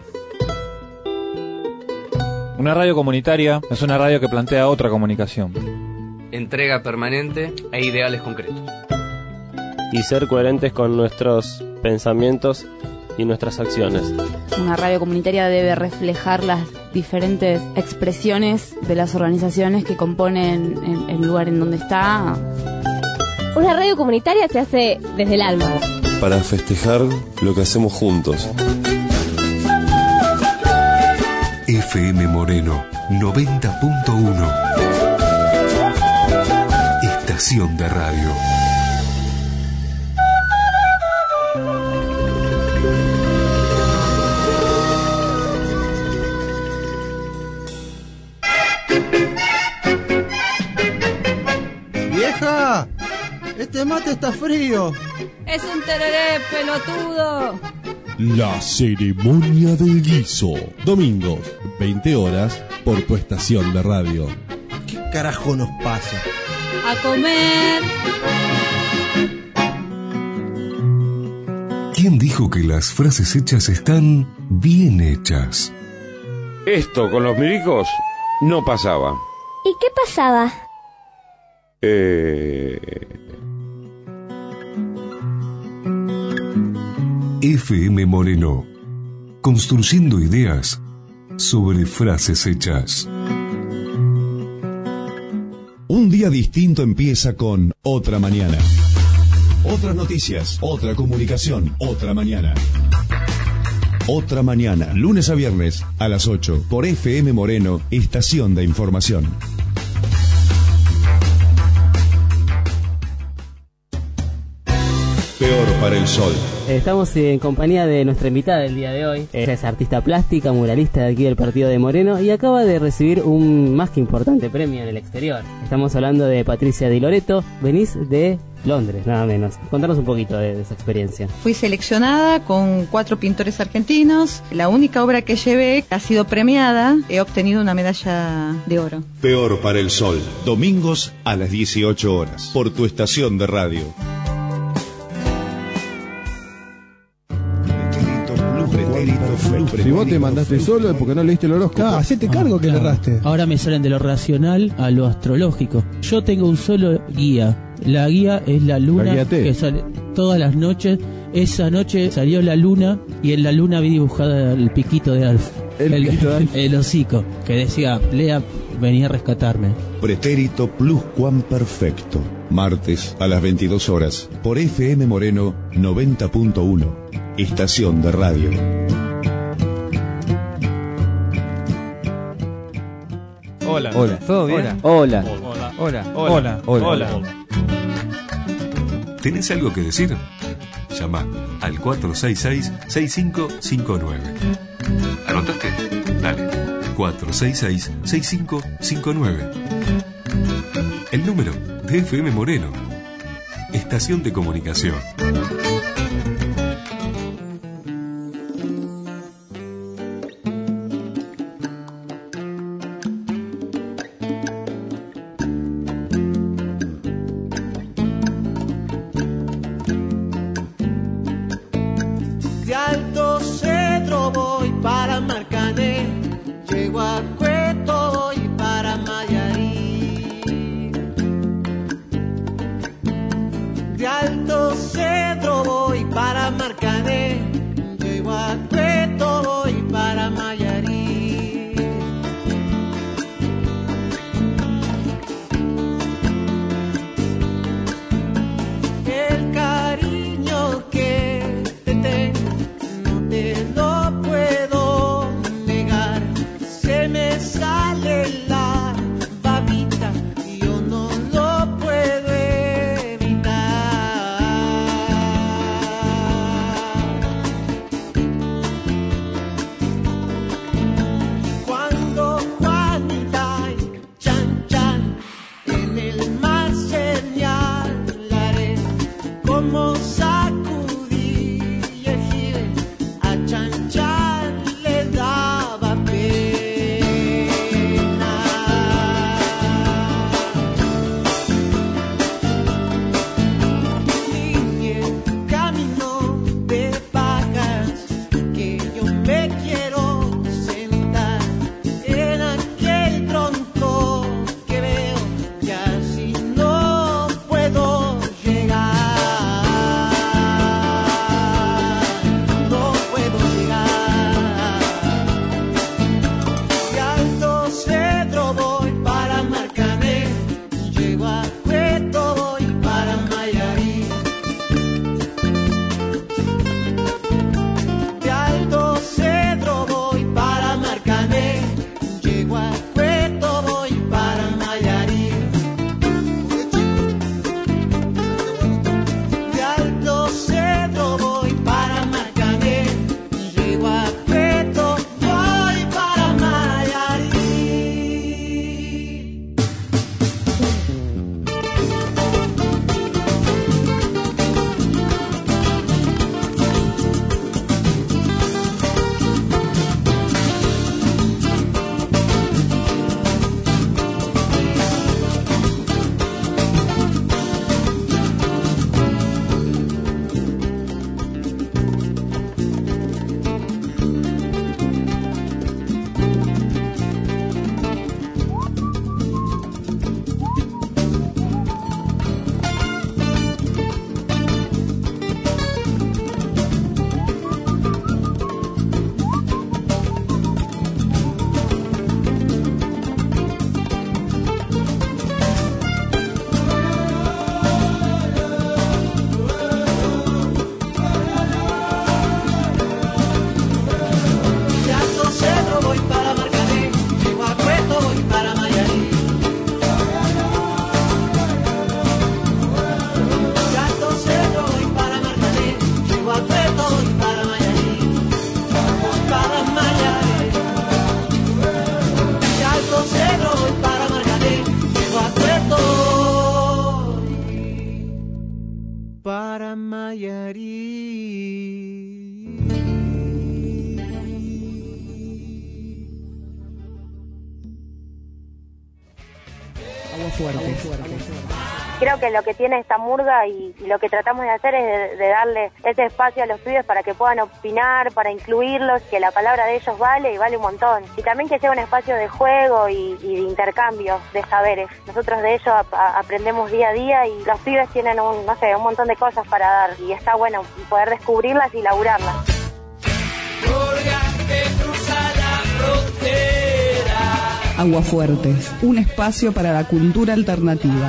Una radio comunitaria es una radio que plantea otra comunicación. Entrega permanente e ideales concretos. Y ser coherentes con nuestros pensamientos y nuestras acciones. Una radio comunitaria debe reflejar las diferentes expresiones de las organizaciones que componen el, el lugar en donde está. Una radio comunitaria se hace desde el alma. Para festejar lo que hacemos juntos. F M Moreno noventa punto uno. Estación de radio. ¡Vieja! ¡Este mate está frío! ¡Es un tereré, pelotudo! La ceremonia del guiso. Domingos, veinte horas, por tu estación de radio. ¿Qué carajo nos pasa? ¡A comer! ¿Quién dijo que las frases hechas están bien hechas? Esto con los milicos no pasaba. ¿Y qué pasaba? Eh... F M Moreno, construyendo ideas sobre frases hechas. Un día distinto empieza con Otra Mañana. Otras noticias, otra comunicación, otra mañana. Otra Mañana, lunes a viernes a las ocho, por F M Moreno, estación de información. Peor para el sol. Estamos en compañía de nuestra invitada del día de hoy. Ella es artista plástica, muralista de aquí del partido de Moreno y acaba de recibir un más que importante premio en el exterior. Estamos hablando de Patricia Di Loreto. Venís de Londres, nada menos. Contanos un poquito de, de esa experiencia. Fui seleccionada con cuatro pintores argentinos. La única obra que llevé ha sido premiada. He obtenido una medalla de oro. Peor para el sol. Domingos a las dieciocho horas. Por tu estación de radio. Si vos te mandaste solo es porque no leíste el horóscopo. Ah, hacete cargo que le erraste. Ahora me salen de lo racional a lo astrológico. Yo tengo un solo guía. La guía es la luna La guía T. que sale todas las noches. Esa noche salió la luna y en la luna vi dibujada el piquito de Alf. El, el piquito de Alf. El hocico que decía, Lea, venía a rescatarme. Pretérito Pluscuamperfecto. Martes a las veintidós horas. Por F M Moreno noventa punto uno. Estación de radio. Hola. Hola. ¿Todo bien? Hola. Hola. Hola. Hola. Hola. Hola. ¿Tenés algo que decir? Llama al cuatro seis seis, seis cinco cinco nueve. ¿Anotaste? Dale. cuatro seis seis, seis cinco cinco nueve. El número de F M Moreno. Estación de comunicación. De Alto Cedro voy para Marcané, llego a Cueto voy para Mayarí. De Alto Cedro Agua fuerte. Creo que lo que tiene esta murga y, y lo que tratamos de hacer es de, de darle ese espacio a los pibes para que puedan opinar, para incluirlos, que la palabra de ellos vale y vale un montón. Y también que sea un espacio de juego y, y de intercambio de saberes. Nosotros de ellos a, a, aprendemos día a día y los pibes tienen un, no sé, un montón de cosas para dar y está bueno poder descubrirlas y laburarlas. Aguafuertes, un espacio para la cultura alternativa.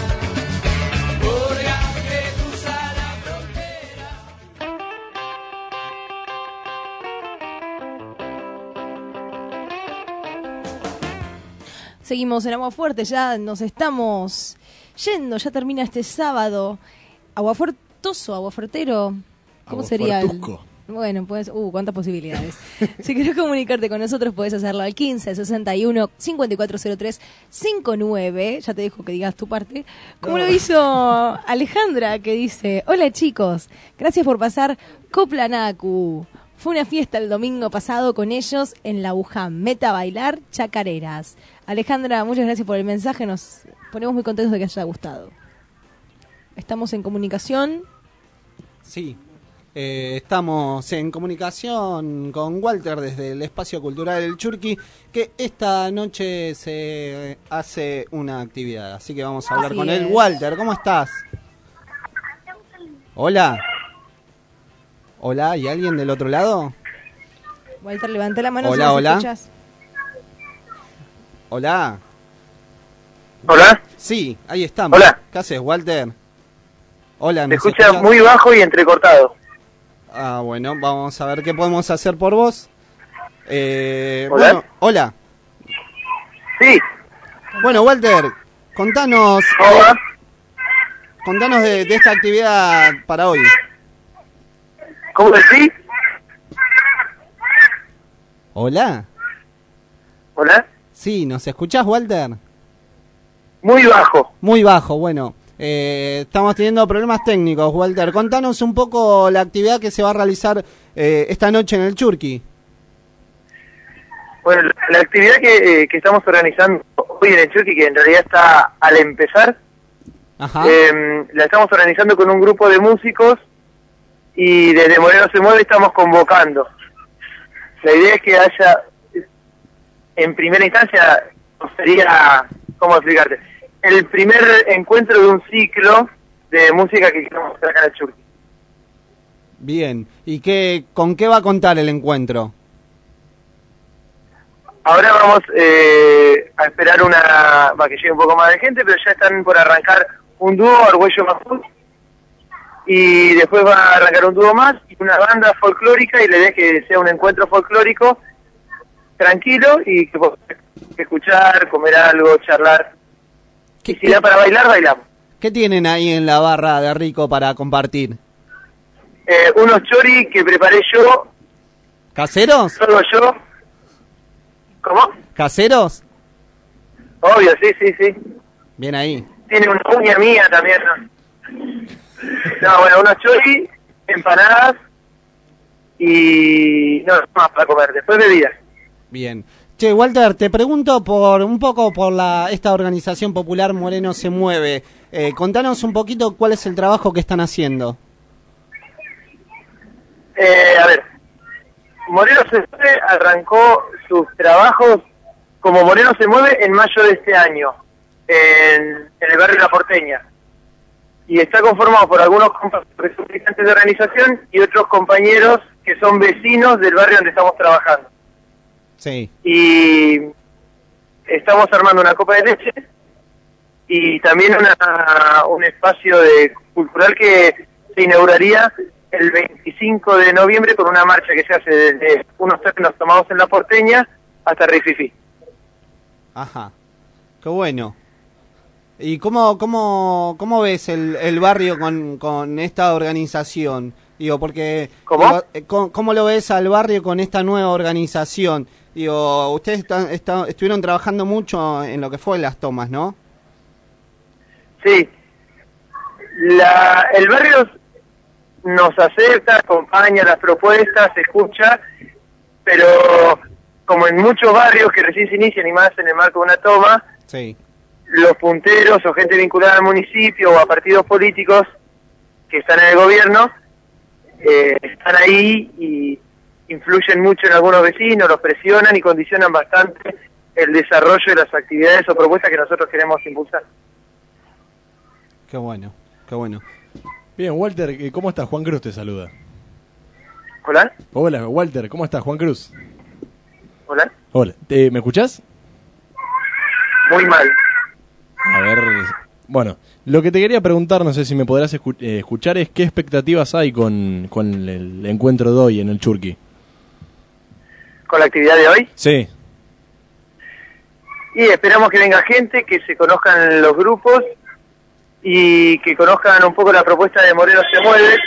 Seguimos en Aguafuerte, ya nos estamos yendo, ya termina este sábado. Aguafuertoso, aguafuertero, ¿cómo sería? El... Bueno, pues, uh, cuántas posibilidades. Si querés comunicarte con nosotros, podés hacerlo al quince, sesenta y uno, cincuenta y cuatro cero tres, cincuenta y nueve. Ya te dejo que digas tu parte. Como no. Lo hizo Alejandra, que dice: hola chicos, gracias por pasar Coplanacu. Fue una fiesta el domingo pasado con ellos en la Buján. Meta a bailar chacareras. Alejandra, muchas gracias por el mensaje. Nos ponemos muy contentos de que haya gustado. Estamos en comunicación. Sí. Eh, estamos en comunicación con Walter desde el Espacio Cultural El Churqui, que esta noche se hace una actividad, así que vamos a hablar así con es. él. Walter, ¿cómo estás? Hola. Hola, ¿hay alguien del otro lado? Walter, levanta la mano. Hola, si hola. Escuchas. Hola. Hola. Sí, ahí estamos. Hola. ¿Qué haces, Walter? Hola. ¿Me escucha muy bajo y entrecortado? Ah, bueno, vamos a ver qué podemos hacer por vos. Eh, ¿Hola? Bueno, hola. Sí. Bueno, Walter, contanos. Hola. Eh, contanos de, de esta actividad para hoy. ¿Cómo decís? Hola. Hola. Sí, ¿nos escuchás, Walter? Muy bajo. Muy bajo, bueno. Eh, estamos teniendo problemas técnicos, Walter. Contanos un poco la actividad que se va a realizar eh, esta noche en el Churqui. Bueno, la actividad que, eh, que estamos organizando hoy en el Churqui, que en realidad está al empezar, eh, la estamos organizando con un grupo de músicos y desde Moreno se mueve estamos convocando. La idea es que haya, en primera instancia, sería, ¿cómo explicarte? El primer encuentro de un ciclo de música que queremos hacer acá en el Churqui. Bien, ¿y qué, con qué va a contar el encuentro? Ahora vamos eh, a esperar una, va, que llegue un poco más de gente, pero ya están por arrancar un dúo, Argüello Mafut, y después va a arrancar un dúo más y una banda folclórica, y la idea es que sea un encuentro folclórico tranquilo y que podamos escuchar, comer algo, charlar. Y si da para bailar, bailamos. ¿Qué tienen ahí en la barra de rico para compartir? Eh, unos choris que preparé yo. ¿Caseros? Solo yo. ¿Cómo? ¿Caseros? Obvio, sí, sí, sí. Bien ahí. Tiene una uña mía también, ¿no? No, bueno, unos choris, empanadas y... no, más para comer, después bebidas. Bien. Che, Walter, te pregunto por un poco por la esta organización popular Moreno se mueve. Eh, contanos un poquito cuál es el trabajo que están haciendo. Eh, a ver, Moreno se mueve arrancó sus trabajos como Moreno se mueve en mayo de este año, en, en el barrio La Porteña. Y está conformado por algunos compañeros de organización y otros compañeros que son vecinos del barrio donde estamos trabajando. Sí. Y estamos armando una copa de leche y también una, un espacio de cultural que se inauguraría el veinticinco de noviembre con una marcha que se hace desde unos terrenos tomados en La Porteña hasta Rey Fifi. Ajá, qué bueno. ¿Y cómo cómo cómo ves el, el barrio con, con esta organización? Digo, porque... ¿Cómo? Digo, ¿cómo, ¿Cómo lo ves al barrio con esta nueva organización? Digo, ustedes están, están, estuvieron trabajando mucho en lo que fue las tomas, ¿no? Sí. La, el barrio nos acepta, acompaña las propuestas, escucha, pero como en muchos barrios que recién se inician y más en el marco de una toma, sí. los punteros o gente vinculada al municipio o a partidos políticos que están en el gobierno eh, están ahí y influyen mucho en algunos vecinos, los presionan y condicionan bastante el desarrollo de las actividades o propuestas que nosotros queremos impulsar. Qué bueno, qué bueno. Bien, Walter, ¿cómo estás? Juan Cruz te saluda. Hola. Hola, Walter, ¿cómo estás? Juan Cruz. Hola. Hola, ¿Te, ¿me escuchás? Muy mal. A ver, bueno, lo que te quería preguntar, no sé si me podrás escu eh, escuchar, es qué expectativas hay con, con el encuentro de hoy en el Churqui. ¿Con la actividad de hoy? Sí. Y esperamos que venga gente, que se conozcan los grupos y que conozcan un poco la propuesta de Moreno se mueve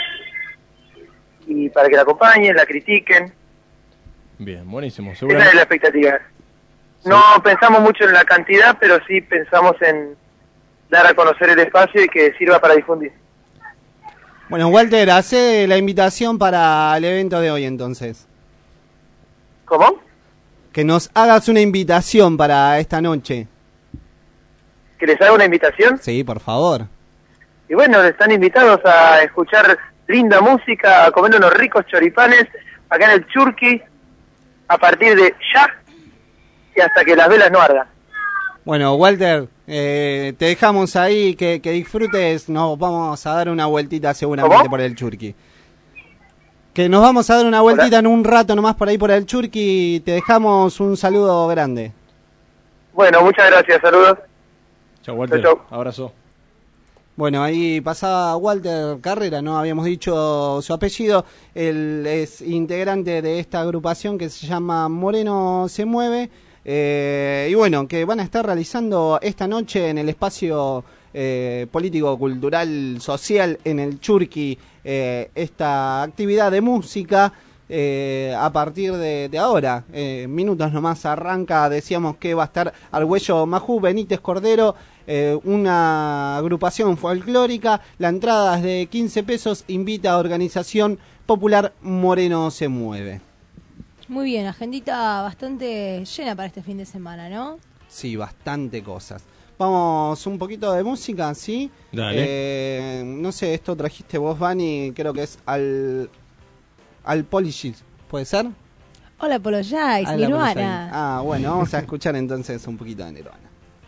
y para que la acompañen, la critiquen. Bien, buenísimo. Esa es la expectativa. No sí. Pensamos mucho en la cantidad, pero sí pensamos en dar a conocer el espacio y que sirva para difundir. Bueno, Walter, hace la invitación para el evento de hoy entonces. ¿Cómo? Que nos hagas una invitación para esta noche. ¿Que les haga una invitación? Sí, por favor. Y bueno, están invitados a escuchar linda música, a comer unos ricos choripanes acá en el Churqui a partir de ya y hasta que las velas no ardan. Bueno, Walter, eh, te dejamos ahí, que, que disfrutes, nos vamos a dar una vueltita seguramente ¿Cómo? Por el Churqui. Que nos vamos a dar una vueltita Hola. En un rato nomás por ahí por el Churqui, te dejamos un saludo grande. Bueno, muchas gracias, saludos. Chao, Walter, chau, chau. Abrazo. Bueno, ahí pasaba Walter Carrera, no habíamos dicho su apellido, él es integrante de esta agrupación que se llama Moreno se mueve, eh, y bueno, que van a estar realizando esta noche en el espacio eh, político, cultural, social, en el Churqui, eh, esta actividad de música. Eh, a partir de, de ahora, eh, minutos nomás arranca, decíamos que va a estar Argüello Majú, Benítez Cordero, eh, una agrupación folclórica, la entrada es de quince pesos, invita a Organización Popular Moreno se mueve. Muy bien, agendita bastante llena para este fin de semana, ¿no? Sí, bastante cosas. Vamos un poquito de música, ¿sí? Dale. Eh, no sé, esto trajiste vos, Vani, creo que es al... Al Polishis, ¿puede ser? Hola, Apologize, Ah, Nirvana. Ah, bueno, vamos a escuchar entonces un poquito de Nirvana.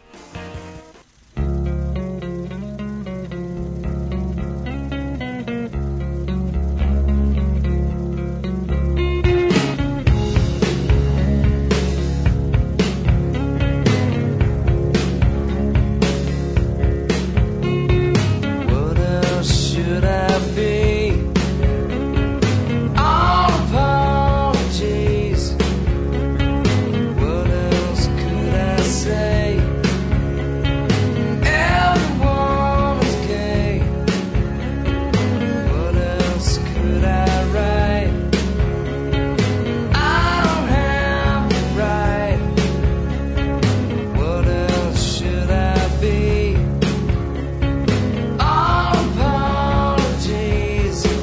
What else should I be? Apologies. What else could I say? Everyone is gay. What else could I write? I don't have the right. What else should I be? All apologies.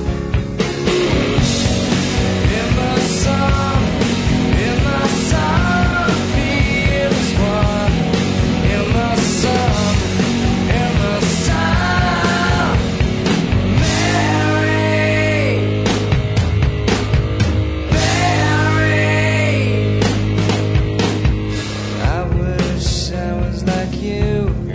In the sun, in the sun, I feel as one. In the sun, in the sun, Mary, Mary. I wish I was like you,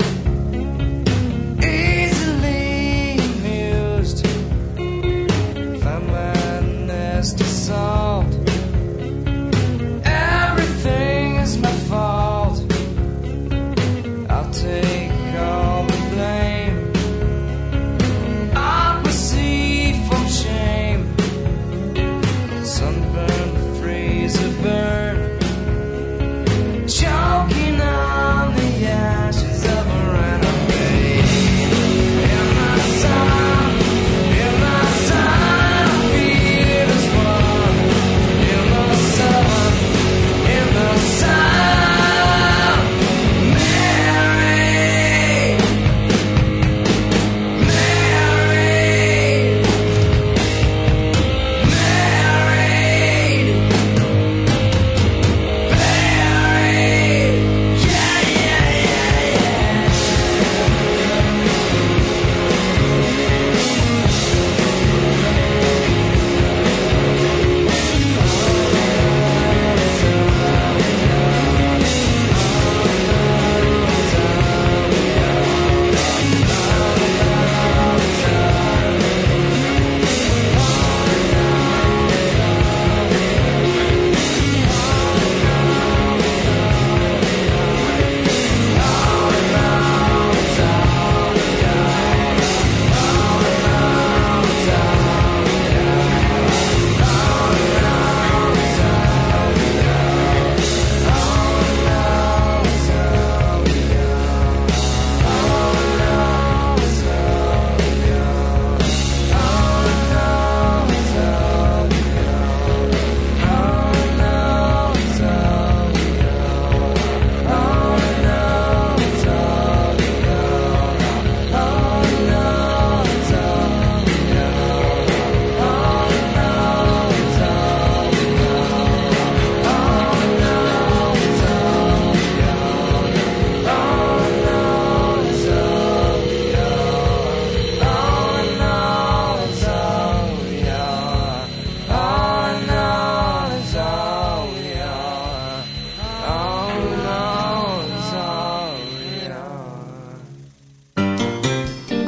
easily amused. Find my nest of salt. Everything is my fault. I'll take all the blame. I'll receive from shame. Sunburn, freezer burn. Choking on the ashes of a renegade. In the sun, in the sun, I feel as one. In the sun, in the sun, Mary,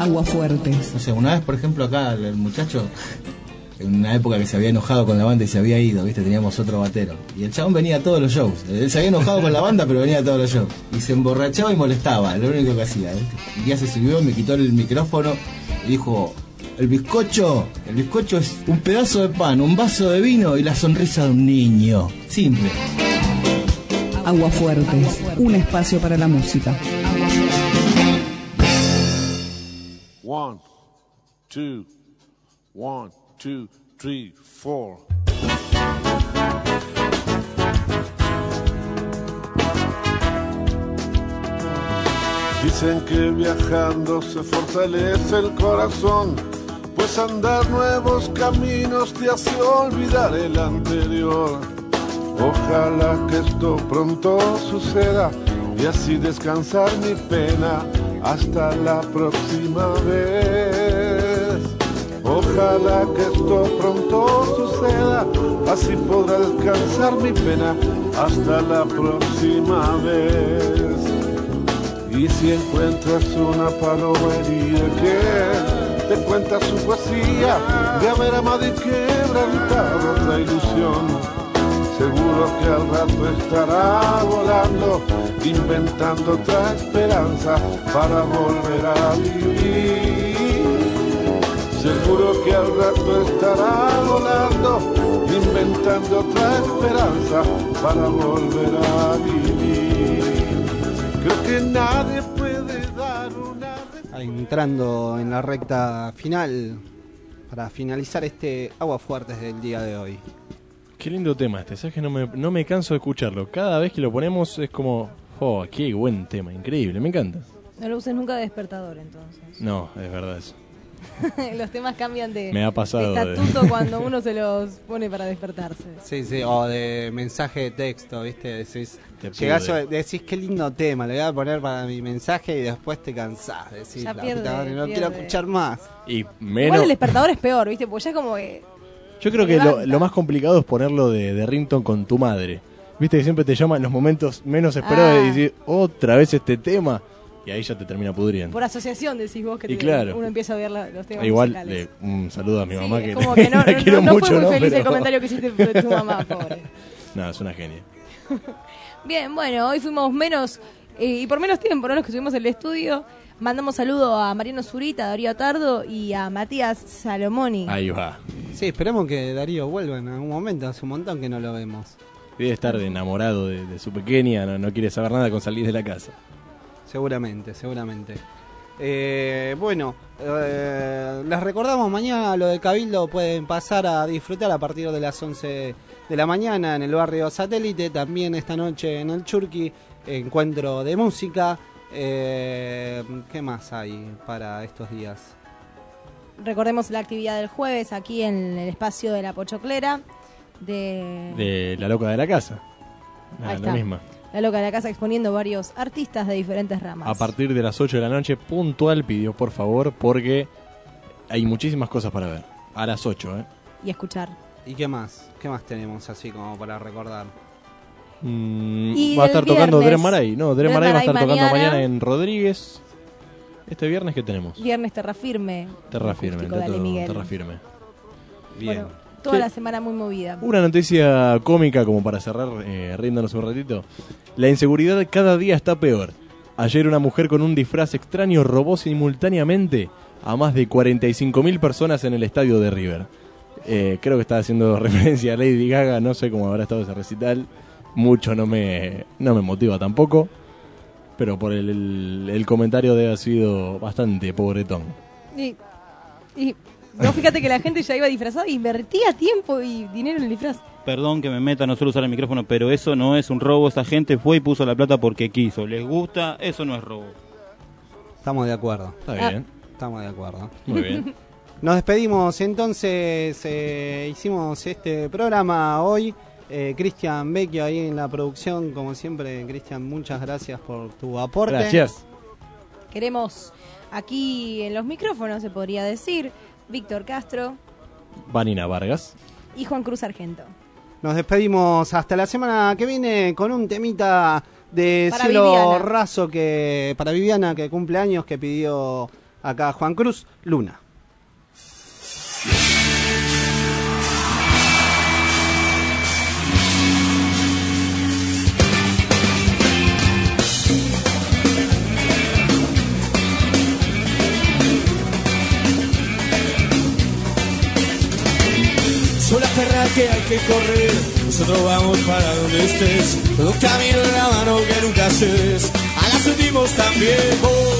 Aguafuertes. No sé, una vez, por ejemplo, acá el muchacho, en una época que se había enojado con la banda y se había ido, ¿viste? Teníamos otro batero. Y el chabón venía a todos los shows. Él se había enojado con la banda, pero venía a todos los shows. Y se emborrachaba y molestaba, lo único que hacía. ¿Viste? Un día se subió, me quitó el micrófono y dijo: el bizcocho, el bizcocho es un pedazo de pan, un vaso de vino y la sonrisa de un niño. Simple. Aguafuertes, un espacio para la música. One, two, one, two, three, four. Dicen que viajando se fortalece el corazón, pues andar nuevos caminos te hace olvidar el anterior. Ojalá que esto pronto suceda y así descansar mi pena hasta la próxima vez. Ojalá que esto pronto suceda, así podrá descansar mi pena hasta la próxima vez. Y si encuentras una paloma herida que te cuenta su poesía de haber amado y quebrantado otra ilusión, seguro que al rato estará volando, inventando otra esperanza para volver a vivir. Seguro que al rato estará volando, inventando otra esperanza para volver a vivir. Creo que nadie puede dar una... Entrando en la recta final, para finalizar este Aguafuertes del día de hoy. Qué lindo tema este, sabes que no me, no me canso de escucharlo. Cada vez que lo ponemos es como, oh, qué buen tema, increíble, me encanta. No lo uses nunca de despertador, entonces. No, es verdad eso. Los temas cambian de, me ha pasado de estatuto de... cuando uno se los pone para despertarse. Sí, sí, o de mensaje de texto, ¿viste? Decís, te llegás a, decís qué lindo tema, le voy a poner para mi mensaje y después te cansás. Decís, ya la pierde, puta madre, no pierde. quiero escuchar más. Y menos... Igual el despertador es peor, ¿viste? Porque ya es como que... Yo creo que lo, lo más complicado es ponerlo de, de ringtone con tu madre. Viste que siempre te llama en los momentos menos esperados Ah. y decís, otra vez este tema. Y ahí ya te termina pudriendo. Por asociación decís vos que Y te- claro. uno empieza a ver la- los temas Igual, musicales. le, un saludo a mi Sí, mamá es que, como que no, la no- quiero no mucho, fue muy ¿no? feliz Pero- el comentario que hiciste de tu mamá, pobre. No, es una genia. Bien, bueno, hoy fuimos menos, eh, y por menos tiempo, ¿no? Los que estuvimos en el estudio. Mandamos saludo a Mariano Zurita, a Darío Tardo y a Matías Salomoni. Ahí va. Sí, esperemos que Darío vuelva en algún momento, hace un montón que no lo vemos. Debe estar enamorado de, de su pequeña, no, no quiere saber nada con salir de la casa. Seguramente, seguramente. Eh, bueno, eh, les recordamos mañana lo de Cabildo, pueden pasar a disfrutar a partir de las once de la mañana en el barrio Satélite, también esta noche en el Churqui, encuentro de música. Eh, ¿Qué más hay para estos días? Recordemos la actividad del jueves aquí en el espacio de la Pochoclera. De, De la loca de la casa. Nada, Ahí la está. misma. La Loca de la Casa, exponiendo varios artistas de diferentes ramas. A partir de las ocho de la noche, puntual, pidió por favor, porque hay muchísimas cosas para ver. A las ocho, ¿eh? Y escuchar. ¿Y qué más? ¿Qué más tenemos así como para recordar? Mm, Y va a el estar tocando viernes, Dren Maray. No, Dren Dren Maray va a estar Maray tocando mañana. mañana en Rodríguez. Este viernes, ¿qué tenemos? Viernes Terra Firme. Terra Firme, Acústico el de Ale dato Miguel. Terra Firme. Bueno, toda Sí. la semana muy movida. Una noticia cómica como para cerrar, eh, riéndonos un ratito. La inseguridad cada día está peor. Ayer una mujer con un disfraz extraño robó simultáneamente a más de cuarenta y cinco mil personas en el estadio de River. Eh, creo que está haciendo referencia a Lady Gaga, no sé cómo habrá estado ese recital. Mucho no me, no me motiva tampoco. Pero por el, el, el comentario debe haber sido bastante pobretón. Y, y no, fíjate que la gente ya iba disfrazada y invertía tiempo y dinero en el disfraz. Perdón que me meta, no suelo usar el micrófono, pero eso no es un robo. Esa gente fue y puso la plata porque quiso. ¿Les gusta? Eso no es robo. Estamos de acuerdo. Está bien. Estamos de acuerdo. Muy bien. Nos despedimos entonces, eh, hicimos este programa hoy. Eh, Cristian Vecchio ahí en la producción, como siempre. Cristian, muchas gracias por tu aporte. Gracias. Queremos aquí en los micrófonos, se podría decir, Víctor Castro Vanina Vargas. y Juan Cruz Argento. Nos despedimos hasta la semana que viene con un temita de Para cielo Viviana. raso que para Viviana, que cumple años, que pidió Acá Juan Cruz, Luna. Soy la perra que hay que correr, nosotros vamos para donde estés. Todo camino en la mano que nunca cedes, a la sentimos también vos.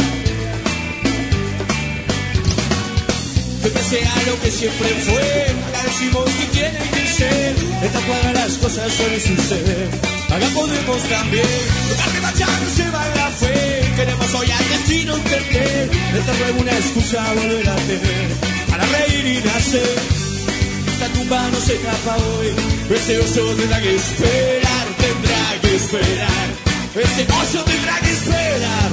Que sea lo que siempre fue, acá decimos que tiene que ser. Esta cuadra las cosas suelen suceder, acá podemos también. Tocar de marchar no se va la fe, queremos hoy al destino entender. Esta ruega una excusa a volver a tener, para reír y nacer. Esta tumba no se tapa hoy, ese oso tendrá que esperar, tendrá que esperar, ese oso tendrá que esperar.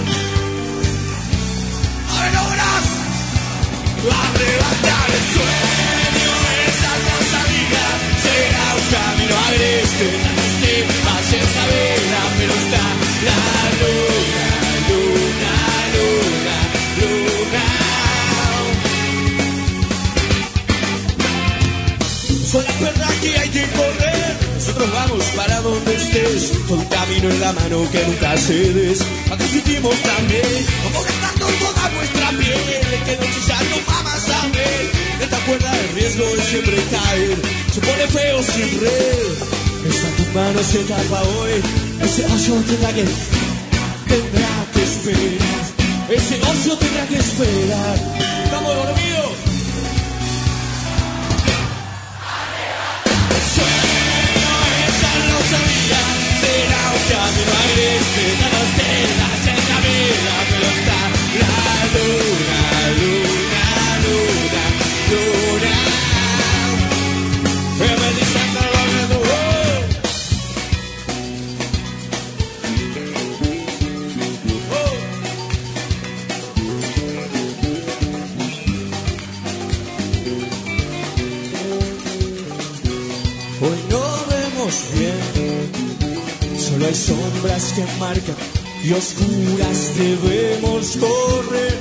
A ver, obras, arrebatar el sueño, esa cosa amiga, será un camino agreste, no te pases a verla, pero está la luna, luna, luna, luna. Soy la perra que hay que correr, nosotros vamos para donde estés. Todo un camino en la mano que nunca cedes, acá sentimos también como gastando toda nuestra piel. Que noche ya no va más a ver, esta cuerda de riesgo de siempre caer se pone feo sin red. Esta tumba no se tapa hoy, ese oso tendrá que, tendrá que esperar, ese oso tendrá que esperar. Estamos dormidos. Será un camino agreste, danos telas en la vela, pero está la luna, luna, luna, luna. Feminizando el momento, oh. Hoy no vemos bien, solo hay sombras que marcan y oscuras debemos correr.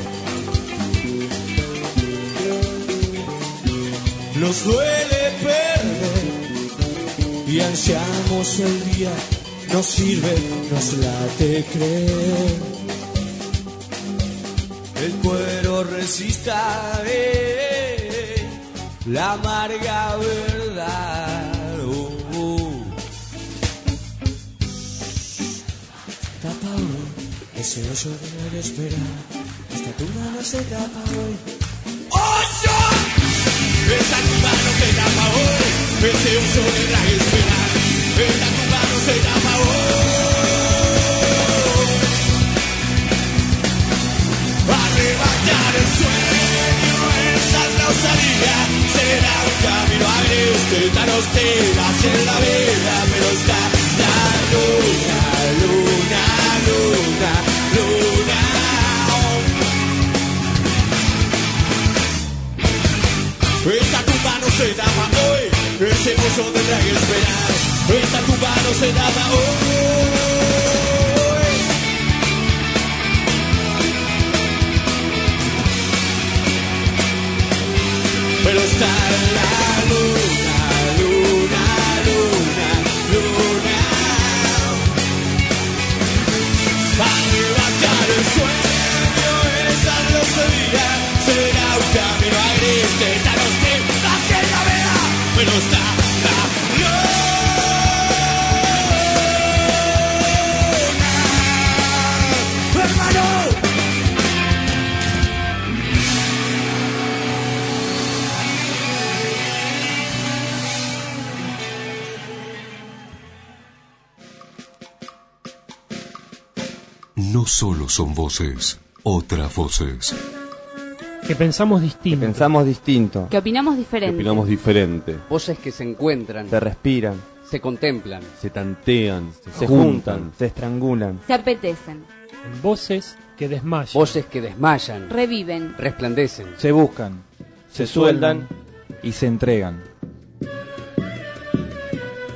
Nos duele perder y ansiamos el día, nos sirve, nos late creer. El cuero resista eh, la amarga verdad. Ese oso tiene que esperar, esta tumba no se tapa hoy. ¡Oso! Esta tumba no se tapa hoy, ese oso tendrá que esperar, esta tumba no se tapa hoy. Arrebatar el sueño, esa es la osadía, será un camino agreste, danos telas en la vela, pero está la luna, luna, luna, luna. Esta tumba no se tapa hoy, ese oso tendrá que esperar, esta tumba no se tapa hoy. Pero está la luna, luna, luna, luna. Arrebatar el sueño, esa no sería, será un camino agreste, danos telas en la vela, pero está la luna, hermano. No solo son voces, otras voces. Que pensamos distinto. Que pensamos distinto. Que opinamos diferente. Que opinamos diferente. Voces que se encuentran. Se respiran. Se contemplan. Se tantean. Se, se juntan, juntan. Se estrangulan. Se apetecen. Voces que desmayan. Voces que desmayan. Reviven. Resplandecen. Se buscan. Se, se sueldan. Y se entregan.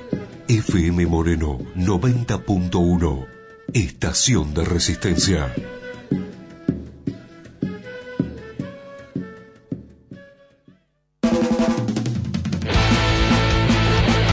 F M Moreno noventa punto uno. Estación de Resistencia.